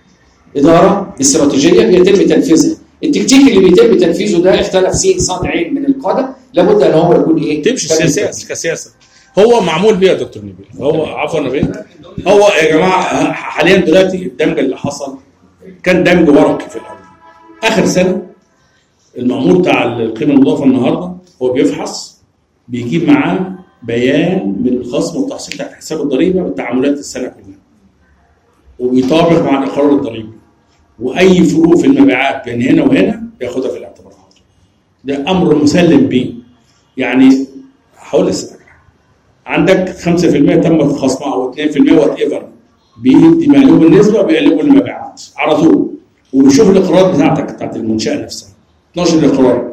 اداره باستراتيجيه بيتم تنفيذها. التكتيك اللي بيتم تنفيذه ده اختلف سين صاد عين من القاده، لابد ان هو يكون ايه؟ تمشي سياسه كسياسه. هو معمول بيه يا دكتور نبيل. هو عفوا نبيل. هو يا جماعه حاليا دلوقتي الدمج اللي حصل كان دمج ورقي في الاول. اخر سنه المأمور بتاع القيمه المضافه النهارده هو بيفحص بيجيب معاه بيان من الخصم والتحصيل تحت حساب الضريبه بالتعاملات السنه كلها. وبيطابق مع الاقرار الضريبي. واي فروق في المبيعات بين هنا وهنا بياخدها في الاعتبار. ده امر مسلم به. يعني هقول لسه عندك خمسة في المية تم خصمها او اثنين في المية وات ايفر، بيدي مقلوب النسبه وبيقلبوا المبيعات على طول. وبيشوف الاقرارات بتاعتك بتاعت المنشاه نفسها. اتناشر اقرار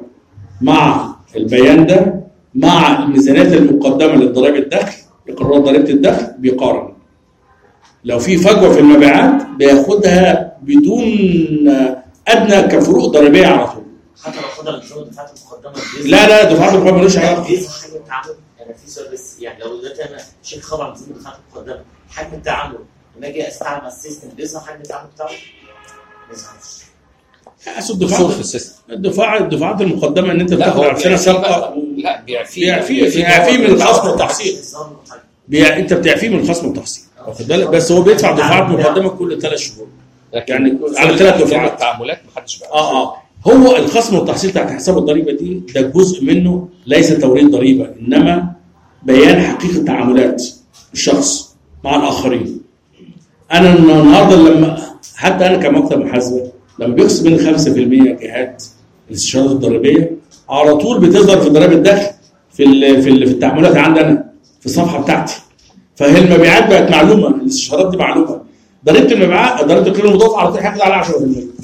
مع البيان ده مع الميزانيات المقدمه للضرائب الدخل، اقرارات ضريبه الدخل بيقارن. لو في فجوه في المبيعات بياخدها بدون ادنى كفروق ضريبيه على طول. حتى لو خدها من شغل دفعات المقدمه. لا لا دفعات المقدمه ملوش علاقه. في حاجه تعامل انا في سؤال بس، يعني لو دلوقتي انا شيك خبر من ضمن دفعات المقدمه، حجم التعامل لما اجي استعمل مع السيستم بيظهر حجم التعامل بتاعه؟ ما يظهرش. اصل الدفعات في السيستم. الدفاع الدفعات المقدمه ان انت بتاخد على سنه سابقه. لا بيعفيه بيعفيه بيعفيه من الخصم والتحصيل. بيع... انت بتعفيه من الخصم والتحصيل واخد بالك، بس هو بيدفع دفعات مقدمه كل ثلاث شهور. يعني على ثلاث دفعات التعاملات ما حدش بقى. اه اه هو الخصم والتحصيل تحت حساب الضريبه دي ده جزء منه ليس توريد ضريبه، انما بيان حقيقه تعاملات الشخص مع الاخرين. انا النهارده لما حتى انا كمكتب محاسبه لما بيخصم من خمسة في المية جهات الاستشارات الضريبيه على طول بتظهر في ضرائب الدخل في ال في, ال في التعاملات عندنا في الصفحه بتاعتي. فهي المبيعات بقت معلومه، الاستشارات دي معلومه. ضريبه المبيعات ضريبه القيمه المضافه على طول هياخد على عشرة في المية.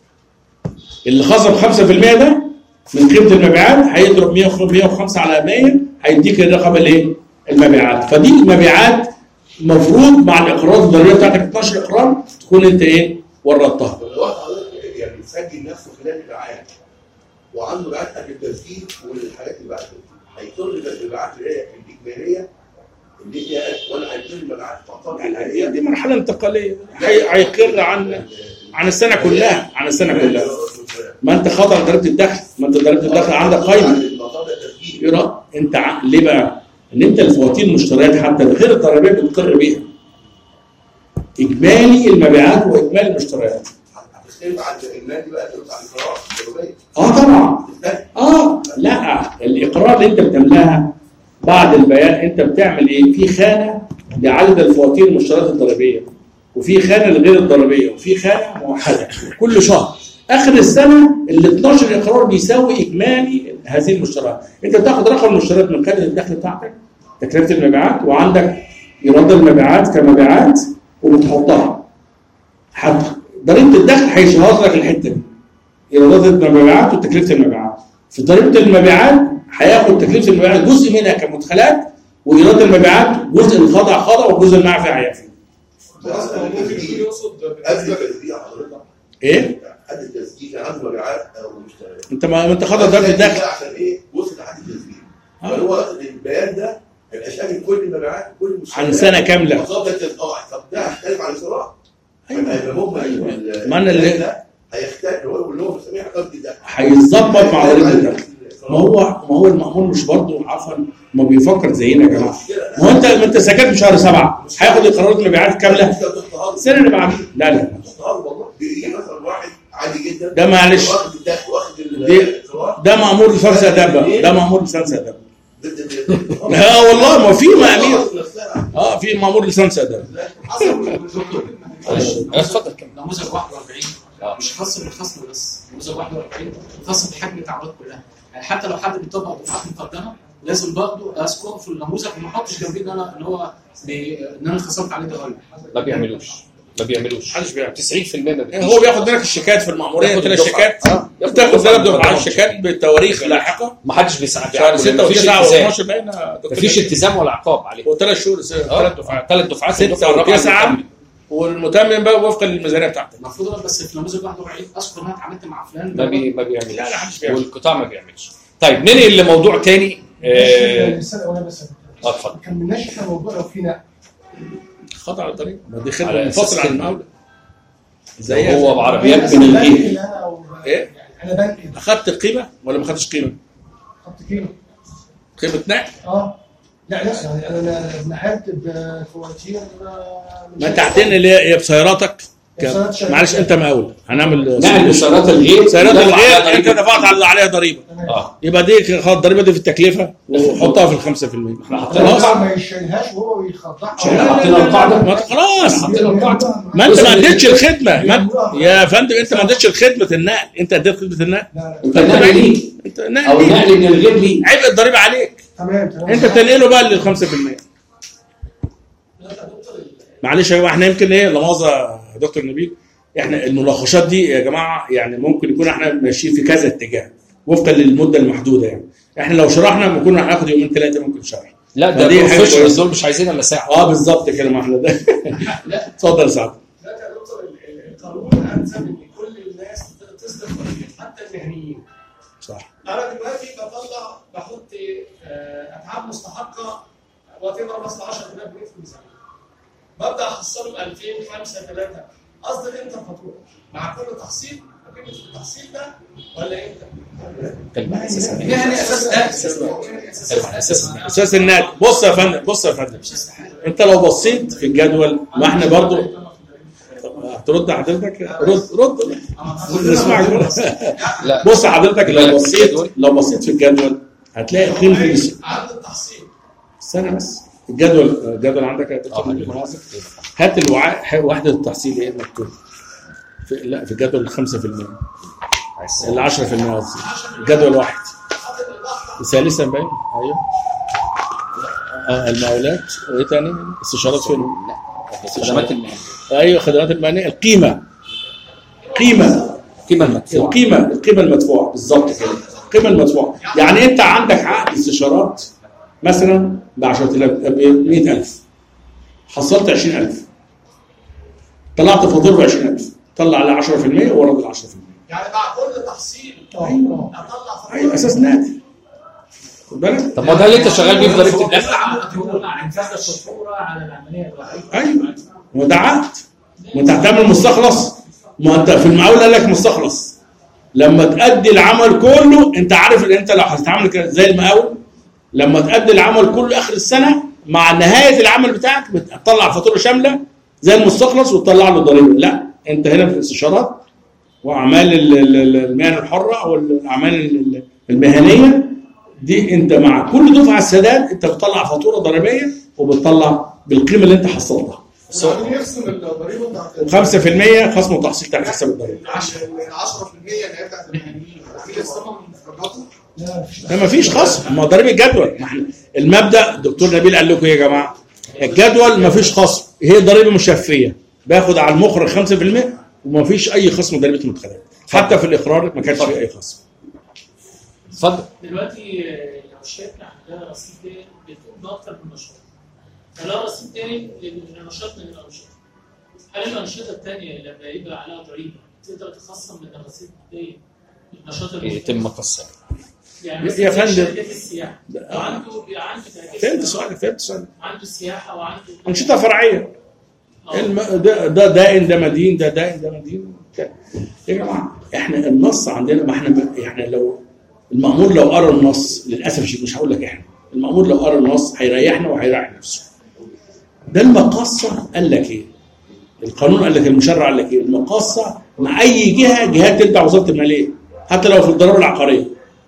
اللي خصم خمسة في المية ده من قيمه المبيعات هيضرب مية وخمسة على مية هيديك الرقم الايه؟ المبيعات. فدي المبيعات المفروض مع الاقرارات الضريبيه بتاعتك اتناشر اقرار تكون انت ايه وردتها. لو واحد حضرتك يعني مسجل نفسه خلال المبيعات وعنده مبيعات قبل التسجيل والحاجات اللي بعد هيطل المبيعات اللي هي الاجماليه اللي هي ولا هيطل المبيعات فقط يعني دي مرحله انتقاليه هيقر عن عن السنه كلها عن السنه كلها. ما انت خاضع ضريبه الدخل، ما انت ضريبه الدخل عندك قايمه. يرى انت ع... ليه بقى؟ ان انت الفواتير المشتريات حتى غير الضريبيه بتقر بيها. اجمالي المبيعات واجمالي المشتريات. هتختلف عن الاجمالي بقى اللي على الاقرار الضريبيه. اه طبعا. اه لا الاقرار اللي انت بتملاها بعد البيان انت بتعمل ايه؟ في خانه لعدد الفواتير المشتريات الضريبيه، وفي خانه لغير الضريبيه، وفي خانه موحده كل شهر. اخر السنه ال اتناشر اقرار بيساوي اجمالي هذه المشتريات. انت بتاخد رقم المشتريات من خانه الدخل بتاعتك، تكلفه المبيعات، وعندك ايراد المبيعات كمبيعات وبتحطها. حتى ضريبه الدخل هيشهر لك الحته دي. ايرادات المبيعات وتكلفه المبيعات. في ضريبه المبيعات هياخد تكلفه المبيعات جزء منها كمدخلات، وايراد المبيعات جزء الخاضع خاضع وجزء المعفي هيعفي. يقصد قبل التسجيل حضرتك ايه؟ قبل التسجيل كان عنده مبيعات او مشتريات. انت ما انت خاضع ضريبه الدخل عشان ايه؟ وصل لحد التسجيل. فهو واخد البيان ده هيبقى شامل كل المبيعات كل المشتريات عن سنه كامله. طب ده هيختلف عن الاقرار. هيبقى مهم ما انا اللي هيختلف هو اللي هو بيسميه عقد الدخل. هيتظبط مع ضريبه الدخل. ما هو ما هو المأمور مش برضه عفوا ما بيفكر زينا يا جماعه. ما هو انت ما انت سكت في شهر سبعه هياخد القرارات المبيعات كامله السنه اللي بعدها. لا لا والله مثلا واحد عادي جدا ده معلش واخد الدخل واخد ده مأمور لسانس ادب ده مأمور لسانس ادب. لا والله ما في مأمير اه في مأمور لسانس ادب. اتفضل كمل. نموذج واحد وأربعين مش خاص بالخصم بس، نموذج واحد وأربعين خاص بحجم التعاملات كلها. يعني حتى لو حد بيطبق دفعات مقدمه لازم برضه اذكر في النموذج وما احطش جنبيه ان انا ان هو ان انا خصمت عليه ضرائب. ما بيعملوش ما بيعملوش محدش بيعمل تسعين في المية ما بيعملوش. هو بياخد منك الشيكات في المأمورية، ياخد لك الشيكات بتاخد ثلاث دفعات شيكات بتواريخ لاحقه. ما حدش بيساعد شهر ستة وتسعة واتناشر باين مفيش التزام ولا عقاب عليه. وثلاث شهور ثلاث دفعات ثلاث دفعات ستة وتسعة والمتمم بقى وفقا للميزانيه بتاعتك. المفروض بس في نموذج واحد وأربعين اذكر ان انا اتعاملت مع فلان ما بي ما بيعملش. لا لا محدش بيعمل والقطاع ما بيعملش. طيب ننقل لموضوع تاني. آه وانا بس اتفضل. كان مناش احنا موضوع لو في نقل خطأ على الطريق، ما دي خدمه منفصله عن المقاوله. زي هو بعربيات من الايه؟ ايه؟ انا بنقل اخدت القيمه ولا ما اخدتش قيمه؟ خدت قيمه قيمه نقل؟ اه لا لا يعني انا نقلت بفواتير. ما انت هتنقل اللي هي بسياراتك. معلش انت مقاول هنعمل نقل بسيارات الغير سيارات الغير انت دفعت على عليها ضريبه. اه يبقى دي خد الضريبه دي في التكلفه وحطها في ال خمسة في المية. احنا حطينا ما يشيلهاش وهو يخضعها. حطينا القاعده. ما خلاص حطينا القاعده. ما انت ما اديتش الخدمه ما يا فندم انت ما اديتش الخدمه النقل. انت اديت خدمه النقل. انت نقل ليه؟ انت او نقل نقل من الغير ليه؟ عبء الضريبه عليك. تمام تمام. انت تنقله بقى لل خمسة في المية. معلش يا احنا يمكن ايه لا مؤاخذه يا دكتور نبيل، احنا المناقشات دي يا جماعه يعني ممكن يكون احنا ماشيين في كذا اتجاه وفقا للمده المحدوده. يعني احنا لو شرحنا ممكن هناخد يومين ثلاثه ممكن شرح. لا ده بروفيشنال دول مش عايزين الا ساعه. اه بالظبط كده ما احنا ده. اتفضل يا سعد. لا يا دكتور القانون انسب ان كل الناس تصرف حتى المهنيين. صح. انا دلوقتي بطلع بحط اتعاب مستحقه وتضرب مثلا عشرة آلاف جنيه في الميزانيه. ببدا احصله ب ألفين خمسة ثلاثة اصدر امتى الفاتوره؟ مع كل تحصيل قيمه التحصيل ده ولا امتى؟ يعني اساس اساس اساس النادي. بص يا فندم بص يا فندم انت لو بصيت في الجدول ما احنا برضو هترد حضرتك رد رد نسمعك. لا بص حضرتك لو بصيت لو بصيت في الجدول هتلاقي قيمه عدد التحصيل. استنى بس الجدول الجدول عندك يا دكتور. هات الوعاء وحده التحصيل ايه مكتوب في لا في الجدول خمسة في المية ال عشرة في المية قصدي الجدول واحد ثالثا باين. ايوه اه المقاولات وايه ثاني استشارات فين؟ خدمات المهنيه. ايوه خدمات المهنيه. القيمه قيمه القيمه المدفوعه القيمه القيمه المدفوعه بالظبط كده. القيمه المدفوعه يعني انت عندك عقد استشارات مثلا ب عشرة آلاف ب مئة ألف، حصلت عشرين ألف، طلعت فاتوره ب عشرين ألف، طلع على عشرة في المية وورد ال عشرة في المية. يعني مع كل تحصيل ايوه اطلع ايوه اساس نادي. خد بالك؟ طب ما ده اللي انت شغال بيه في ضريبه الدخل. انفاذ الفاتوره على العمليه الوحيده. ايوه وده عقد، وانت هتعمل مستخلص، ما انت في المقاول قال لك مستخلص. لما تأدي العمل كله انت عارف ان انت لو هتتعامل كده زي المقاول، لما تأدي العمل كله اخر السنه مع نهايه العمل بتاعك بتطلع فاتوره شامله زي المستخلص وتطلع له ضريبه. لا، انت هنا في الاستشارات واعمال المهن الحره او الاعمال المهنيه دي، انت مع كل دفعه السداد انت بتطلع فاتوره ضريبيه وبتطلع بالقيمه اللي انت حصلتها. يعني يخصم الضريبه بتاعت خمسة في المية خصم وتحصيل تحت حساب الضريبه. عشرة في المية اللي هي بتاعت المهنيين في يخصمها من مفرداته؟ لا ما فيش خصم، ما ضريبه الجدول. ما احنا المبدا الدكتور نبيل قال لكم ايه يا جماعه؟ الجدول ما فيش خصم، هي ضريبه مشفيه، باخد على المخرج خمسة في المية وما فيش اي خصم ضريبه المدخلات، حتى في الاقرار ما كانش في اي خصم. اتفضل. دلوقتي لو الشركه عندها رصيد دين بتقوم باكثر من نشاط، فلا رصيد دين لنشاط من الانشطه، هل الانشطه الثانيه لما يبقى عليها ضريبه تقدر تخصم من الرصيد دين النشاط يتم قصها؟ يعني يا فندم شركات السياحه وعنده عنده فهمت سؤالك فهمت سؤالك عنده سياحه وعنده انشطه فرعيه. الم... ده ده دائن ده مدين ده دائن ده مدين. يا جماعه احنا النص عندنا، ما احنا يعني لو المأمور لو قرا النص، للاسف الشديد مش هقول لك احنا، المأمور لو قرا النص هيريحنا وهيريح نفسه. ده المقاصه قال لك ايه؟ القانون قال لك، المشرع قال لك ايه؟ المقاصه مع اي جهه جهات تتبع وزاره الماليه، حتى لو في الضرائب العقاريه،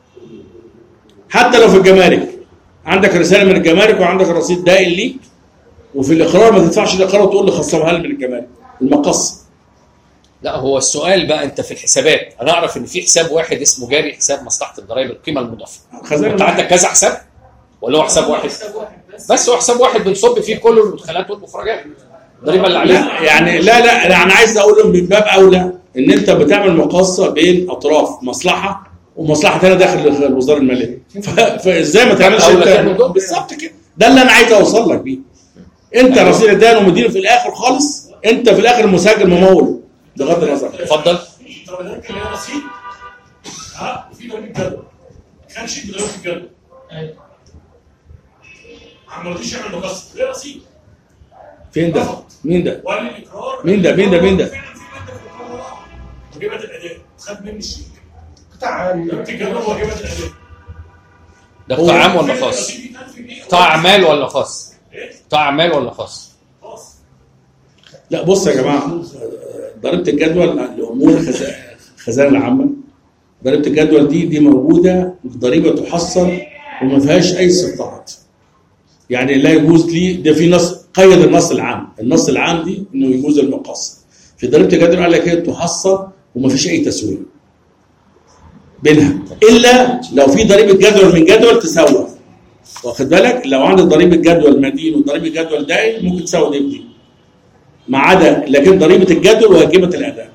حتى لو في الجمارك عندك رساله من الجمارك وعندك رصيد دائن ليك، وفي الاقرار ما تدفعش الاقرار وتقول لي خصمها لي من الجمارك. المقص. لا هو السؤال بقى، انت في الحسابات انا اعرف ان في حساب واحد اسمه جاري، حساب مصلحه الضرائب القيمه المضافه. انت عندك كذا حساب ولا هو حساب واحد؟ بس هو حساب واحد بنصب فيه كل المدخلات والمخرجات، الضريبه اللي عليها. لا يعني لا لا انا عايز اقول من باب اولى ان انت بتعمل مقاصه بين اطراف مصلحه ومصلحه ثانيه داخل الوزاره الماليه، فازاي ما تعملش انت بالظبط كده؟ ده اللي انا عايز اوصل لك بيه. انت رصيد الدين ومديره في الاخر خالص، انت في الاخر مسجل ممول بغض النظر. اتفضل. طب انا كان ليا رصيد ها وفي ضريبه جدول، كان شيء بضريبه الجدول. ايوه. ما رضيش يعمل مقص، ليه رصيد؟ فين ده؟ مين ده؟ ولا الاقرار مين ده؟ مين ده؟ مين ده؟ فعلا في ماده في القانون وجبت الاداء، خد مني الشيك. قطاع ضريبه الجدول وجبت الاداء. ده قطاع عام ولا خاص؟ قطاع اعمال ولا خاص؟ قطاع اعمال ولا خاص؟ خاص. لا بص يا جماعه، ضريبه الجدول لامور الخزانه العامه، ضريبه الجدول دي دي موجوده ضريبه تحصل وما فيهاش اي استطاعات. يعني لا يجوز لي، ده في نص قيد النص العام، النص العام دي انه يجوز المقاصه. في ضريبه الجدول قال لك هي تحصل وما فيش اي تسويه بينها، الا لو في ضريبه جدول من جدول تسوى. واخد بالك؟ لو عندك ضريبه جدول مدين وضريبه جدول دائن ممكن تساوي دي بدي، ما عدا لكن ضريبه الجدول واجبه الاداء.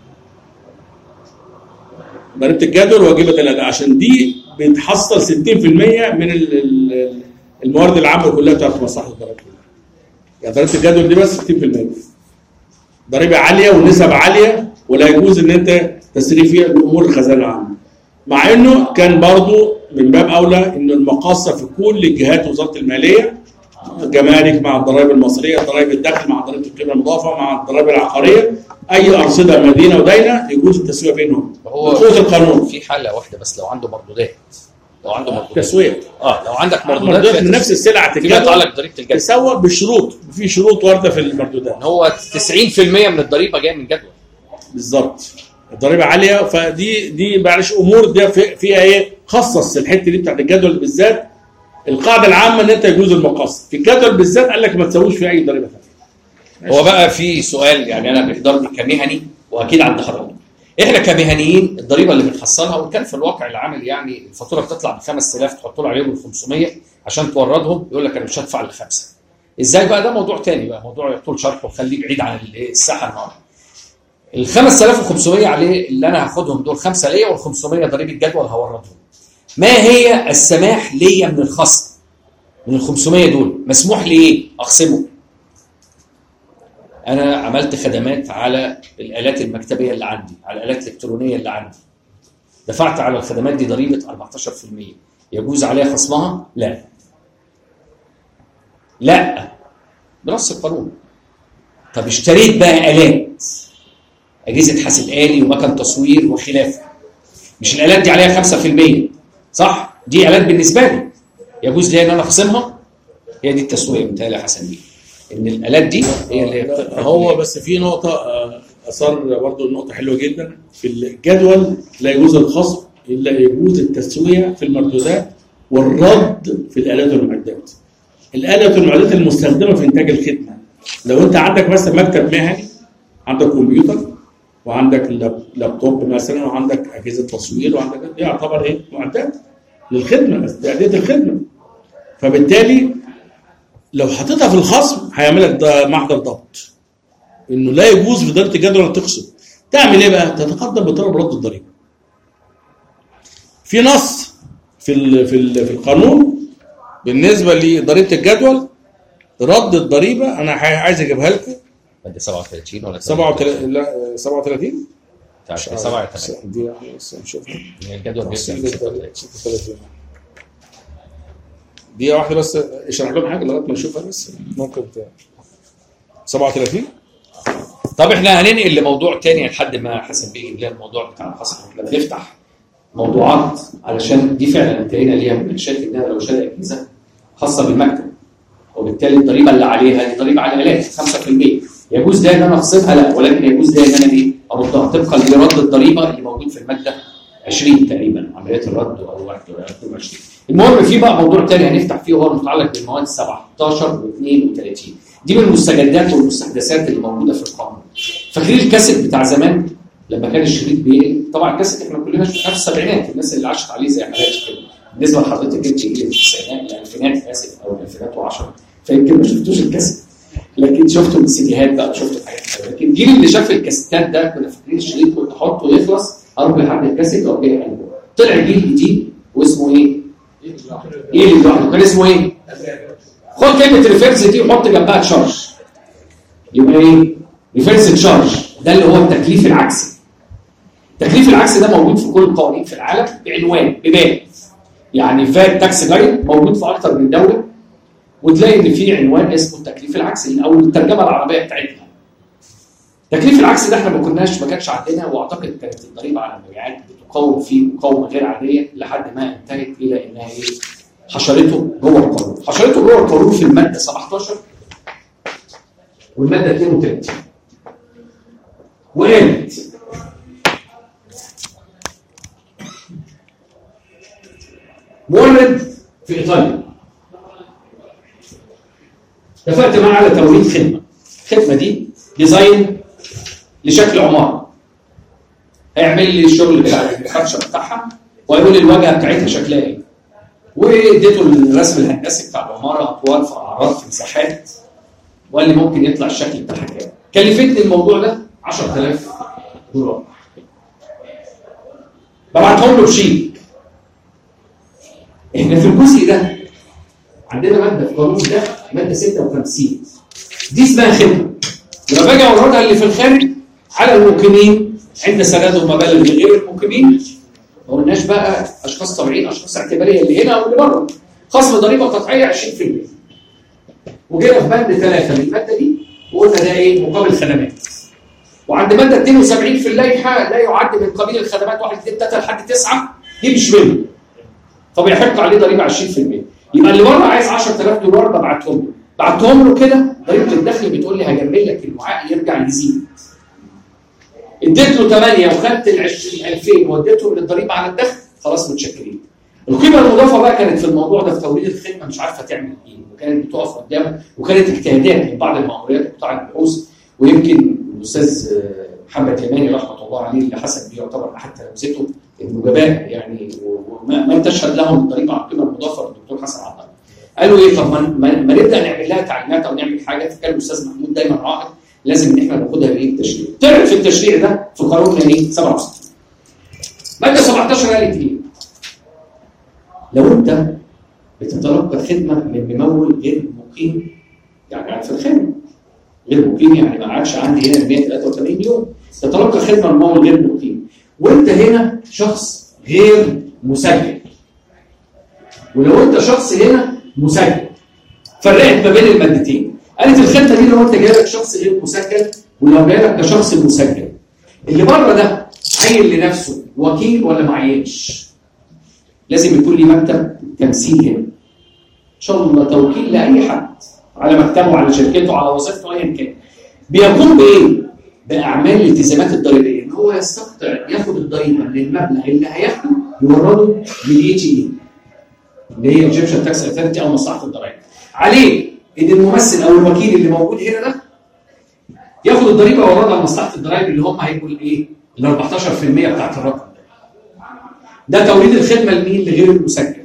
ضريبه الجدول واجبه الاداء عشان دي بتحصل ستين في المية من الموارد العامه كلها بتاعت مصلحه الضرائب كلها. يعني ضريبه الجدول دي بس ستين في المية. ضريبه عاليه ونسب عاليه ولا يجوز ان انت تسري فيها بامور الخزانه العامه. مع انه كان برضو من باب اولى ان المقاصه في كل جهات وزاره الماليه، الجمارك مع الضرائب المصريه، ضرائب الدخل مع ضريبه القيمه المضافه مع الضرائب العقاريه، اي ارصده مدينه وداينه يجوز التسويه بينهم. هو بقوه القانون في حاله واحده بس، لو عنده مردودات، لو عنده مردودات تسويه اه لو عندك مردودات مردودات من نفس السلعه فيما يتعلق ضريبه الجدول تسوى بشروط، في شروط وارده في المردودات. هو تسعين في المية من الضريبه جايه من جدول بالظبط. الضريبه عاليه، فدي دي معلش امور دي فيها ايه؟ خصص الحته دي بتاعت الجدول بالذات. القاعده العامه ان انت يجوز المقاصه، في الجدول بالذات قال لك ما تسويش في اي ضريبه ثانيه. هو بقى في سؤال، يعني انا بيحضرني كمهني واكيد عند حضرتك، احنا كمهنيين الضريبه اللي بنحصلها، وكان في الواقع العملي يعني الفاتوره بتطلع ب خمسة آلاف تحط له عليهم ال خمسمية عشان توردهم، يقول لك انا مش هدفع الا خمسه. ازاي بقى؟ ده موضوع تاني بقى، موضوع يطول شرحه وخليه بعيد عن الساحه النهارده. ال خمسة آلاف وخمسمية عليه اللي انا هاخدهم دول خمسه ليا وال خمسمية ضريبه جدول هوردهم. ما هي السماح ليا من الخصم؟ من ال خمسمية دول مسموح لي ايه؟ اخصمه. انا عملت خدمات على الالات المكتبيه اللي عندي، على الالات الالكترونيه اللي عندي. دفعت على الخدمات دي ضريبه أربعتاشر في المية، يجوز عليها خصمها؟ لا. لا بنص القانون. طب اشتريت بقى الات، اجهزه حاسب آلي ومكن تصوير وخلافه. مش الالات دي عليها خمسة في المية صح؟ دي الات بالنسبه لي يجوز لي ان انا اخصمها؟ هي دي التسويه متهيألي يا حسن بيه. ان الالات دي هي اللي هو بس في نقطه اثار برضه نقطه حلوه جدا في الجدول. لا يجوز الخصم الا يجوز التسويه في المردودات والرد في الالات والمعدات. الالات والمعدات المستخدمه في انتاج الخدمه. لو انت عندك مثلا مكتب مهني، عندك كمبيوتر وعندك لابتوب مثلا وعندك اجهزه تصوير وعندك دي يعتبر ايه؟ معدات للخدمه، استعداد الخدمه. فبالتالي لو حطيتها في الخصم هيعمل لك ده محضر ضبط انه لا يجوز في اداره الجدول ان تخصم. تعمل ايه بقى؟ تتقدم بطلب رد الضريبه. في نص في ال في ال في القانون بالنسبه لضريبه الجدول رد الضريبه. انا عايز اجيبها لكم. ماده سبعة وثلاثين ولا سبعة وثلاثين؟ لا سبعة وثلاثين سبعة وثلاثين دي نشوفها. الجدول بيبدا ستة وثلاثين. دقيقة واحدة بس اشرح لهم حاجة لغاية ما نشوفها بس ممكن سبعة وثلاثين. طب احنا هننقل لموضوع تاني لحد ما حسن بيه يجيب لنا الموضوع بتاع الخصم. احنا بنفتح موضوعات علشان دي فعلا انتهينا ليها من منشات انها لو شال اجهزة خاصة بالمكتب وبالتالي الضريبة اللي عليها دي ضريبة على الالات خمسة في المية. يجوز ده ان انا اخصمها؟ لا، ولكن يجوز ده ان انا ايه؟ اردها طبقا لرد الضريبة اللي موجود في المادة عشرين تقريبا، عمليات الرد او اثنين وعشرين. المهم في بقى موضوع تاني هنفتح فيه وهو متعلق بالمواد سبعتاشر واثنين وثلاثين. دي من المستجدات والمستحدثات اللي موجوده في القانون. فاكرين الكاسيت بتاع زمان لما كان الشريط بيه؟ طبعا الكاسيت احنا كلنا شفناه في السبعينات، الناس اللي عاشت عليه زي حالاتي كده. بالنسبه لحضرتك انت جيل التسعينات الالفينات اسف او الالفينات وعشرة، فيمكن ما شفتوش الكاسيت لكن شفتوا السيديهات بقى، شفتوا حاجات كده. لكن الجيل اللي شاف الكاسيتات ده كنا فاكرين الشريط كنت احطه يخلص اروح لحد الكاسيت او جاي قلبه. طلع جيل جديد واسمه ايه؟ ايه اللي لوحده؟ كان اسمه ايه؟ خد كلمه ريفيرس دي وحط جنبها تشارج. يبقى ايه؟ ريفيرس تشارج ده اللي هو التكليف العكسي. التكليف العكسي ده موجود في كل القوانين في العالم بعنوان بباب. يعني فات تاكس جايد موجود في اكثر من دوله وتلاقي ان في عنوان اسمه التكليف العكسي او الترجمه العربيه بتاعتها. التكليف العكسي ده احنا ما كناش ما كانش عندنا، واعتقد كانت الضريبه على المبيعات بتقاوم فيه مقاومه غير عاديه لحد ما انتهت الى انها ايه؟ حشرته جوه القانون. حشرته جوه القانون في الماده سبعتاشر والماده اثنين وثلاثين. وقالت مورد في ايطاليا اتفقت معاه على توريد خدمه. الخدمه دي ديزاين لشكل عماره. هيعمل لي الشغل بتاع الفرشه بتاعها وهيقول لي الواجهه بتاعتها شكلها ايه. واديته الرسم الهندسي بتاع العماره، اطوال في اعراض في مساحات، وقال لي ممكن يطلع الشكل بتاعها كام. كلفتني الموضوع ده عشرة آلاف دولار. ببعتهم له بشيك. احنا في الجزء ده عندنا ماده في القانون ده ماده ستة وخمسين دي اسمها خدمه. لما باجي اوردها اللي في الخارج على المقيمين عند سداد مبالغ لغير المقيمين، ما قلناش بقى اشخاص طبيعيين اشخاص اعتباريه اللي هنا واللي بره، خصم ضريبه قطعيه عشرين في المية. وجينا في بند ثلاثه من الماده دي وقلنا ده ايه؟ مقابل خدمات. وعند ماده اثنين وسبعين في اللائحه لا يعد من قبيل الخدمات واحد اثنين ثلاثه لحد تسعه، دي مش منه. طب يحق عليه ضريبه عشرين في المية. يبقى اللي بره عايز عشرة آلاف دولار ببعتهم له، بعتهم له كده ضريبه الدخل بتقول لي هجمل لك الوعاء يرجع يزيد. اديت له ثمانية وخدت ال ألفين واديتهم للضريبه على الدخل، خلاص متشكرين. القيمه المضافه بقى كانت في الموضوع ده في توريد الخدمه مش عارفه تعمل ايه، وكانت بتقف قدامه، وكانت اجتهادات من بعض المأموريات وقطاع البحوث. ويمكن الاستاذ محمد يماني رحمه الله عليه اللي حسن بيه يعتبر احد تلامذته النجباء يعني وما تشهد لهم الضريبه على القيمه المضافه للدكتور حسن عبد الله. قالوا ايه؟ طب ما نبدا نعمل لها تعليمات او نعمل حاجه. فكان الاستاذ محمود دايما راعي لازم ان احنا ناخدها بايه؟ التشريع. طلع في التشريع ده في قانون ايه؟ سبعة وستين. ماده سبعتاشر قالت ايه؟ لو انت بتتلقى خدمه من ممول غير مقيم، يعني قاعد في الخدمه غير مقيم، يعني ما قعدش عندي هنا مية وتلاتة وتمانين يوم، تتلقى خدمه من ممول غير مقيم، وانت هنا شخص غير مسجل. ولو انت شخص هنا مسجل، فرقت ما بين المادتين. قالت الخدمه دي لو انت جاي لك شخص غير مسجل، ولو جاي لك كشخص مسجل. اللي بره ده عين لنفسه وكيل ولا ما عينش؟ لازم يكون لي مكتب تمثيل هنا. ان شاء الله توكيل لاي حد على مكتبه، على شركته، على وظيفته، ايا كان. بيقوم بايه؟ باعمال الالتزامات الضريبيه، ان هو يستقطع ياخد الضريبه من المبلغ اللي هياخده يورده للاي تي اي اللي هي ايجيبشن تاكس اثورتي او مصلحه الضرائب. عليه ان الممثل او الوكيل اللي موجود هنا ده ياخد الضريبه ويوردها لمصلحه الضرائب اللي هم هيبقوا الايه؟ ال أربعتاشر في المية بتاعت الرقم ده. ده توريد الخدمه لمين؟ لغير المسجل.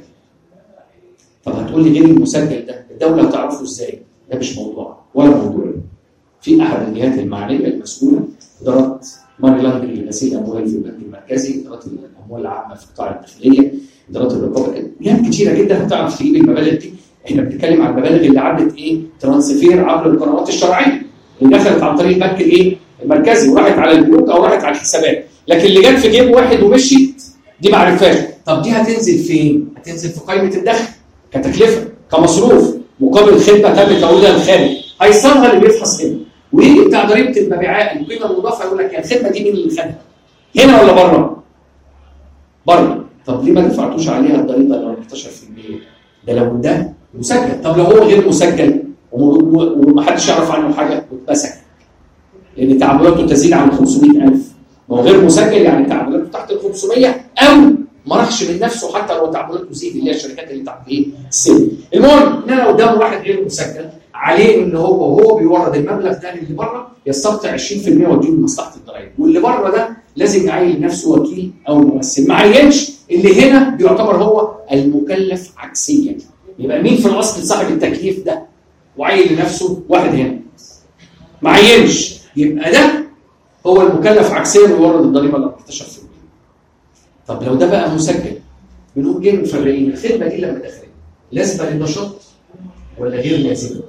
طب هتقول لي غير المسجل ده الدوله هتعرفه ازاي؟ ده مش موضوع ولا موضوع. في احد الجهات المعنيه المسؤوله، اداره ماني لاندري لغسيل الاموال في البنك المركزي، اداره الاموال العامه في قطاع الداخليه، اداره الرقابه، جهات كتيره جدا هتعرف تجيب المبالغ دي. احنا بنتكلم عن المبالغ اللي عدت ايه؟ ترانسفير عبر القنوات الشرعيه اللي دخلت عن طريق البنك الايه؟ المركزي وراحت على البنوك او راحت على الحسابات، لكن اللي جت في جيب واحد ومشيت دي ما عرفهاش. طب دي هتنزل فين؟ هتنزل في قائمه الدخل كتكلفه، كمصروف مقابل خدمه تم توريدها للخارج. هيصلها اللي بيفحص هنا، ويجي بتاع ضريبه المبيعات القيمه المضافه يقول لك يا الخدمه دي مين اللي خدها؟ هنا ولا بره؟ بره. طب ليه ما دفعتوش عليها الضريبه ال أربعتاشر في المية؟ ده لو ده مسجل. طب لو هو غير مسجل ومحدش يعرف عنه حاجه واتمسك لان تعاملاته تزيد عن خمسمية ألف، ما هو غير مسجل يعني تعاملاته تحت ال خمسمية او ما راحش من نفسه حتى لو تعاملاته تزيد اللي هي الشركات اللي تحت ايه؟ السن. المهم ان انا قدام واحد غير مسجل عليه ان هو وهو بيورد المبلغ ده اللي بره يستقطع عشرين في المية ويديه لمصلحه الضرائب، واللي بره ده لازم يعين لنفسه وكيل او ممثل. ما عينش اللي هنا بيعتبر هو المكلف عكسيا. يبقى مين في الاصل صاحب التكليف ده؟ وعين لنفسه واحد هنا. ما عينش يبقى ده هو المكلف عكسيا ويورد الضريبه ال أربعتاشر في المية. طب لو ده بقى مسجل بنقول جاي مفرقين الخدمه دي لما دخلت لازمه للنشاط ولا غير لازمه؟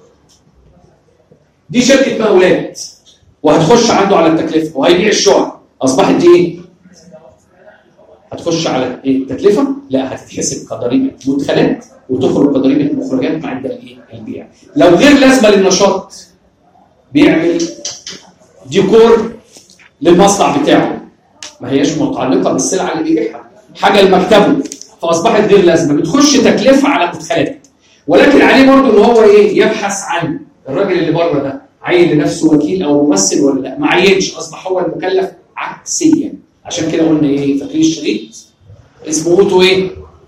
دي شركه مقاولات وهتخش عنده على التكلفه وهيبيع الشقق، اصبحت دي ايه؟ هتخش على ايه؟ التكلفه؟ لا، هتتحسب كضريبه مدخلات وتخرج كضريبه مخرجات مع الايه؟ البيع. لو غير لازمه للنشاط بيعمل ديكور للمصنع بتاعه، ما هياش متعلقه بالسلعه اللي بيبيعها، حاجه لمكتبه، فاصبحت غير لازمه، بتخش تكلفه على مدخلات. ولكن عليه برضه ان هو ايه؟ يبحث عن الراجل اللي بره ده عين لنفسه وكيل او ممثل ولا لا، ما عينش، اصبح هو المكلف عكسيا. عشان كده قلنا ايه؟ فاكرين الشريط اسمه اوتو ايه؟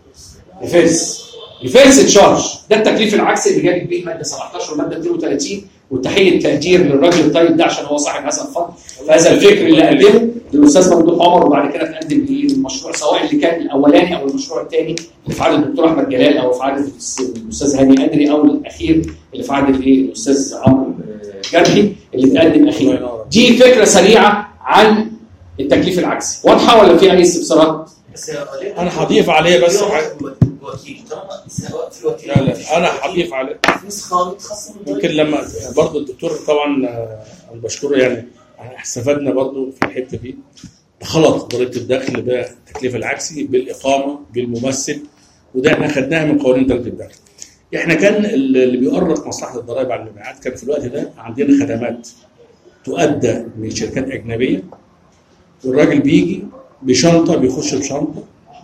ريفيرس ريفيرس تشارج. ده التكليف العكسي اللي جابت بيه الماده سبعتاشر والماده اتنين وتلاتين، وتحيه تقدير للراجل الطيب ده عشان هو صاحب هذا الفضل فهذا الفكر اللي قدمه للاستاذ ممدوح عمر، وبعد كده تقدم للمشروع سواء اللي كان الاولاني او المشروع الثاني اللي في عهد الدكتور احمد جلال او في عهد الاستاذ هاني ادري او الاخير اللي في عهد الايه؟ الاستاذ عمرو جرحي اللي تقدم اخيرا. دي فكره سريعه عن التكليف العكسي. واضحه ولا في اي استفسارات؟ انا هضيف عليه بس حاجه. وكيل طالما سواء في وكيل لا لا انا هضيف عليه نسخه متخصصه. ممكن لما برضه الدكتور طبعا انا بشكره، يعني استفدنا برضه في الحته دي. خلط ضريبه الدخل بالتكليف العكسي بالاقامه بالممثل، وده احنا خدناها من قوانين ضريبه الدخل. احنا كان اللي بيؤرق مصلحه الضرائب على المبيعات كان في الوقت ده عندنا خدمات تؤدى من شركات اجنبيه، والراجل بيجي بشنطه، بيخش بشنطه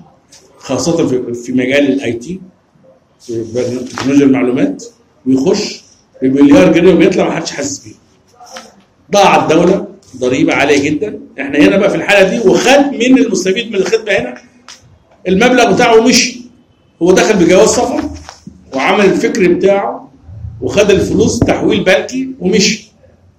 خاصه في في مجال الاي تي في تكنولوجيا المعلومات، ويخش بمليار جنيه وبيطلع ما حدش حاسس بيه. ضاع الدوله ضريبه عاليه جدا. احنا هنا بقى في الحاله دي، وخد من المستفيد من الخدمه هنا المبلغ بتاعه مشي. هو دخل بجواز سفر وعمل الفكر بتاعه وخد الفلوس تحويل بنكي ومشي.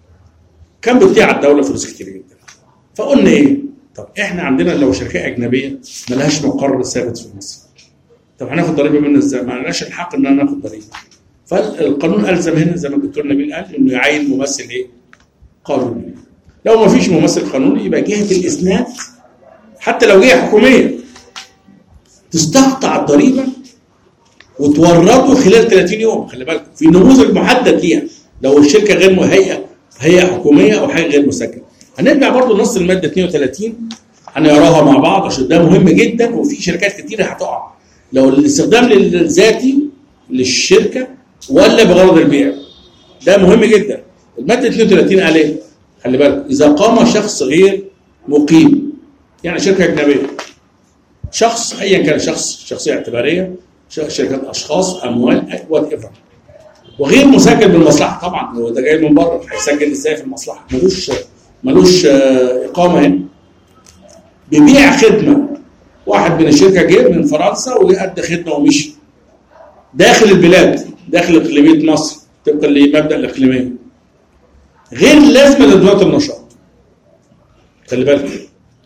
كان بتضيع الدوله فلوس كتير جدا. فقلنا ايه؟ طب احنا عندنا لو شركه اجنبيه ملهاش مقر ثابت في مصر، طب هناخد ضريبه منها ازاي؟ ما لناش الحق ان انا ناخد ضريبه. فالقانون الزم هنا زي ما الدكتور نبيل قال انه يعين ممثل ايه؟ قانوني. لو ما فيش ممثل قانوني يبقى جهه الاسناد حتى لو جهه حكوميه تستقطع الضريبه وتورطوا خلال ثلاثين يوم. خلي بالكم في نموذج محدد ليها لو الشركه غير مهيئه هيئه حكوميه او حاجه غير مسجله. هنرجع برضه لنص الماده اثنين وثلاثين هنقراها مع بعض عشان ده مهم جدا، وفي شركات كتير هتقع لو الاستخدام الذاتي للشركه ولا بغرض البيع. ده مهم جدا. الماده اثنين وثلاثين قال ايه؟ خلي بالك اذا قام شخص غير مقيم، يعني شركه اجنبيه، شخص ايا كان شخص، شخصيه اعتباريه، شركات اشخاص، اموال، وات ايفر، وغير مسجل بالمصلحه. طبعا هو ده جاي من بره، هيسجل ازاي في المصلحه؟ ملوش ملوش اقامه هنا. بيبيع خدمه، واحد من الشركه جه من فرنسا ويأدي خدمه ومشي داخل البلاد، داخل اقليميه مصر طبقا لمبدا الاقليميه، غير لازمه لاداره النشاط. خلي بالك.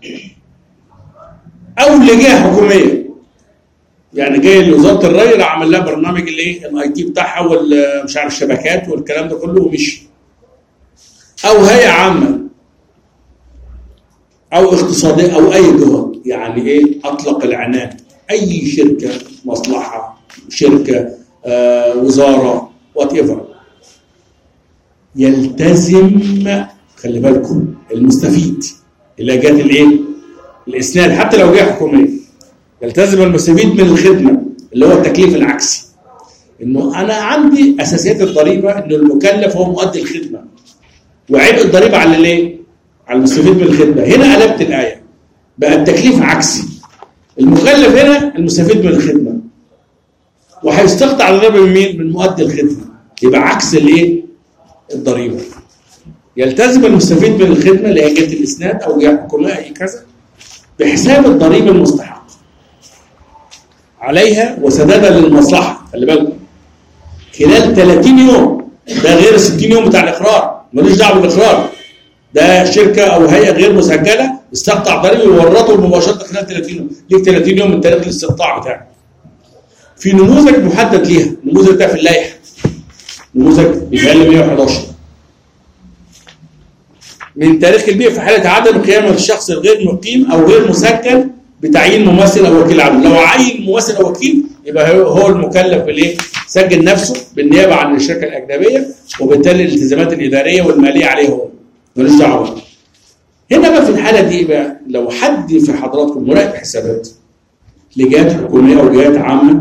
او لجهه حكوميه، يعني جاي لوزاره الري راح عمل لها برنامج الايه؟ الاي تي بتاعها ومش عارف الشبكات والكلام ده كله ومشي. او هيئه عامه او اقتصاديه او اي جهه، يعني ايه؟ اطلق العنان. اي شركه، مصلحه، شركه، آه، وزاره، وات ايفر، يلتزم. خلي بالكم المستفيد اللي جات الايه؟ الاسناد، حتى لو جهه حكوميه يلتزم المستفيد من الخدمه اللي هو التكليف العكسي. انه انا عندي اساسيات الضريبه انه المكلف هو مؤدي الخدمه، وعبء الضريبه على الايه؟ على المستفيد من الخدمه. هنا قلبت الايه بقى التكليف عكسي، المكلف هنا المستفيد من الخدمه، وهيستقطع الضريبه من مين؟ من مؤدي الخدمه. يبقى عكس الايه؟ الضريبه. يلتزم المستفيد من الخدمه اللي هي جهه الاسناد او جهه حكوميه اي كذا بحساب الضريبه المستحقه عليها وسدادها للمصلحه. خلي بالكم خلال ثلاثين يوم، ده غير ستين يوم بتاع الاقرار، ملوش دعوه بالاقرار. ده شركه او هيئه غير مسجله استقطع ضريبه وورطه مباشره خلال ثلاثين يوم، ليك ثلاثين يوم من تاريخ الاستقطاع بتاعك. في نموذج محدد ليها، النموذج ده في اللائحه، نموذج بيتقال مئة وأحد عشر من تاريخ البيع في حاله عدم قيام الشخص الغير مقيم او غير مسجل بتعيين ممثل او وكيل عام. لو عين ممثل او وكيل يبقى هو المكلف بالايه؟ سجل نفسه بالنيابه عن الشركه الاجنبيه، وبالتالي الالتزامات الاداريه والماليه عليه هو، ملوش دعوه. هنا بقى في الحاله دي بقى لو حد في حضراتكم مراقب حسابات لجهات حكوميه او جهات عامه،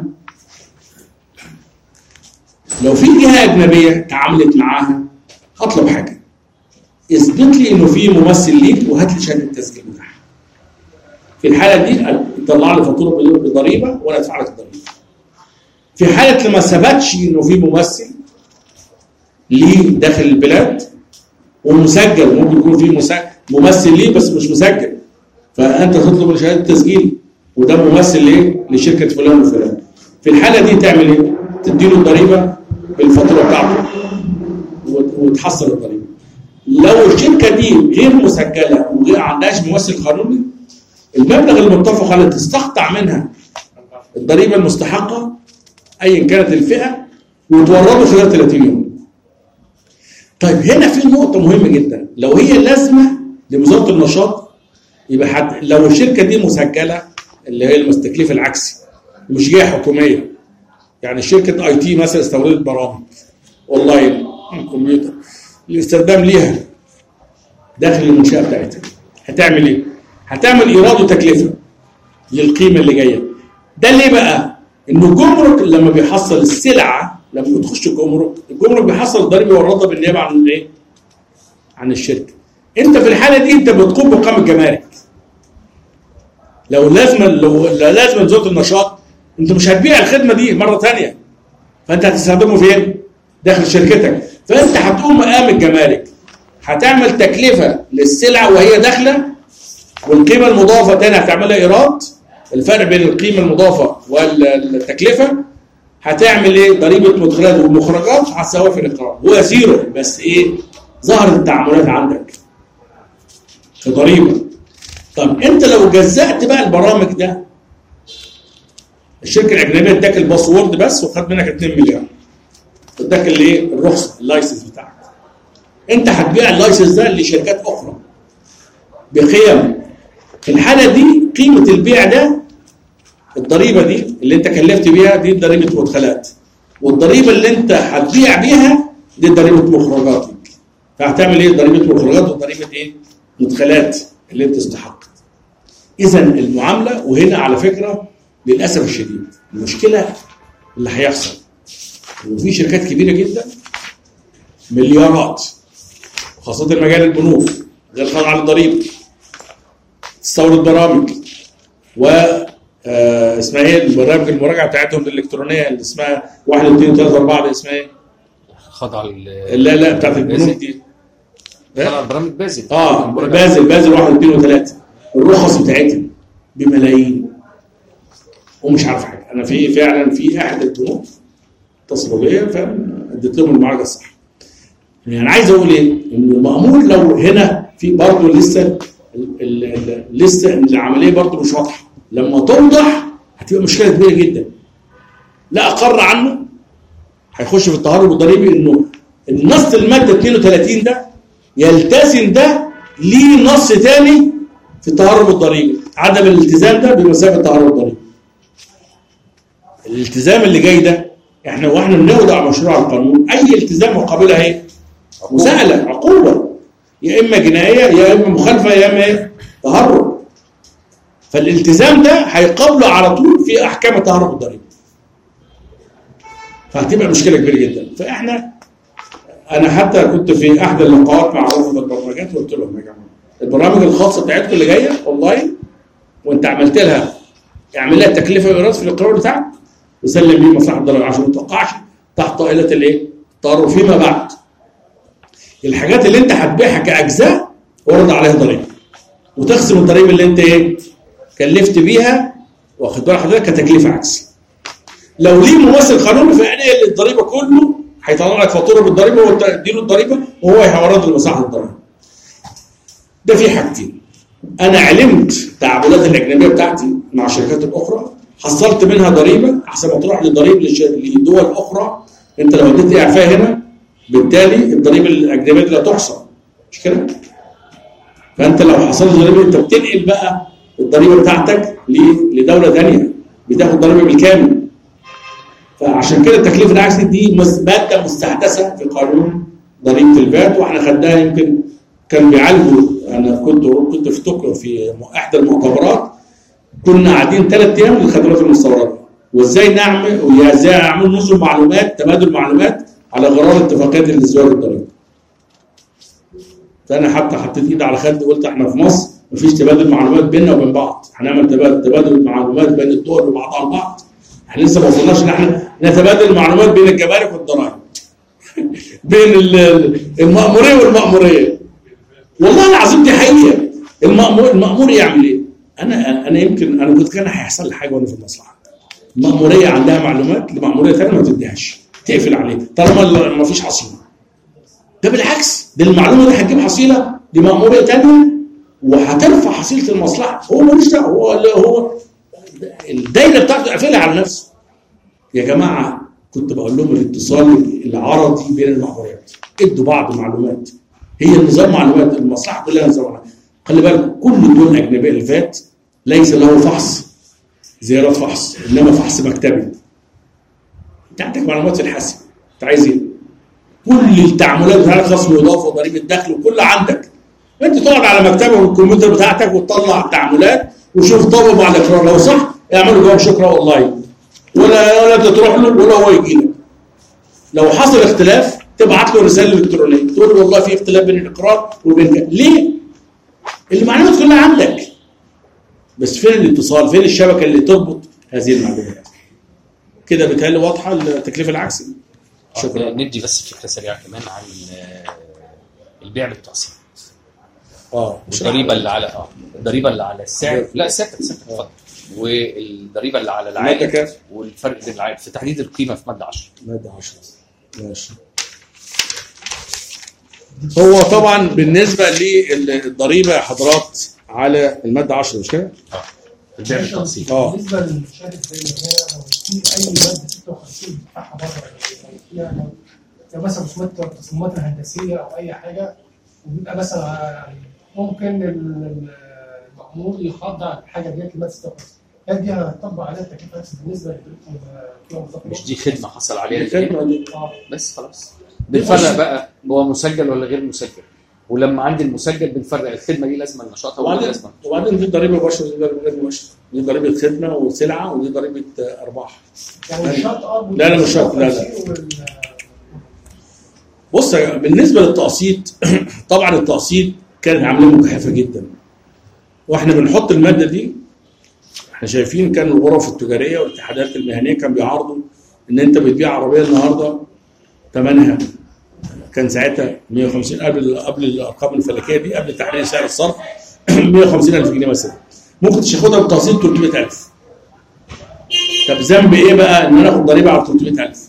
لو في جهه اجنبيه تعاملت معاها هطلب حاجه، اثبت لي انه في ممثل ليك وهات لي شهاده التسجيل بتاعها. في الحاله دي طلع لي فاتوره بضريبه وانا ادفع لك الضريبه. في حاله لما ثبتش انه في ممثل ليه داخل البلاد ومسجل، ممكن يكون في ممثل ليه بس مش مسجل، فانت تطلب شهاده التسجيل وده ممثل ليه؟ لشركه فلان وفلان. في الحاله دي تعمل ايه؟ تديله الضريبه بالفاتوره بتاعته وتحصل الضريبه. لو الشركه دي غير مسجله وما عندهاش ممثل قانوني، المبلغ المتفق عليه تستقطع منها الضريبه المستحقه ايا كانت الفئه وتورده خلال ثلاثين يوم. طيب هنا في نقطه مهمه جدا، لو هي لازمه لوزاره النشاط يبقى حد لو الشركه دي مسجله اللي هي التكليف العكسي مش جهه حكوميه، يعني شركه اي تي مثلا استوردت برامج اونلاين كمبيوتر الاستخدام ليها داخل المنشاه بتاعتها، هتعمل ايه؟ هتعمل ايراد وتكلفه للقيمه اللي جايه. ده ليه بقى؟ انه الجمرك لما بيحصل السلعه، لما بتخش الجمرك، الجمرك بيحصل الضريبه يوردها بالنيابه عن الايه؟ عن الشركه. انت في الحاله دي انت بتقوم بقام الجمارك. لو لازم لو لازم وزاره النشاط انت مش هتبيع الخدمه دي مره ثانيه، فانت هتستخدمه فين؟ داخل شركتك، فانت هتقوم مقام الجمارك، هتعمل تكلفه للسلعه وهي داخله، والقيمه المضافه تاني هتعملها ايراد، الفرق بين القيمه المضافه والتكلفه هتعمل ايه؟ ضريبه مدخلات والمخرجات هتساويها في الاقرار، هو زيرو بس ايه؟ ظهرت التعاملات عندك في ضريبه. طب انت لو جزأت بقى البرامج ده، الشركه الاجنبيه اداك الباسورد بس وخد منك اتنين مليار، اداك الايه؟ الرخصه، اللايسنس بتاعك. انت هتبيع اللايسنس ده لشركات اخرى بقيم. في الحاله دي قيمه البيع ده الضريبه دي اللي انت كلفت بيها دي ضريبه مدخلات، والضريبه اللي انت هتبيع بيها دي ضريبه مخرجات لك. فهتعمل ايه؟ ضريبه مخرجات وضريبه ايه؟ مدخلات اللي انت استحقت. اذا المعامله، وهنا على فكره للاسف الشديد المشكله اللي هيحصل، وفي شركات كبيره جدا مليارات، خاصه مجال البنوك غير خاضع على الضريبه، تستورد برامج و آه اسمها ايه البرامج المراجعه بتاعتهم الالكترونيه اللي اسمها واحد واثنين وثلاثه واربعه اللي اسمها ايه؟ خاضعه لا لا بتاعت البنوك دي خاضعه برامج بازل. اه بازل بازل واحد واثنين وثلاثه، الرخص بتاعتهم بملايين ومش عارف حاجه. انا في فعلا في احد البنوك اتصلوا بيا فعلا اديت لهم المعالجه الصح. يعني عايز اقول ايه؟ ان المأمول لو هنا في برضه لسه لسه العمليه برضه مش واضحه، لما توضح هتبقى مشكله كبيره جدا. لا اقر عنه هيخش في التهرب الضريبي انه النص الماده اثنين وثلاثين ده يلتزم ده ليه نص ثاني في التهرب الضريبي، عدم الالتزام ده بمثابه التهرب الضريبي. الالتزام اللي جاي ده احنا واحنا بنوضع مشروع القانون اي التزام مقابلها ايه؟ مساءله، عقوبه، يا اما جنائيه يا اما مخالفه يا اما ايه؟ تهرب. فالالتزام ده هيقابله على طول في احكام التهرب الضريبي. فهتبقى مشكله كبيره جدا. فاحنا انا حتى كنت في احدى اللقاءات مع غرفه البرمجات وقلت لهم يا جماعه البرامج الخاصه بتاعتكم اللي جايه اونلاين وانت عملت لها اعمل لها تكلفه وايراد في الاقرار بتاعك وسلم بيه مصلحه الضرائب عشان ما توقعش تحت طائله الايه؟ التهرب فيما بعد. الحاجات اللي انت هتبيعها كاجزاء ورد عليها ضريبه وتخصم الضريبه اللي انت ايه؟ كلفت بيها واخد بال حضرتك كتكلفه عكس. لو ليه ممثل قانوني فعليه الضريبه كله هيطلع لك فاتوره بالضريبه وتديله الضريبه وهو هيورد لمصلحه الضرائب. ده في حاجتين. انا علمت التعاملات الاجنبيه بتاعتي مع الشركات الاخرى، حصلت منها ضريبه احسن ما تروح لضريب لدول اخرى. انت لو اديت اعفاء هنا بالتالي الضريبه الاجنبيه لا تحصى، مش كده؟ فانت لو حصلت ضريبه انت بتنقل بقى الضريبه بتاعتك لدوله ثانيه بتاخد ضريبه بالكامل. فعشان كده التكلفه العكس دي ماده مستحدثه في قانون ضريبه الفات، واحنا خدناها يمكن كان بيعالجوا. انا كنت كنت في طوكيو في احدى المؤتمرات كنا قاعدين ثلاث ايام للخدمات المستورده وازاي نعمل وازاي نعمل نظم معلومات تبادل معلومات على غرار اتفاقيات الازدواج الضريبي. فانا حتى حطيت ايدي على خدي وقلت احنا في مصر مفيش تبادل معلومات بيننا وبين بعض، هنعمل تبادل تبادل معلومات بين الدول وبعضها البعض. احنا لسه ما وصلناش ان احنا نتبادل المعلومات بين الجمارك والضرائب بين المأموريه والمأموريه. والله العظيم دي حقيقه. المأمور المأمور يعمل ايه؟ انا انا يمكن انا كنت كان هيحصل لي حاجه وانا في المصلحه. المأموريه عندها معلومات لمأموريه ثانيه ما تديهاش، تقفل عليه طالما ما فيش حصيله. ده بالعكس، ده المعلومه دي هتجيب حصيله لمأموريه ثانيه وهترفع حصيله المصلحه. هو ملوش دعوه، هو هو الدايره بتاعته قافلها على نفسه. يا جماعه كنت بقول لهم الاتصال العرضي بين المأموريات، ادوا بعض معلومات. هي النظام معلومات المصلحه كلها نظام معلومات. خلي بالك كل الدول الاجنبيه اللي فات ليس له فحص زياره فحص انما فحص مكتبي. انت عندك معلومات في الحاسب، انت عايز ايه؟ كل التعاملات بتاعتك خصم واضافه وضريبه دخل وكل عندك. انت تقعد على مكتبك والكمبيوتر بتاعتك وتطلع التعاملات وشوف طابق مع الاقرار، لو صح اعملوا جواب شكرا اونلاين ولا ولا انت تروح له ولا هو يجي لك. لو حصل اختلاف تبعت له رساله الكترونيه تقول له والله في اختلاف بين الاقرار وبين ليه؟ المعلومات كلها عندك. بس فين الاتصال؟ فين الشبكه اللي تربط هذه المعلومات؟ كده بتهيألي واضحه التكلفه العكسي. شكرا. ندي بس فكره سريعه كمان عن البيع بالتقسيط. اه الضريبه اللي على اه الضريبه اللي على السعر. لا سكت سكت اتفضل. والضريبه اللي على العائد والفرق بين العائد في تحديد القيمه في ماده عشرة. ماده عشرة ماشي. هو طبعا بالنسبه للضريبه يا حضرات على الماده عشرة مش كده؟ اه البيع بالتقسيط. اه بالنسبه للشهاده زي ما هي لو في اي ماده ستة وخمسين بتاعها بره يعني زي مثلا رسومات التصميمات الهندسيه او اي حاجه وبيبقى مثلا يعني ممكن المأمور يخضع الحاجه ديت لماده ستة وخمسين هل دي هتطبق عليها التكلفه نفس بالنسبه للقيمه؟ مش دي خدمه حصل عليها الخدمه دي بس خلاص. بنفرق بقى هو مسجل ولا غير مسجل، ولما عندي المسجل بنفرق الخدمه دي لازم نشاطها ولا لازم. وبعدين دي ضريبه مباشره ودي ضريبه غير مباشره، دي ضريبه خدمه وسلعه ودي ضريبه ارباح. يعني مش شرط اه لا لا مش شرط لا لا. بص بالنسبه للتقسيط طبعا التقسيط كانت عامله مجحفه جدا، واحنا بنحط الماده دي احنا شايفين كان الغرف التجاريه والاتحادات المهنيه كان بيعرضوا ان انت بتبيع عربيه النهارده ثمنها كان ساعتها مية وخمسين قبل قبل الارقام الفلكيه دي قبل تحرير سعر الصرف مية وخمسين ألف جنيه مثلا، ممكن تاخدها بتقسيط ثلاثمية ألف. طب ذنب ايه بقى ان انا اخد ضريبه على ثلاثمية ألف؟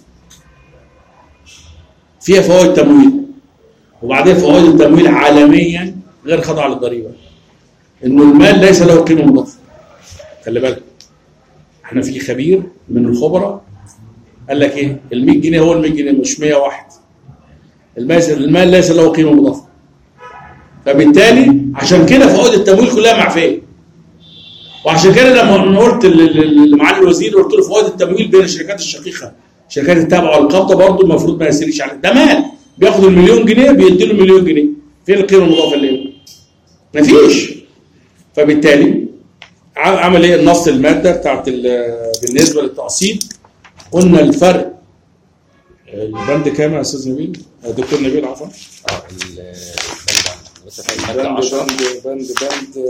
فيها فوائد تمويل، وبعدين فوائد التمويل عالميا غير خاضعه للضريبه. انه المال ليس له قيمه مضافه. خلي بالك احنا في خبير من الخبراء قال لك ايه؟ ال مية جنيه هو ال مية جنيه مش مية وواحد. المال ليس له قيمه مضافه. فبالتالي عشان كده فوائد التمويل كلها معفيه. وعشان كده لما قلت لمعالي الوزير قلت له فوائد التمويل بين الشركات الشقيقه الشركات التابعه والقابضه برضه المفروض ما يسيرش عليه، ده مال بياخد المليون جنيه بيدي له مليون جنيه، فين القيمه المضافه اللي هنا؟ مفيش. فبالتالي عمل ايه النص الماده بتاعت بالنسبه للتقسيط قلنا الفرق البند كام يا استاذ نبيل؟ دكتور نبيل عفوا. اه البند بند عشرة بند بند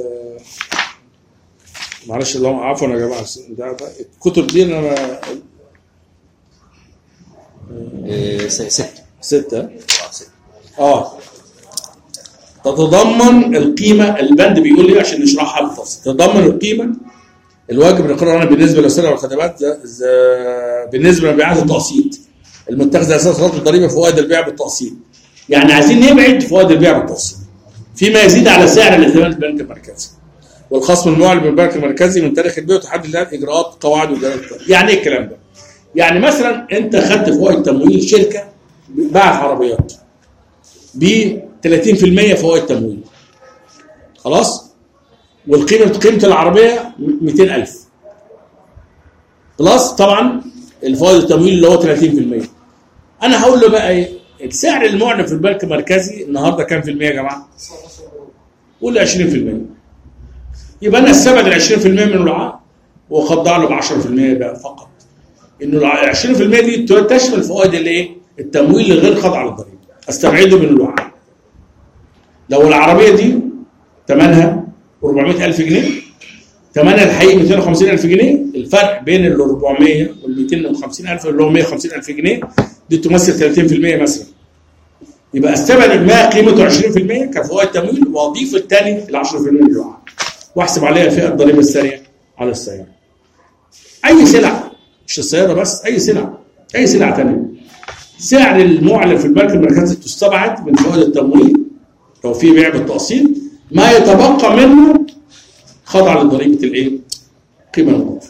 معلش اللهم عفوا يا جماعه ده الكتب دي انا ستة ستة اه تتضمن القيمه. البند بيقول لي عشان نشرحها بالتفصيل تتضمن القيمه الواجب الاقرار انا بالنسبه للسلع والخدمات بالنسبه لمبيعات التقسيط المتخذه اساس خط الضريبه فوائد البيع بالتقسيط. يعني عايزين نبعد فوائد البيع بالتقسيط فيما يزيد على سعر الائتمان البنك المركزي والخصم المعلن من البنك المركزي من تاريخ البيع وتحدد لها اجراءات قواعد وجرائم. يعني ايه الكلام ده؟ يعني مثلا انت خدت فوائد تمويل شركه باعت عربيات ب ثلاثين في المية فوائد تمويل خلاص، والقيمه قيمه العربيه مئتين ألف بلس طبعا الفوائد التمويل اللي هو ثلاثين في المية. انا هقول له بقى ايه السعر المعلن في البنك المركزي النهارده كام في المية يا جماعه؟ قول عشرين في المية. يبقى انا استبعد ال عشرين في المية من الوعاء واخضع له ب عشرة في المية بقى فقط. انه ال عشرين في المية دي تشمل فوائد الايه؟ التمويل اللي غير خاضع للضريبه. استبعده من الوعاء. لو العربيه دي ثمنها أربعمية ألف جنيه ثمنها الحقيقي مئتين وخمسين ألف جنيه، الفرق بين ال أربعمية وال مئتين وخمسين ألف اللي هو مئة وخمسين ألف جنيه دي تمثل ثلاثين في المية مثلا. يبقى استبعد ما قيمته عشرين في المية كفوائد تمويل واضيف الثاني ال عشرة في المية للوعاء واحسب عليها فئه الضريبه الساريه على السياره. اي سلعه مش السياره بس، اي سلعه اي سلعه ثانيه سعر المعلن في البنك المركزي تستبعد من فوائد التمويل لو في بيع بالتقسيط ما يتبقى منه خضع لضريبه الايه؟ القيمه المضافه.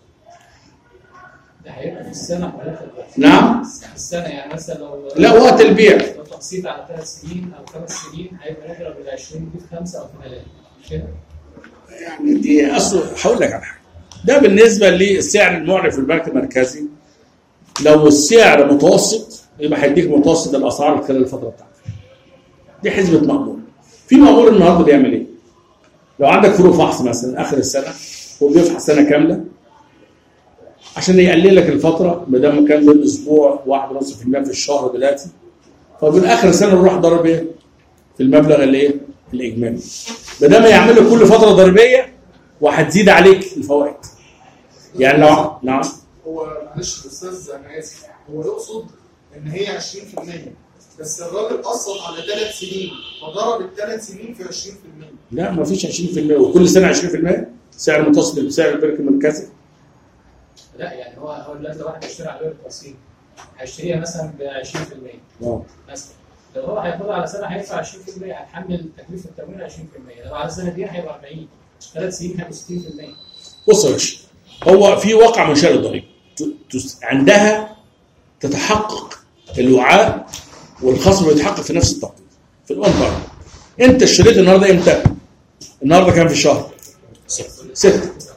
ده هيبقى في السنه ولا في نعم؟ في السنه يعني مثلا لو لا وقت البيع لو تقسيط على ثلاث سنين او خمس سنين هيبقى نضرب ال عشرين دي في خمسه او في ثلاثه مش كده؟ يعني دي اصل هقول لك على حاجه. ده بالنسبه للسعر المعلن في البنك المركزي لو السعر متوسط يبقى هيديك متوسط الاسعار خلال الفتره بتاعتك. دي حسبه مأمور. في مأمور النهارده بيعمل ايه؟ لو عندك فروق فحص مثلا اخر السنه هو بيفحص سنه كامله عشان يقلل لك الفتره ما دام كان بالاسبوع واحد ونص في المية في الشهر دلوقتي، فبين اخر السنه نروح ضرب ايه؟ في المبلغ اللي ايه؟ الاجمالي. ما دام يعمل لك كل فتره ضريبيه وهتزيد عليك الفوائد. يعني لو نعم هو معلش يا استاذ انا اسف هو يقصد ان هي عشرين في المية بس الراجل قسط على ثلاث سنين فضرب الثلاث سنين في عشرين في المية. لا ما فيش عشرين في المية وكل سنه عشرين في المية سعر متصل بسعر البنك المركزي. لا يعني هو هو دلوقتي لو واحد هيشتري عربيه بالتقسيط هيشتريها مثلا ب عشرين في المية اه مثلا لو هو هياخدها على سنه هيدفع عشرين في المية هيتحمل تكلفه التمويل عشرين في المية لو على سنتين هيبقى أربعين ثلاث سنين هيبقى ستين في المية. بص يا باشا هو في واقع منشأ الضريبه عندها تتحقق الوعاء والخصم بيتحقق في نفس التوقيت في الوان تايم. انت اشتريت النهارده امتى؟ النهارده كام في الشهر؟ ستة.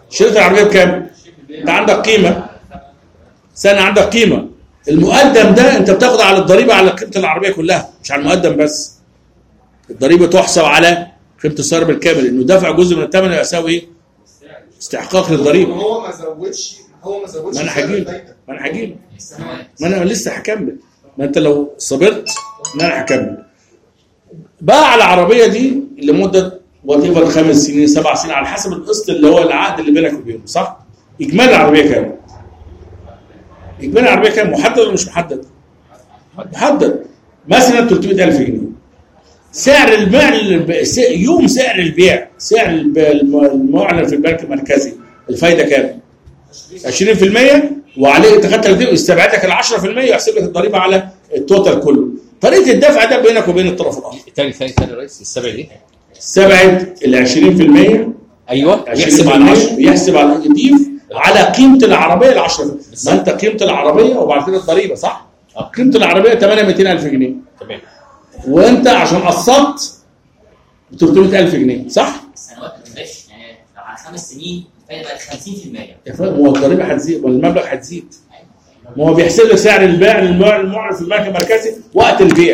اشتريت العربيه بكام؟ انت عندك قيمه سنه، عندك قيمه. المقدم ده انت بتاخد على الضريبه على قيمه العربيه كلها، مش على المقدم بس. الضريبه تحسب على قيمه السعر بالكامل، انه دفع جزء من الثمن يساوي ايه؟ استحقاق للضريبه. هو ما زودش هو ما زودش ما انا هجيب ما انا هجيب ما انا لسه هكمل. ما انت لو صبرت ما انا هكمل. بقى على العربيه دي لمده وات ايفر خمس سنين سبع سنين على حسب القسط اللي هو العقد اللي بينك وبينه، صح؟ اجمالي العربيه كام؟ اجمالي العربيه كام؟ محدد ولا مش محدد؟ محدد. مثلا ثلاثمائة ألف جنيه. سعر البيع يوم سعر البيع سعر المعلن في البنك المركزي الفايده كام؟ عشرين في المية، وعليه انت خدت دي ويستبعد لك ال عشرة في المية ويحسب لك الضريبه على التوتال كله. طريقه الدفع ده بينك وبين الطرف الاخر. ثاني ثاني ثاني يا ريس، السبع دي استبعد ال عشرين في المية. ايوه يحسب على يحسب على يضيف على قيمه العربيه ال عشرة في المية. ما انت قيمه العربيه وبعد كده الضريبه، صح؟ قيمه العربيه ثمانية مئتين ألف جنيه. تمام. وانت عشان قسطت ثلاثمائة ألف جنيه، صح؟ السنوات ما تبقاش يعني على خمس سنين الفايده بقت خمسين في المية. يا فندم هو الضريبه هتزيد والمبلغ هتزيد. ما هو بيحسب لك سعر البيع المعلن في البنك المركزي وقت البيع.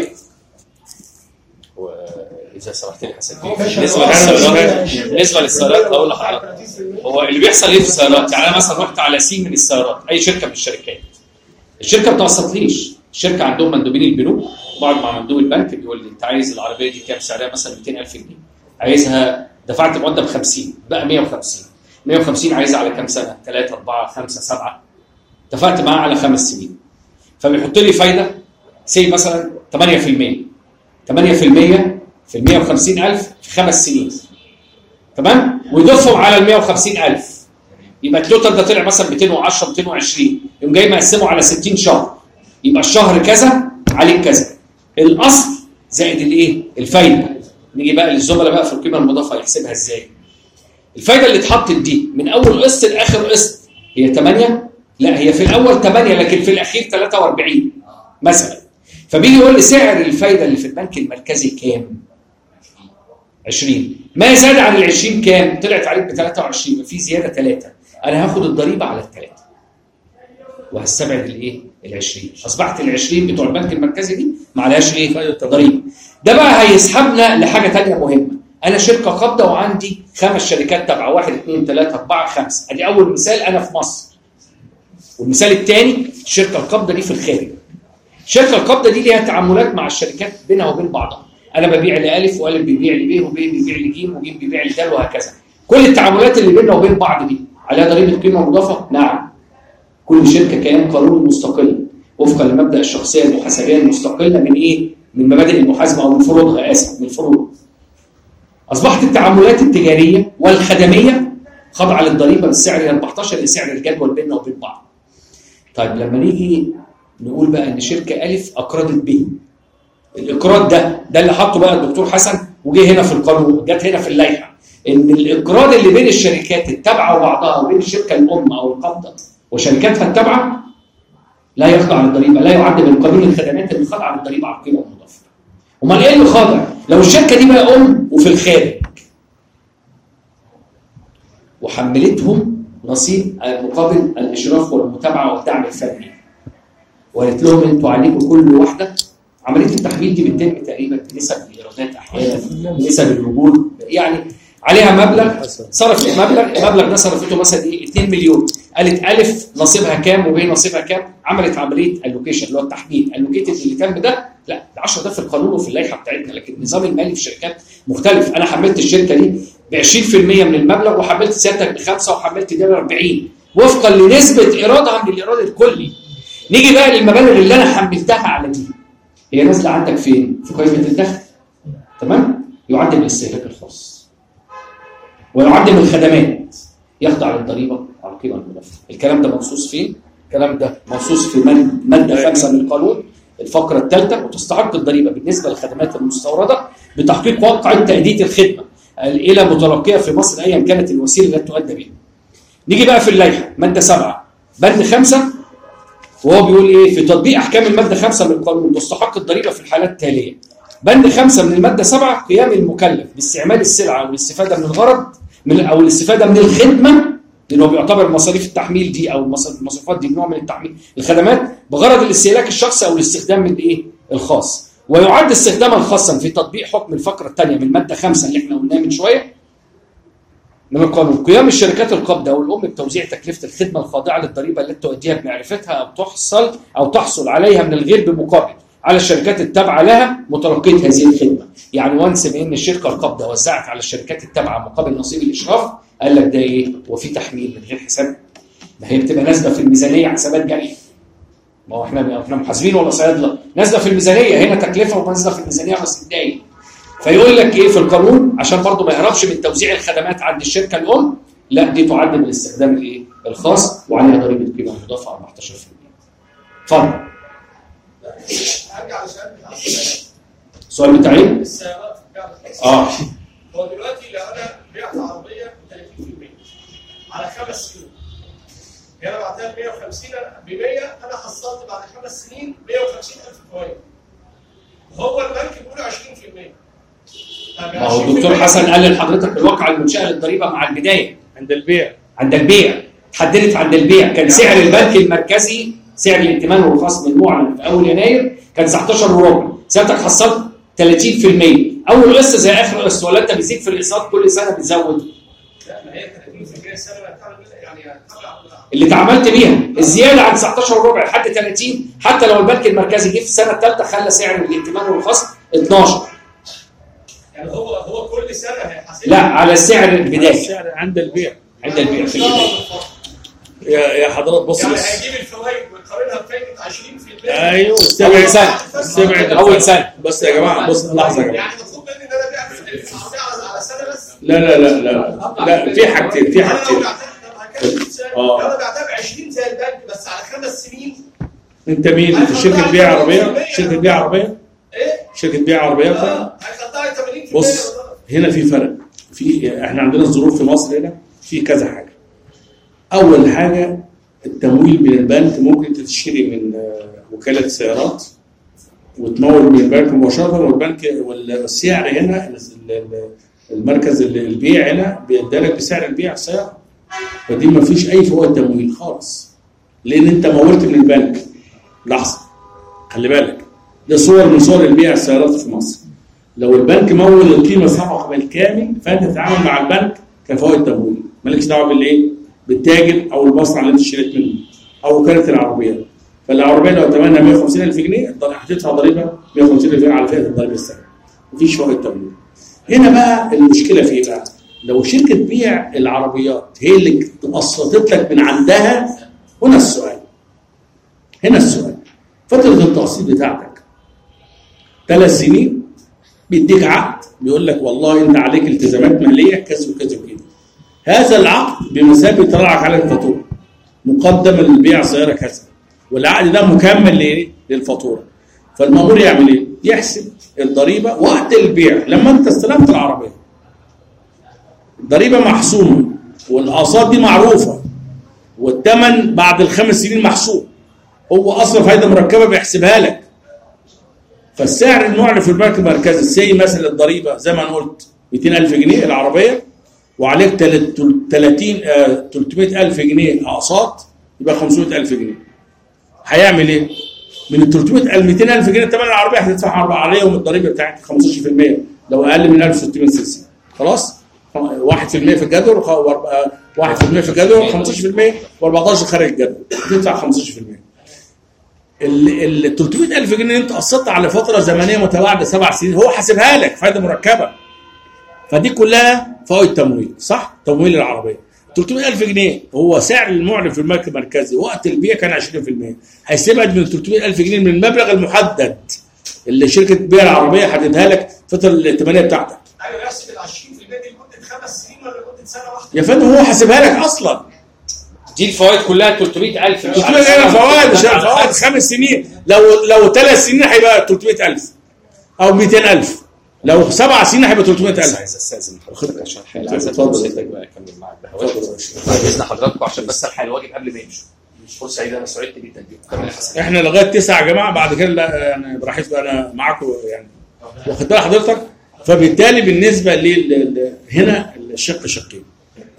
واذا سمحت لي حسن بالنسبه للسيارات بالنسبه للسيارات هقول لحضرتك هو اللي بيحصل ايه في السيارات. يعني انا مثلا رحت على سين من السيارات، اي شركه من الشركات، الشركه ما بتوسطليش. الشركه عندهم مندوبين البنوك، وبقعد مع مندوب البنك بيقول لي انت عايز العربيه دي كام سعرها؟ مثلا مئتين ألف جنيه، عايزها دفعت مقدم خمسين بقى مئة وخمسين، مئة وخمسين عايزها على كام سنه؟ ثلاثة أربعة خمسة سبعة، اتفقت معاه على خمس سنين، فبيحط لي فايده سي مثلا ثمانية في المية، ثمانية في المية في ال مئة وخمسين ألف في خمس سنين، تمام؟ ويضيفهم على ال مئة وخمسين ألف، يبقى التوتال ده طلع مثلا مئتين وعشرة مئتين وعشرين، يقوم جاي مقسمه على ستين شهر، يبقى الشهر كذا عليك كذا، الاصل زائد الايه؟ الفايده. نيجي بقى للزملاء بقى في القيمه المضافه يحسبها ازاي؟ الفايده اللي اتحطت دي من اول قسط لاخر قسط هي ثمانية؟ لا، هي في الاول ثمانية لكن في الاخير ثلاثة وأربعين مثلا. فبيجي يقول لي سعر الفايده اللي في البنك المركزي كام؟ عشرين. ما زاد عن ال عشرين كام؟ طلعت عليك ب ثلاثة وعشرين، في زياده ثلاثة، انا هاخد الضريبه على الثلاثه وهستبعد الايه؟ ال عشرين. اصبحت ال عشرين بتوع البنك المركزي دي ما عليهاش ايه؟ ضريبه. ده بقى هيسحبنا لحاجه ثانيه مهمه. انا شركه قابضه وعندي خمس شركات تابعه، واحد اثنين ثلاثه اربعه خمسه، ادي اول مثال انا في مصر. والمثال الثاني الشركه القابضه دي في الخارج. الشركه القابضه دي ليها تعاملات مع الشركات بينها وبين بعضها. انا ببيع لالف والف بيبيع لب وب بيبيع لج وج بيبيع لدال وهكذا. كل التعاملات اللي بيننا وبين بعض دي عليها ضريبه قيمه مضافه؟ نعم. كل شركه كيان قانوني مستقل وفقا لمبدا الشخصيه المحاسبيه المستقله من ايه؟ من مبادئ المحاسبه او من فروضها، اسف، من الفروض. اصبحت التعاملات التجاريه والخدميه خاضعه للضريبه بالسعر أربعتاشر لسعر الجدول بيننا وبين بعض. طيب لما نيجي نقول بقى ان شركه الف اقرضت ب، الاقراض ده ده اللي حطه بقى الدكتور حسن وجه هنا في القانون، جت هنا في اللائحه، ان الاقراض اللي بين الشركات التابعه وبعضها وبين الشركه الام او القابضه وشركاتها التابعه لا يخضع للضريبه، لا يعد من قانون الخدمات اللي خاضع للضريبه على القيمه المضافه. امال ايه اللي خاضع؟ لو الشركه دي بقى ام وفي الخارج وحملتهم نصيب مقابل الاشراف والمتابعه والدعم الفني، وقالت لهم انتوا عليكم كل واحده، عمليه التحويل دي بتتم تقريبا بنسب الايرادات احيانا، نسب الوجود، يعني عليها مبلغ، صرفت مبلغ، المبلغ ده صرفته مثلا ايه؟ اثنين مليون، قالت الف نصيبها كام وب نصيبها كام، عملت عمليه اللوكيشن اللي هو التحديد، اللوكيتد اللي تم ده لا ال عشرة ده في القانون وفي اللائحه بتاعتنا، لكن النظام المالي في الشركات مختلف. انا حملت الشركه دي ب عشرين في المية من المبلغ وحملت سيادتك بخمسه وحملت دي ب أربعين وفقا لنسبه ايرادها من الايراد الكلي. نيجي بقى للمبالغ اللي انا حملتها على دي، هي نازله عندك فين؟ في قائمه الدخل، تمام؟ يعد من الاستهلاك الخاص ويعد من الخدمات، يخضع للضريبه على القيمه المضافه. الكلام ده منصوص فين؟ الكلام ده منصوص في ماده خمسة من القانون الفقره الثالثه، وتستحق الضريبه بالنسبه للخدمات المستورده بتحقيق واقع تاديه الخدمه الى متلقيه في مصر ايا كانت الوسيله التي تؤدى بها. نيجي بقى في اللائحه ماده سبعة بند خمسة، وهو بيقول ايه؟ في تطبيق احكام الماده خمسة من القانون تستحق الضريبه في الحالات التاليه. بند خمسة من الماده سبعة قيام المكلف باستعمال السلعه او الاستفاده من الغرض من او الاستفاده من الخدمه لانه بيعتبر مصاريف التحميل دي او المصروفات دي نوع من التحميل الخدمات بغرض الاستهلاك الشخصي او الاستخدام الايه الخاص. ويعد استخداما خاصا في تطبيق حكم الفقره الثانيه من الماده خمسة اللي احنا قلناها من شويه من القانون قيام الشركات القابضه او الام بتوزيع تكلفه الخدمه الخاضعه للضريبه التي تؤديها بمعرفتها او تحصل او تحصل عليها من الغير بمقابل على الشركات التابعه لها متلقيه هذه الخدمه. يعني وانس بان الشركه القابضه وزعت على الشركات التابعه مقابل نصيب الاشراف قال لك ده ايه؟ وفي تحميل من غير حساب. ده هي بتبقى نازله في الميزانيه حسابات جاريه. ما هو احنا احنا محاسبين ولا صيادله؟ نازله في الميزانيه هنا تكلفه ونازله في الميزانيه بس دقايق. فيقول لك ايه في القانون عشان برضه ما يهربش من توزيع الخدمات عند الشركه الام، لا دي تعد من الاستخدام الايه؟ الخاص وعليها ضريبه القيمه المضافه أربعتاشر بالمية. اتفضل. ارجع لسؤال بتاع السؤال بتاع ايه؟ السيارات. اه هو دلوقتي لو انا بعت عربيه ب ثلاثين بالمية على خمس سنين، هي انا بعتها ب مية وخمسين ب مية، انا حصلت بعد خمس سنين مية وخمسين ألف فوائد. هو البنك بيقول عشرين بالمية. ما هو الدكتور حسن قال لحضرتك الواقعه المنشاه للضريبه مع البدايه عند البيع عند البيع اتحددت عند البيع. كان سعر البنك المركزي سعر الائتمان والخصم المعلن في اول يناير كان تسعتاشر وربع، ساعتك حصلت ثلاثين بالمية. اول قسط زي اخر قسط ولا انت بيزيد في الاقساط كل سنه بتزود؟ لا ما هي ثلاثين بالمية السنه اللي هتعمل يعني اللي اتعاملت بيها الزياده عن تسعتاشر وربع لحد ثلاثين، حتى لو البنك المركزي جه في السنه الثالثه خلى سعر الائتمان والخصم اتناشر. يعني هو هو كل سنه هيحاسب لا على سعر البدايه. السعر عند البيع عند البيع في البدايه. يا يا حضرتك بص يعني بس. هيجيب الفوائد ويقارنها بفايده عشرين بالمية. ايوه اول سنه استبعد اول سنه. بس يا جماعه بص لحظه يا جماعه. يعني مطلوب مني ان انا ابيع العربيه على على سنه بس؟ لا لا لا لا لا في حاجتين في حاجتين. لو انا بعتها ب عشرين زي البنك بس على خمس سنين. انت مين؟ انت شركه بيع عربيه؟ شركه بيع عربيه؟ ايه؟ شركه بيع عربيه؟ اه هيخطها ثمانين بالمية. بص هنا في فرق. في احنا عندنا الظروف في مصر هنا في كذا حاجه. اول حاجه التمويل من البنك ممكن تشتري من وكاله سيارات وتمول من البنك مباشره، والبنك والسعر هنا المركز البيع هنا بيدالك بسعر البيع السياره. فدي ما فيش اي فوائد تمويل خالص لان انت مولت من البنك. لحظه خلي بالك ده صور من صور البيع السيارات في مصر. لو البنك مول القيمه السابقه بالكامل فانت تتعامل مع البنك كفوائد تمويل، مالكش دعوه بالايه؟ بالتاجر او المصنع اللي انت اشتريت منه او وكاله العربيات. فالعربيه لو ثمنها مية وخمسين ألف جنيه هتدفع ضريبه مية وخمسين ألف جنيه على فئه الضريبه السنويه. مفيش فوائد تمويل. هنا بقى المشكله في ايه بقى؟ لو شركه بيع العربيات هي اللي قسطت لك من عندها، هنا السؤال هنا السؤال فتره التقسيط بتاعتك ثلاث سنين بيديك عقد بيقول لك والله انت عليك التزامات ماليه كذا وكذا وكذا. هذا العقد بمثابه طلعك على الفاتوره مقدم للبيع سياره كذا، والعقد ده مكمل لايه؟ للفاتوره. فالمأمور يعمل ايه؟ يحسب الضريبه وقت البيع لما انت استلمت العربيه. الضريبه محسومه والاقساط دي معروفه والثمن بعد الخمس سنين محسوب. هو اصلا فايده مركبه بيحسبها لك. فالسعر المعلن في البنك المركزي سي مثلا الضريبه زي ما انا قلت مئتين ألف جنيه العربيه وعليك ثلاثين ثلاثمئة ألف جنيه اقساط يبقى خمسمئة ألف جنيه. هيعمل ايه؟ من ال ثلاثمئة مئتين ألف جنيه ثمن العربيه هتدفعها عليهم الضريبه بتاعت خمستاشر بالمية لو اقل من ألف وستمئة سي سي. خلاص؟ واحد بالمية في الجدول واحد بالمية في الجدول خمستاشر بالمية وأربعتاشر خارج الجدول هتدفع خمستاشر بالمية. ال ثلاثمئة ألف جنيه انت قسطت على فتره زمنيه متباعده سبع سنين هو حاسبها لك فائده مركبه. فدي كلها فوائد تمويل صح؟ تمويل العربيه. ثلاثمئة ألف جنيه هو سعر المعلن في البنك المركزي وقت البيع كان عشرين بالمية. هيستبعد من ثلاثمئة ألف جنيه من المبلغ المحدد اللي شركه بيع العربيه حددها لك فتره الائتمانيه بتاعتك. ايوه يحسب ال عشرين بالمية دي لمده خمس سنين ولا لمده سنه واحده؟ يا فندم هو حاسبها لك اصلا. دي الفوائد كلها ثلاثمئة ألف. ثلاثمئة ألف فوائد مش فوائد خمس سنين. لو لو ثلاث سنين هيبقى ثلاثمئة ألف او مئتين ألف. لو سبع سنين هيبقى ثلاثمئة ألف. عايز استاذن حضرتك عشان الحلقه عايز اتفضل بقى اكمل معاك بهواك. باذن حضراتكم عشان بس الحق الواجب قبل ما يمشوا. فرصه سعيده انا سعدت جدا بيكم. احنا لغايه تسعة يا جماعه بعد كده يعني براحتكم انا معاكم يعني واخد بال حضرتك. فبالتالي بالنسبه لل هنا الشق شقين.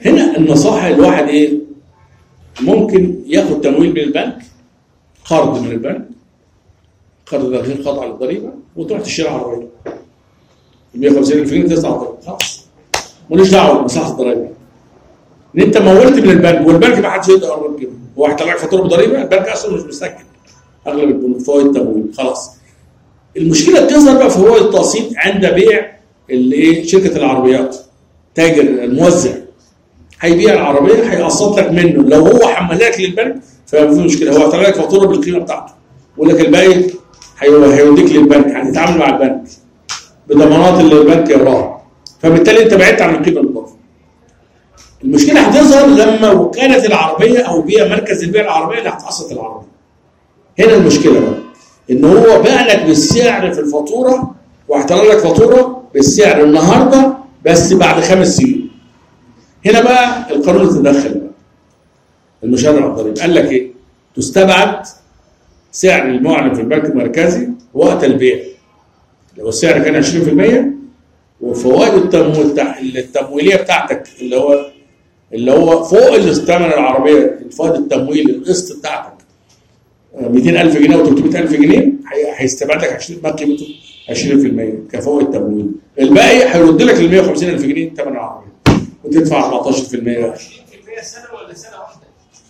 هنا النصائح الواحد ايه؟ ممكن ياخد تمويل من البنك، قرض من البنك، قرض ده غير خاضع للضريبه، وتروح تشتري عربيه مية وخمسين ألف جنيه تدفع ضريبه خلاص، ماليش دعوه بمصلحه الضريبه. ان انت مولت من البنك، والبنك ما حدش يقدر يقرب كده، هو هيطلع لك فاتوره بضريبه، البنك اصلا مش مسجل اغلب البنوك فوائد التمويل خلاص. المشكله بتظهر بقى في فوائد التقسيط عند بيع اللي ايه؟ شركه العربيات، تاجر الموزع هيبيع العربيه هيقسط لك منه، لو هو حملها لك للبنك فما في مشكله، هو هيطلع لك فاتوره بالقيمه بتاعته، يقول لك الباقي هيوديك للبنك، هتتعامل مع البنك بضمانات اللي البنك يراها، فبالتالي انت بعدت عن القيمه المضافه. المشكله هتظهر لما وكاله العربيه او بيع مركز البيع العربيه اللي هتقسط العربيه. هنا المشكله بقى ان هو باع لك بالسعر في الفاتوره، وهيطلع لك فاتوره بالسعر النهارده بس بعد خمس سنين. هنا بقى القانون تدخل بقى المشرع الضريبي قال لك ايه؟ تستبعد سعر المعلن في البنك المركزي وقت البيع. لو السعر كان عشرين في المية وفوائد التمويل التمويليه بتاعتك اللي هو اللي هو فوق الثمن العربيه، الفوائد التمويل القسط بتاعتك مئتين ألف جنيه و ثلاثمئة ألف جنيه، هيستبعد لك عشرين ما قيمته عشرين في المية كفوائد تمويل، الباقي هيرد لك ال مئة وخمسين ألف جنيه ثمن العربيه وتدفع أربعتاشر في المية. عشرين في المية سنه ولا سنه واحده؟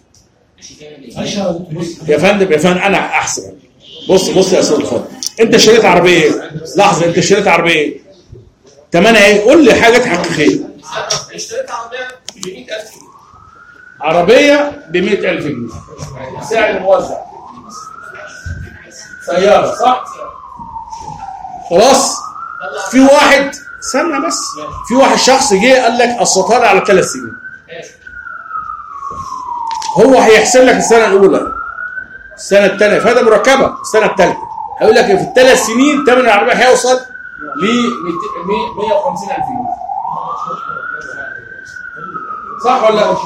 يا فندم يا فندم انا احسن. بص بص يا استاذ الفاضل، انت اشتريت عربيه ايه؟ لحظه، انت اشتريت عربيه ايه؟ ثمنها ايه؟ قول لي حاجه حقيقيه. اشتريت عربيه ب مئة ألف جنيه. عربيه ب مئة ألف جنيه سعر موزع، سياره صح؟ خلاص؟ في واحد استنى بس، في واحد شخص جه قال لك قسطها لي على ثلاث سنين. هو هيحسب لك السنه الاولى، السنه الثانيه فائده مركبه، السنه الثالثه هيقول لك في الثلاث سنين ثمن العربيه هيوصل ل مئة وخمسين ألف جنيه. صح ولا لا؟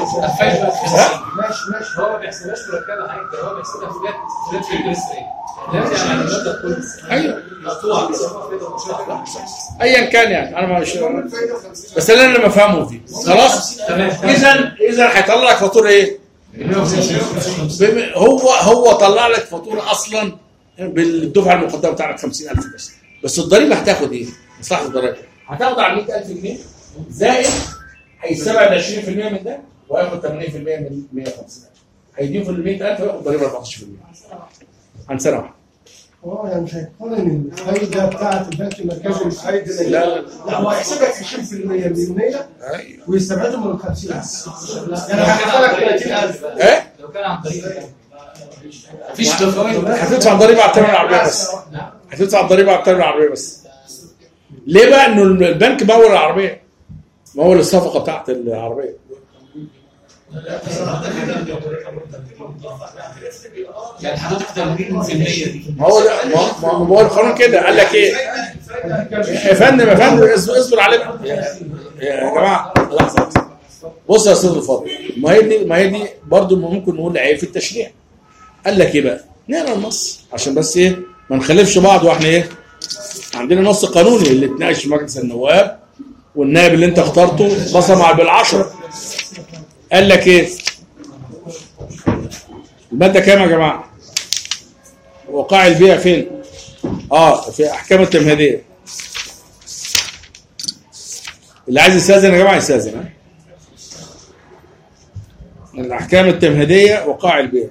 ماشي ماشي، هو ما بيحسبهاش مركبه حاجه، هو بيحسبها فلات فلات في الانترست ريت. يعني المبلغ كله ايوه ايا كان يعني انا مش بس اللي انا بفهمه فيه خلاص. اذا اذا هيطلع لك فاتوره ايه؟ هو هو طلع لك فاتوره اصلا بالدفعه المقدمه بتاعتك خمسين ألف بس، بس الضريبه هتاخد ايه؟ مصلحه الضريبه هتاخد على مئة ألف جنيه زائد هيستبعد عشرين في المية من ده وهياخد ثمانين في المية من مئة وخمسين ألف، هيديهم في ال مئة ألف وياخد ضريبه أربعتاشر في المية عن سنه واحده. اه يعني مش هيقارن الفايده بتاعت البنك المركزي بالفايده اللي لا لا هو هيحسبك عشرين في المية من المية ويستبعدهم من خمسين ألف، يعني هيحسب لك ثلاثين ألف. ايه؟ لو كان عن طريق مفيش هتدفع ضريبه على الثمن العربيه بس، هتدفع الضريبه على الثمن العربيه بس. ليه بقى؟ انه البنك مول العربيه، مول الصفقه بتاعت العربيه. يعني حضرتك ثمانين في المية دي ما هو ده ما هو القانون كده قال لك ايه؟ يا فندم يا فندم اصبر علينا يا جماعه لحظه. بص يا استاذ الفاضل، ما هي دي ما هي دي برضه ممكن نقول عيب في التشريع. قال لك ايه بقى؟ نقرا النص عشان بس ايه ما نخالفش بعض، واحنا ايه عندنا نص قانوني اللي اتناقش في مجلس النواب والنائب اللي انت اخترته بصم على بالعشره. قال لك ايه؟ الماده كام يا جماعه؟ وقاع البيع فين؟ اه في احكام التمهيديه. اللي عايز يستاذن يا جماعه يستاذن. ها؟ الاحكام التمهيديه وقاع البيع.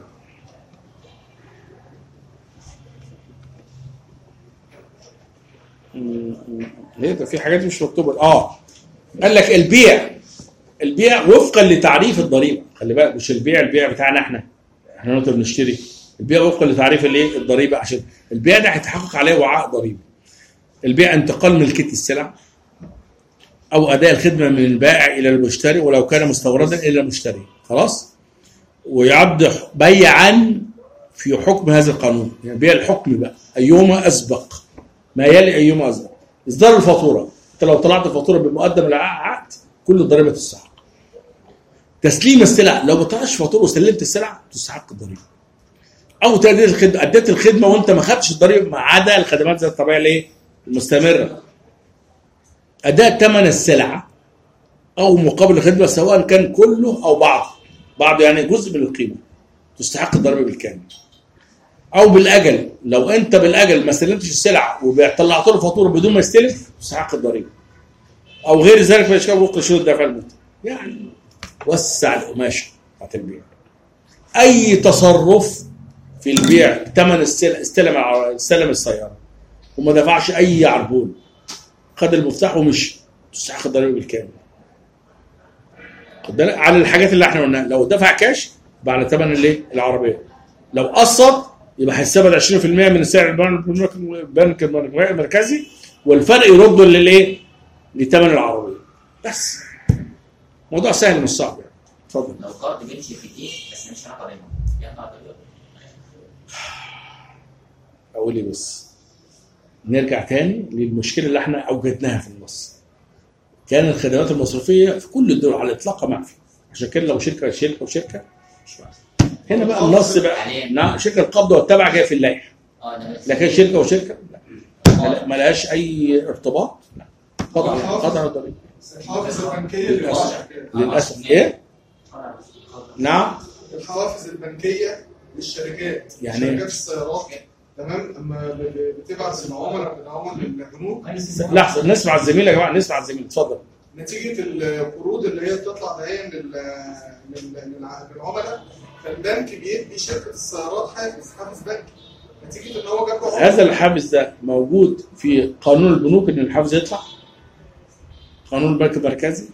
ليه ده في حاجات مش مكتوبه؟ اه قال لك البيع البيع وفقا لتعريف الضريبه، خلي بالك مش البيع البيع بتاعنا احنا احنا نقدر نشتري، البيع وفقا لتعريف الايه الضريبه، عشان البيع ده هيتحقق عليه وعاء ضريبي. البيع انتقال ملكيه السلع او اداء الخدمه من البائع الى المشتري ولو كان مستوردا الى المشتري، خلاص؟ ويعد بيعا في حكم هذا القانون، يعني بيع الحكم بقى ايهما اسبق، ما يلي ايهما اسبق. اصدار الفاتوره، انت لو طلعت الفاتوره بمقدم العقد كل الضريبه تستحق. تسليم السلع، لو ما طلعتش فاتوره وسلمت السلع تستحق الضريبه. او تأدية الخدمه، اديت الخدمه وانت ما خدتش الضريبه ما عدا الخدمات ذات الطبيعه الايه؟ المستمره. اداء ثمن السلعه او مقابل الخدمه سواء كان كله او بعض بعض يعني جزء من القيمه تستحق الضريبه بالكامل، او بالاجل. لو انت بالاجل ما استلمتش السلعه وطلعت له فاتوره بدون ما يستلم تستحق الضريبه، او غير ذلك في اشكال وفق شروط الدفع المتم. يعني وسع القماشه بتاعت البيع. اي تصرف في البيع ثمن استلم استلم السياره وما دفعش اي عربون، خد المفتاح ومشي، تستحق الضريبه بالكامل. خد بالك على الحاجات اللي احنا قلناها. لو دفع كاش يبقى على ثمن الايه؟ العربيه. لو قسط يبقى هيستبعد عشرين في المية من سعر البنك المركزي، والفرق يرده للايه؟ لثمن العربيه. بس موضوع سهل مش صعب يعني. اتفضل. لو قرض بين شركتين بس مش هنقدر ضريبه يقطع ضريبه. اقول ايه بس؟ نرجع تاني للمشكله اللي احنا اوجدناها في النص. كان الخدمات المصرفيه في كل الدول على الاطلاق معفيه، عشان كده لو شركه شركه وشركه مش معفيه. هنا بقى النص بقى نعم شركه القبض والتبع جايه في اللائحه، لكن شركه وشركه لا ما لهاش اي ارتباط. لا قطع قطع الضريبه. الحوافز البنكيه للاسف للاسف ايه؟ نعم الحوافز البنكيه للشركات يعني شركات السيارات تمام اما بتبعت العملاء بالعملاء للبنوك. لحظه نسمع الزميل يا جماعه، نسمع الزميل اتفضل. نتيجه القروض اللي هي بتطلع دائما للعملاء، فالبنك بيدي شركه السيارات حافز حافز بنكي نتيجه ان هو جاب له. هذا الحافز ده موجود في قانون البنوك ان الحافز يطلع؟ قانون البنك المركزي؟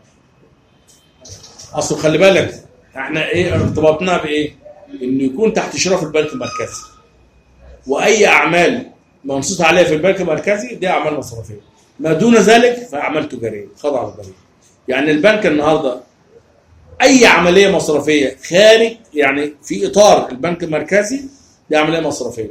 اصل خلي بالك احنا ايه ارتباطنا بايه؟ انه يكون تحت اشراف البنك المركزي. واي اعمال منصوص عليها في البنك المركزي دي اعمال مصرفيه. ما دون ذلك فاعمال تجاريه خاضعه للضريبه. يعني البنك النهارده اي عمليه مصرفيه خارج يعني في اطار البنك المركزي دي عمليه مصرفيه.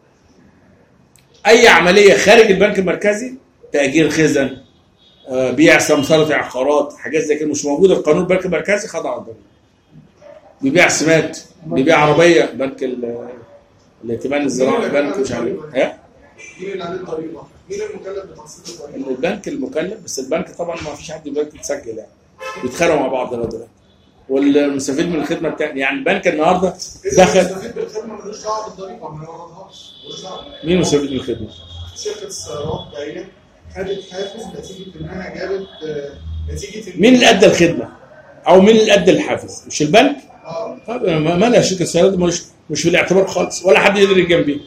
اي عمليه خارج البنك المركزي تاجير خزن، بيع سمسره عقارات، حاجات زي كده مش موجوده في قانون البنك المركزي خاضعه للضريبه. بيبيع سمات، بيبيع عربيه، بنك الائتمان الزراعي، بنك مش عارف ايه. مين اللي عليه الضريبه؟ مين المكلف بتحصيل الضريبه؟ البنك المكلف، بس البنك طبعا ما فيش حد البنك يتسجل يعني. بيتخانقوا مع بعض دلوقتي. والمستفيد من الخدمه بتاعتي يعني البنك النهارده دخل. المستفيد بالخدمه ملوش دعوه بالضريبه، ما يوردهاش، ملوش دعوه. مين المستفيد من الخدمه؟ شركه السيارات جايه خدت حافز نتيجه انها جابت نتيجه مين اللي ادى الخدمه؟ او مين اللي ادى الحافز؟ مش البنك؟ اه طب ما لها شركه السيارات مش مش في الاعتبار خالص، ولا حد يقدر يجي جنبيه.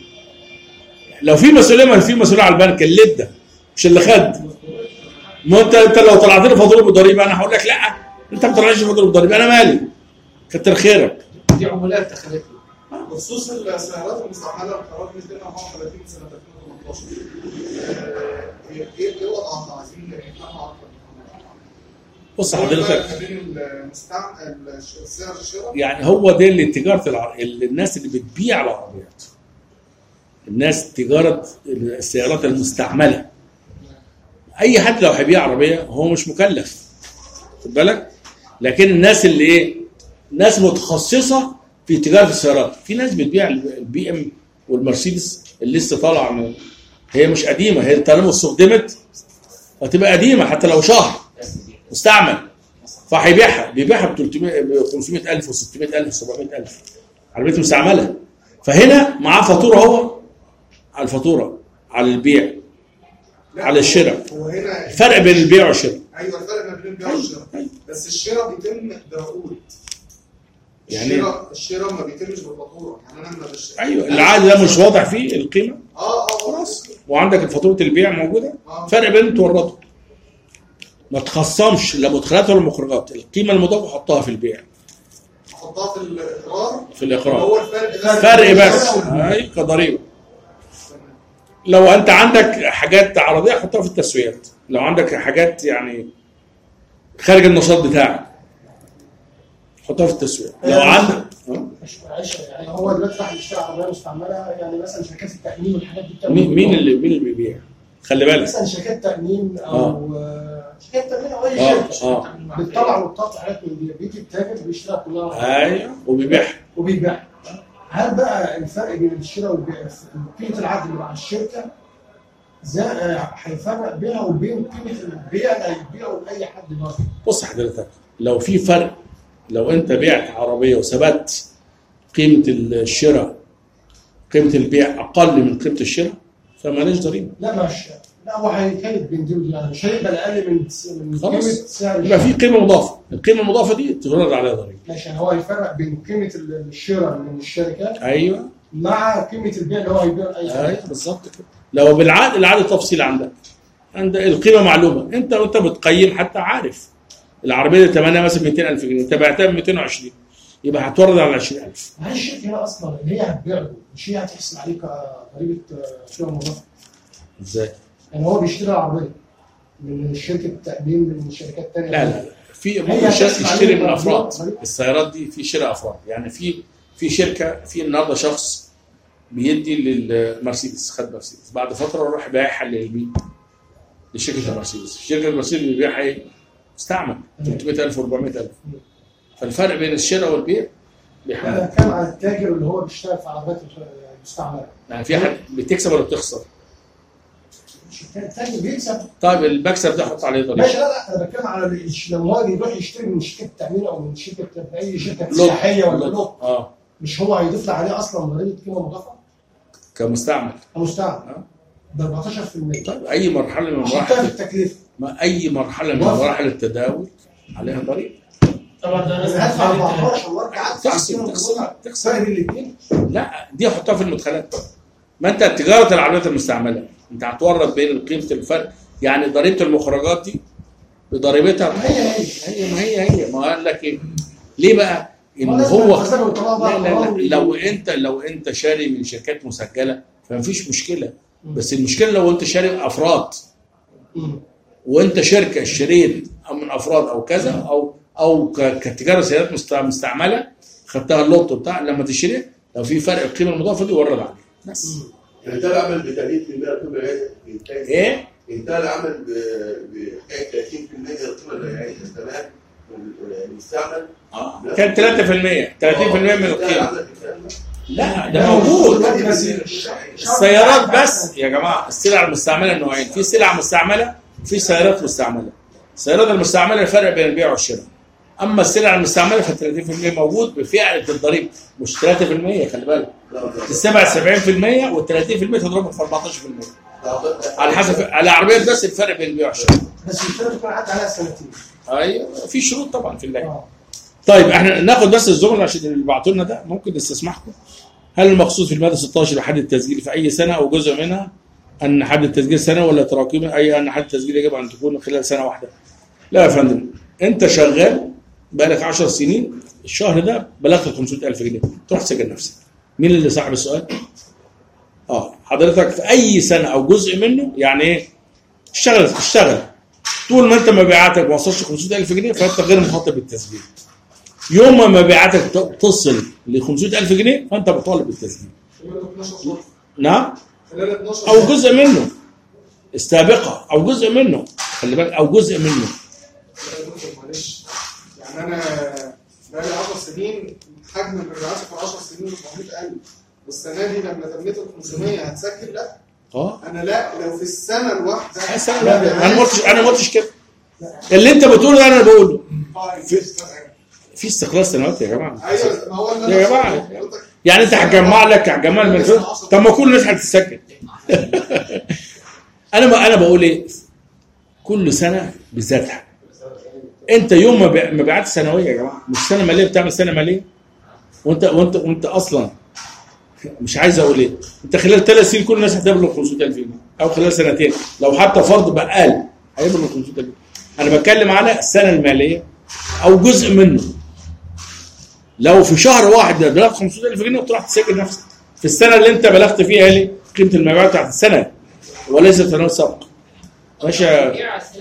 لو في مسؤوليه ما في مسؤوليه على البنك اللي ادى مش اللي خد. ما انت انت لو طلعت لي فاتوره بالضريبه انا هقول لك لا انت ما طلعتش فاتوره بالضريبه انا مالي. كتر خيرك. دي عمولات دخلت له. بخصوص السيارات المستعمله القرار مئتين وأربعة وثلاثين سنه ألفين وثمانية عشر. ايه ايه وضعها عايزين نفهم اكتر. بص حضرتك بين المستعمل سعر الشراء يعني هو ده اللي تجاره الع... الناس اللي بتبيع العربيات. الناس تجاره السيارات المستعمله. اي حد لو هيبيع عربيه هو مش مكلف. خد بالك؟ لكن الناس اللي ايه؟ ناس متخصصه في تجاره السيارات. في ناس بتبيع البي ام والمرسيدس اللي لسه طالعه من هي مش قديمه، هي طالما استخدمت هتبقى قديمه حتى لو شهر مستعمل. فهيبيعها بيبيعها ب ثلاثمائة ب خمسمائة ألف و600 ألف سبعمائة ألف عربيه مستعمله. فهنا معاه فاتوره هو على الفاتوره على البيع على الشراء. هو هنا الفرق بين البيع والشراء. ايوه الفرق ما بين البيع والشراء. بس الشراء بيتم بعقود. يعني الشراء الشراء ما بيتمش بالفاتوره، يعني انا لما بشتري ايوه العقد ده مش واضح فيه القيمه. اه اه خلاص وعندك فاتوره البيع موجوده. فرق بين تورده. ما تخصمش لا مدخلات ولا مخرجات، القيمه المضافه حطها في البيع. حطها في الاقرار في الاقرار. هو الفرق فرق بس اي كضريبه. لو انت عندك حاجات عرضيه حطها في التسويات، لو عندك حاجات يعني خارج النشاط بتاعك حطها في التسويات. لو عندك يعني هو دلوقتي راح يشتري عربيه مستعمله، يعني مثلا شركات التامين والحاجات دي بتعمل مين مين اللي مين اللي بيبيع؟ خلي بالك مثلا شركات تامين او آه. شركات تامين او اي آه. شركه آه. بتطلع وبتطلع حاجات من دي، بيجي التاجر بيشتريها كلها ايوه وبيبيعها وبيبيعها. هل بقى الفرق بين الشراء والبيع قيمه العقد اللي مع الشركه ازاي هيفرق بينها وبين قيمه البيع اللي هيبيعه لاي حد دلوقتي؟ بص حضرتك، لو في فرق، لو انت بعت عربيه وثبت قيمه الشراء قيمه البيع اقل من قيمه الشراء فماليش ضريبه. لا مش لا هو هيكيد بين دي ودي، يعني مش هيقبل اقل من من قيمه سعر يبقى في قيمه مضافه، القيمه المضافه دي تغرر عليها ضريبه. ماشي، يعني هو هيفرق بين قيمه الشراء من الشركات ايوه مع قيمه البيع اللي هو هيبيع اي حاجه. ايوه بالظبط كده. لو بالعقد، العقد تفصيل عندك عند القيمه معلومه، انت وانت بتقيم حتى عارف العربيه اللي ثمنها مثلا مئتين ألف جنيه انت بعتها ب مئتين وعشرين، يبقى هتورد على عشرين ألف. هل الشركه هنا اصلا اللي هي هتبيع له مش هي هتحسب عليك ضريبه شراء مضافه؟ ازاي؟ يعني هو بيشتري العربيه من شركه تامين من شركات ثانيه؟ لا لا لا، في ممكن يشتري من افراد. السيارات دي في شراء افراد، يعني في في شركه، في النهارده شخص بيدي للمرسيدس، خد مرسيدس بعد فتره وراح بايعها لمين؟ لشركه المرسيدس. شركه المرسيدس بيبيعها ايه؟ مستعمل ثلاثمئة ألف وأربعمئة ألف. فالفرق بين الشراء والبيع انا بتكلم على التاجر اللي هو بيشتغل في عربيات المستعمله. يعني في حد بتكسب ولا بتخسر؟ التاجر بيكسب. طيب المكسب ده حط عليه ضريبه. ماشي، لا لا انا بتكلم على لما هو يروح يشتري من شركه تامين او من شركه اي شركه سياحيه ولا لوت، اه مش هو هيضيف له عليه اصلا ضريبه قيمه مضافه؟ كمستعمل. كمستعمل اه ب أربعتاشر بالمئة. طيب اي مرحله من مراحل التكلفه، ما اي مرحله من مراحل التداول عليها ضريبه. طبعا ده لازم هدفع أربعتاشر وارجع تخسر تخسر تخسر الاثنين. لا دي حطها في المدخلات. ما انت تجاره العربيات المستعمله انت هتورد بين قيمه الفرق، يعني ضريبه المخرجات دي بضريبتها هي هي هي ما هي هي ما قال لك ايه؟ ليه بقى؟ ان هو لا لا لا لو انت لو انت شاري من شركات مسجله فمفيش مشكله، بس المشكله لو انت شاري افراد وانت شركه اشتريت من افراد او كذا او او كتجاره سيارات مستعمله خدتها اللوت بتاع لما تشتري لو في فرق القيمه المضافه دي ورد عليك بس. انت العمل ب ثلاثين بالمئة القيمه الجايه ايه؟ انت العمل بحكايه ثلاثين بالمئة القيمه الجايه تمام المستعمل اه كان ثلاثة بالمئة ثلاثين بالمئة من القيمه. لا ده موجود. السيارات بس يا جماعه السلع المستعمله نوعين، في سلع مستعمله وفي سيارات مستعمله. السيارات المستعمله الفرق بين البيع والشراء. اما السلع المستعمله ف ثلاثين بالمئة موجود بفئه الضريبه مش ثلاثة بالمئة خلي بالك. السبعة سبعين بالمئة وال ثلاثين بالمئة تضربهم في أربعتاشر بالمئة على حسب على العربيات بس الفرق بين البيع والشراء. بس الشركه تكون عدى عليها سنتين. ايوه في شروط طبعا في اللائحه. طيب احنا ناخد بس الزملاء عشان اللي بعتوا لنا ده ممكن نستسمحكم. هل المقصود في الماده ستاشر حد التسجيل في اي سنه او جزء منها ان حد التسجيل سنه ولا تراكم اي ان حد التسجيل يجب ان تكون خلال سنه واحده؟ لا يا فندم، انت شغال بقالك عشر سنين الشهر ده بلغت خمسمئة ألف جنيه تروح تسجل نفسك. مين اللي صاحب السؤال؟ اه حضرتك في اي سنه او جزء منه يعني ايه؟ اشتغل اشتغل طول ما انت مبيعاتك ما وصلش خمسمئة ألف جنيه فانت غير مخاطب بالتسجيل. يوم ما مبيعاتك تصل ل خمسمئة ألف جنيه فانت بتطالب بالتسجيل. نعم؟ او جزء منه السابقه او جزء منه خلي بالك او جزء منه. معلش يعني انا بقالي عشر سنين حجم المبيعات في عشر سنين أربعمئة ألف والسنه دي لما تميت ال خمسمئة هتسجل؟ لا اه انا لا لو في السنه الواحده السنه الواحده انا ما قلتش انا ما قلتش كده. اللي انت بتقوله ده انا بقوله في, في استقلال سنوات يا جماعه. ايوه ما هو يا جماعه يعني انت هتجمع لك هتجمع من طب ما كل الناس هتسجل. انا ما انا بقول ايه؟ كل سنه بذاتها. انت يوم ما مبيعات سنويه يا جماعه مش سنه ماليه بتعمل سنه ماليه وانت وانت وانت اصلا مش عايز اقول ايه؟ انت خلال ثلاث سنين كل الناس هتبلغ خمسمئة ألف جنيه او خلال سنتين لو حتى فرض بقال هيبلغ خمسمئة ألف جنيه. انا بتكلم على السنه الماليه او جزء منه. لو في شهر واحد بلغت خمسمئة ألف جنيه وتروح تسجل نفسك في السنه اللي انت بلغت فيها ليه؟ قيمه المبيعات بتاعت السنه وليس سنوات سابقه. ماشي.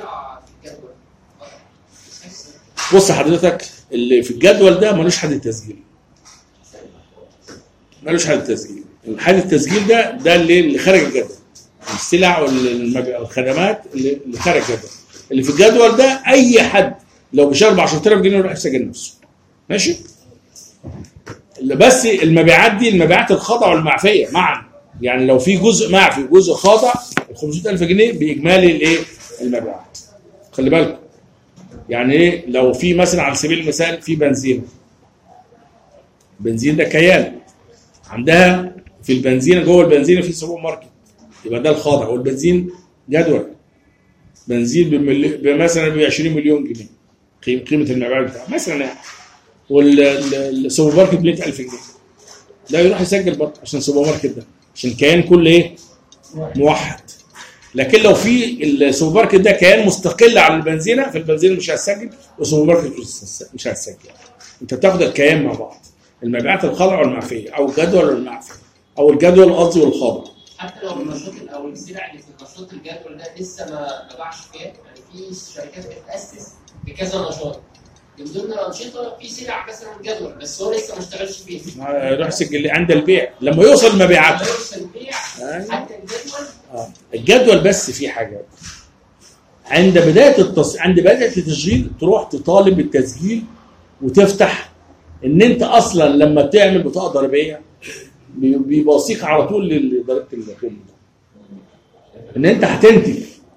بص حضرتك اللي في الجدول ده ملوش حد التسجيل. ملوش حد التسجيل. حد التسجيل ده ده اللي اللي خارج الجدول. السلع والخدمات اللي اللي خارج الجدول. اللي في الجدول ده اي حد لو بيشتغل ب عشرة آلاف جنيه يروح يسجل نفسه. ماشي؟ بس المبيعات دي المبيعات الخاضعه والمعفيه معا. يعني لو في جزء معفي وجزء خاضع خمسمائة ألف جنيه باجمالي الايه؟ المبيعات. خلي بالكم يعني ايه؟ لو في مثلا على سبيل المثال في بنزين، بنزين ده كيان عندها في البنزينه، جوه البنزينه في سوبر ماركت، يبقى ده الخاضع. والبنزين جدول بنزين مثلا ب عشرين مليون جنيه قيمه المبيعات بتاعه مثلا يعني، والسوبر ماركت ب مئة ألف جنيه، ده يروح يسجل برضه عشان السوبر ماركت ده عشان كيان كل ايه؟ موحد. لكن لو في السوبر ماركت ده كيان مستقل عن البنزينه، فالبنزينه مش هتسجل والسوبر ماركت مش هتسجل. انت بتاخد الكيان مع بعض، المبيعات الخاضعه والمعفيه، او الجدول والمعفي، او الجدول القصدي والخاضع. حتى لو النشاط او السلع اللي في النشاط الجدول ده لسه ما ما باعش فيها، يعني في شركات بتتاسس بكذا نشاط، من ضمن الانشطه في سلع مثلا جدول بس هو لسه ما اشتغلش فيها. يروح يسجل عند البيع لما يوصل المبيعات. لما يوصل البيع حتى الجدول. اه الجدول بس في حاجه عند بدايه التص... عند بدايه التشغيل تروح تطالب بالتسجيل وتفتح ان انت اصلا لما تعمل بطاقه ضريبيه بيوصيك على طول لضريبه القيمه ان انت هتنتج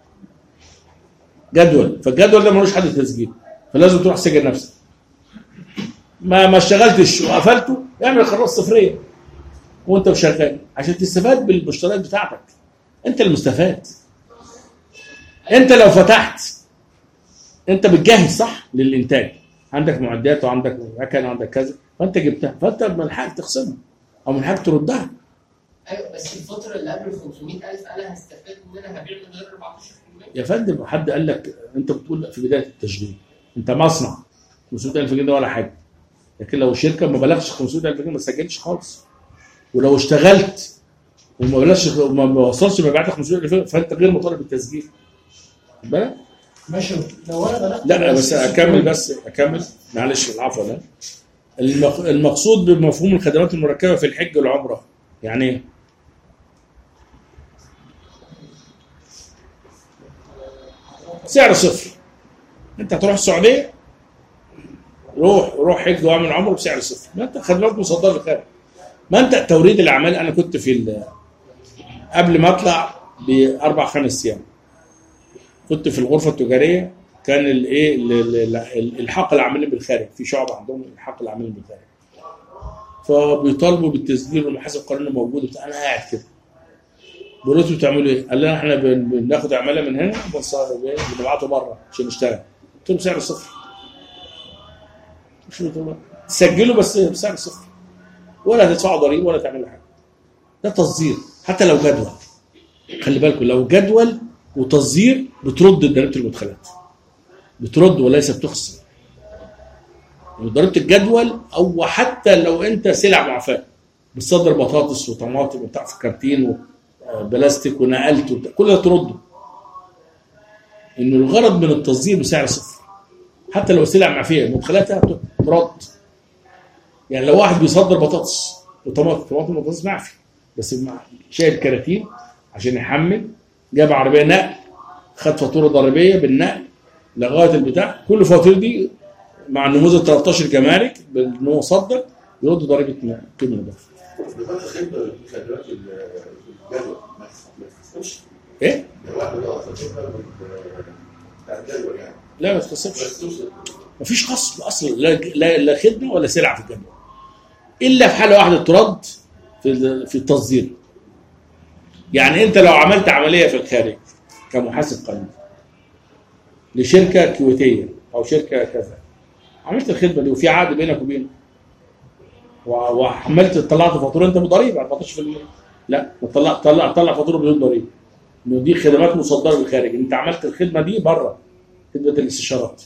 جدول، فالجدول ده ملوش حد تسجيل، فلازم تروح تسجل نفسك. ما ما اشتغلتش وقفلته اعمل قرارات صفريه وانت شغال عشان تستفاد بالمشتريات بتاعتك. انت المستفاد. انت لو فتحت انت بتجهز صح للانتاج، عندك معدات وعندك مكن وعندك كذا، فانت جبتها، فانت من حقك تخصمها او من حقك تردها. ايوه بس الفتره اللي قبل خمسمائة ألف انا هستفاد ان انا هبيع من غير أربعتاشر بالمئة. يا فندم حد قال لك؟ انت بتقول في بدايه التشغيل انت مصنع خمسمائة ألف جنيه ولا حاجه، لكن لو الشركه ما بلغش خمسمائة ألف جنيه ما تسجلش خالص. ولو اشتغلت وما بلغش وما وصلش مبيعات خمسمائة ألف فانت غير مطالب بالتسجيل. خد بالك؟ ماشي. لو انا بلغت لا بس اكمل بس اكمل معلش العفو. ده المقصود بمفهوم الخدمات المركبه في الحج والعمره يعني ايه؟ سعر صفر. انت هتروح السعوديه روح روح حج واعمل عمره بسعر صفر، ما انت خدمات مصدره للخارج. ما انت توريد الاعمال. انا كنت في قبل ما اطلع باربع خمس ايام كنت في الغرفه التجاريه، كان الايه الحاق العاملين بالخارج، في شعب عندهم الحاق العاملين بالخارج، فبيطالبوا بالتسجيل والمحاسب القانوني موجود وبتاع. انا قاعد كده بقول له بتعملوا ايه؟ قال لنا احنا بناخد عماله من هنا بنبعته بره عشان نشتغل. قلت له بسعر صفر. مش تسجلوا بس بسعر صفر، ولا هتدفعوا ضريبه ولا تعملوا حاجه. ده تصدير حتى لو جدول. خلي بالكم لو جدول وتصدير بترد ضريبه المدخلات، بترد وليس بتخصم. ضريبه الجدول او حتى لو انت سلع معفاه بتصدر بطاطس وطماطم وبتاع في كرتين وبلاستيك ونقلته كل ده ترده. انه الغرض من التصدير بسعر صفر حتى لو سلع معفيه مدخلاتها ترد. يعني لو واحد بيصدر بطاطس وطماطم، طماطم وبطاطس معفي بس شايل كراتين عشان يحمل، جاب عربيه نقل، خد فاتوره ضريبيه بالنقل لغايه البتاع، كل الفواتير دي مع النموذج ثلاثة عشر جمارك ان هو صدر يرد ضريبه قيمه اضافيه. نقاط الخدمه في خدمات الجدول ما تخصمش. ايه؟ الجدول يعني لا ما تخصمش. مفيش خصم اصلا، لا لا خدمه ولا سلعه في الجدول الا في حاله واحده ترد في في التصدير. يعني انت لو عملت عمليه في الخارج كمحاسب قانوني لشركه كويتيه او شركه كذا، عملت الخدمه دي وفي عقد بينك وبينه وحملت طلعت فاتوره انت بضريبه أربعتاشر بالمئة، لا طلع طلع طلع فاتوره بدون ضريبه. انه دي خدمات مصدره للخارج، انت عملت الخدمه دي بره خدمه الاستشارات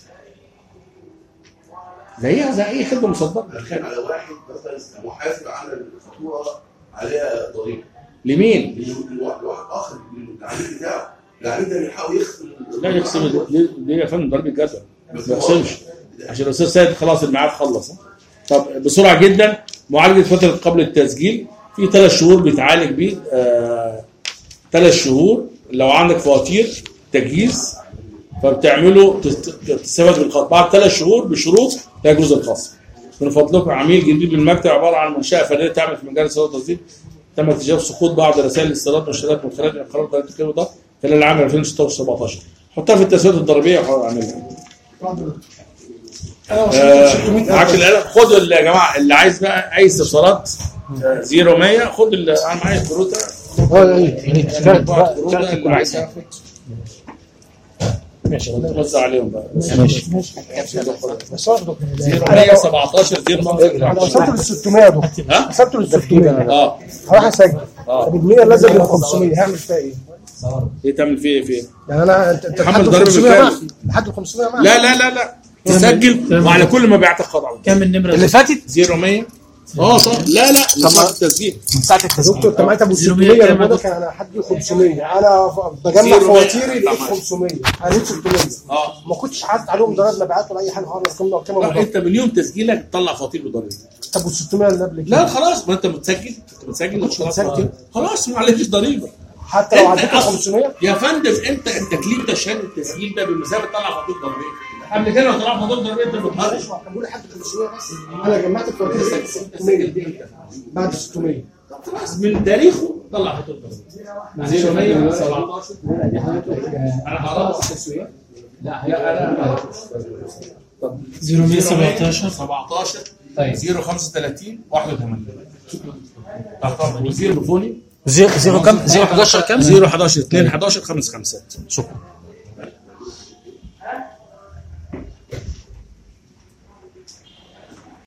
زيها زي اي خدمه مصدره للخارج. على واحد مثلا محاسب عمل فاتوره عليها ضريبه لمين؟ لواحد اخر للعميل بتاعه، العميل ده بيحاول يخصم. لا يخصم دي يا فندم ضريبه جدول ما يخصمش عشان الاستاذ سيد خلاص الميعاد خلص. طب بسرعه جدا، معالجه فتره قبل التسجيل في ثلاث شهور بيتعالج بيه. آه ثلاث شهور لو عندك فواتير تجهيز فبتعمله تستفاد بالخصم بعد ثلاث شهور بشروط يجوز الخصم. من فضلكم عميل جديد للمكتب عباره عن منشاه فنيه تعمل في مجال الصيانه والتصدير، تم اكتشاف سقوط بعض رسائل الاستيراد والشهادات والمدخلات من قرار ضريبه القيمه ده خلال العام ألفين وستاشر سبعتاشر. حطها في التسويات الضريبيه واعملها. آه معاك القلم. خدوا يا جماعه اللي عايز بقى اي استفسارات آه زيرو مية خد ال- انا معايا الكروته. اه ايه اللي عايز ياخد ماشي وزع عليهم بقى. ماشي ماشي بس واخده زيرو مية سبعتاشر زيرو خمسة. انا وصلت لل ستمية يا دكتور. ها؟ وصلت لل ستمية. اه هروح اسجل. اه طب ال مية لازم ال خمسمية هعمل فيها ايه؟ ايه تعمل فيه ايه فيه؟ يعني انا انت انت حمل لحد ال ضريبة خمسمية بالكامل. معك لحد ال خمسمية معك. لا لا لا لا تسجل وعلى كل ما بعتك خضع. كام النمره اللي فاتت زيرو مية. اه صح. لا لا ساعة التسجيل. ساعه التسجيل دكتور انت معاك ابو ستمية لما ده كان انا حد خمسمية انا بجمع زيرو فواتيري مية. لقيت خمسمية انا لقيت ستمية اه ما كنتش حاطط عليهم ضرائب مبيعات ولا اي حاجه خالص كام كام لا مضاف. انت من يوم تسجيلك تطلع فواتير بضريبه. طب وال ستمية اللي قبل كده لا خلاص ما انت متسجل انت متسجل كنتش متسجل. خلاص ما عليكش ضريبه. حتى لو انت عديت ال أصل- خمسمية يا فندم انت التكليف ده عشان التسجيل ده بمثابه تطلع فاتوره ضريبيه. قبل كده لو طلع فاتوره ضريبيه انت بتهرش. كان بيقول لي حد خمسمية بس انا جمعت الفواتير لقيت ستمية بعد ستمية. خلاص من تاريخه طلع فاتوره ضريبيه. زيرو مية سبعتاشر انا هعرف التسويق. لا انا طب زيرو مية سبعتاشر سبعتاشر طيب زيرو خمسة وتلاتين واحد وثمانين. طب وزيرو تليفوني زيرو زيرو كام؟ زيرو حداشر كام؟ زيرو حداشر اتنين حداشر خمسة خمسة. شكرا.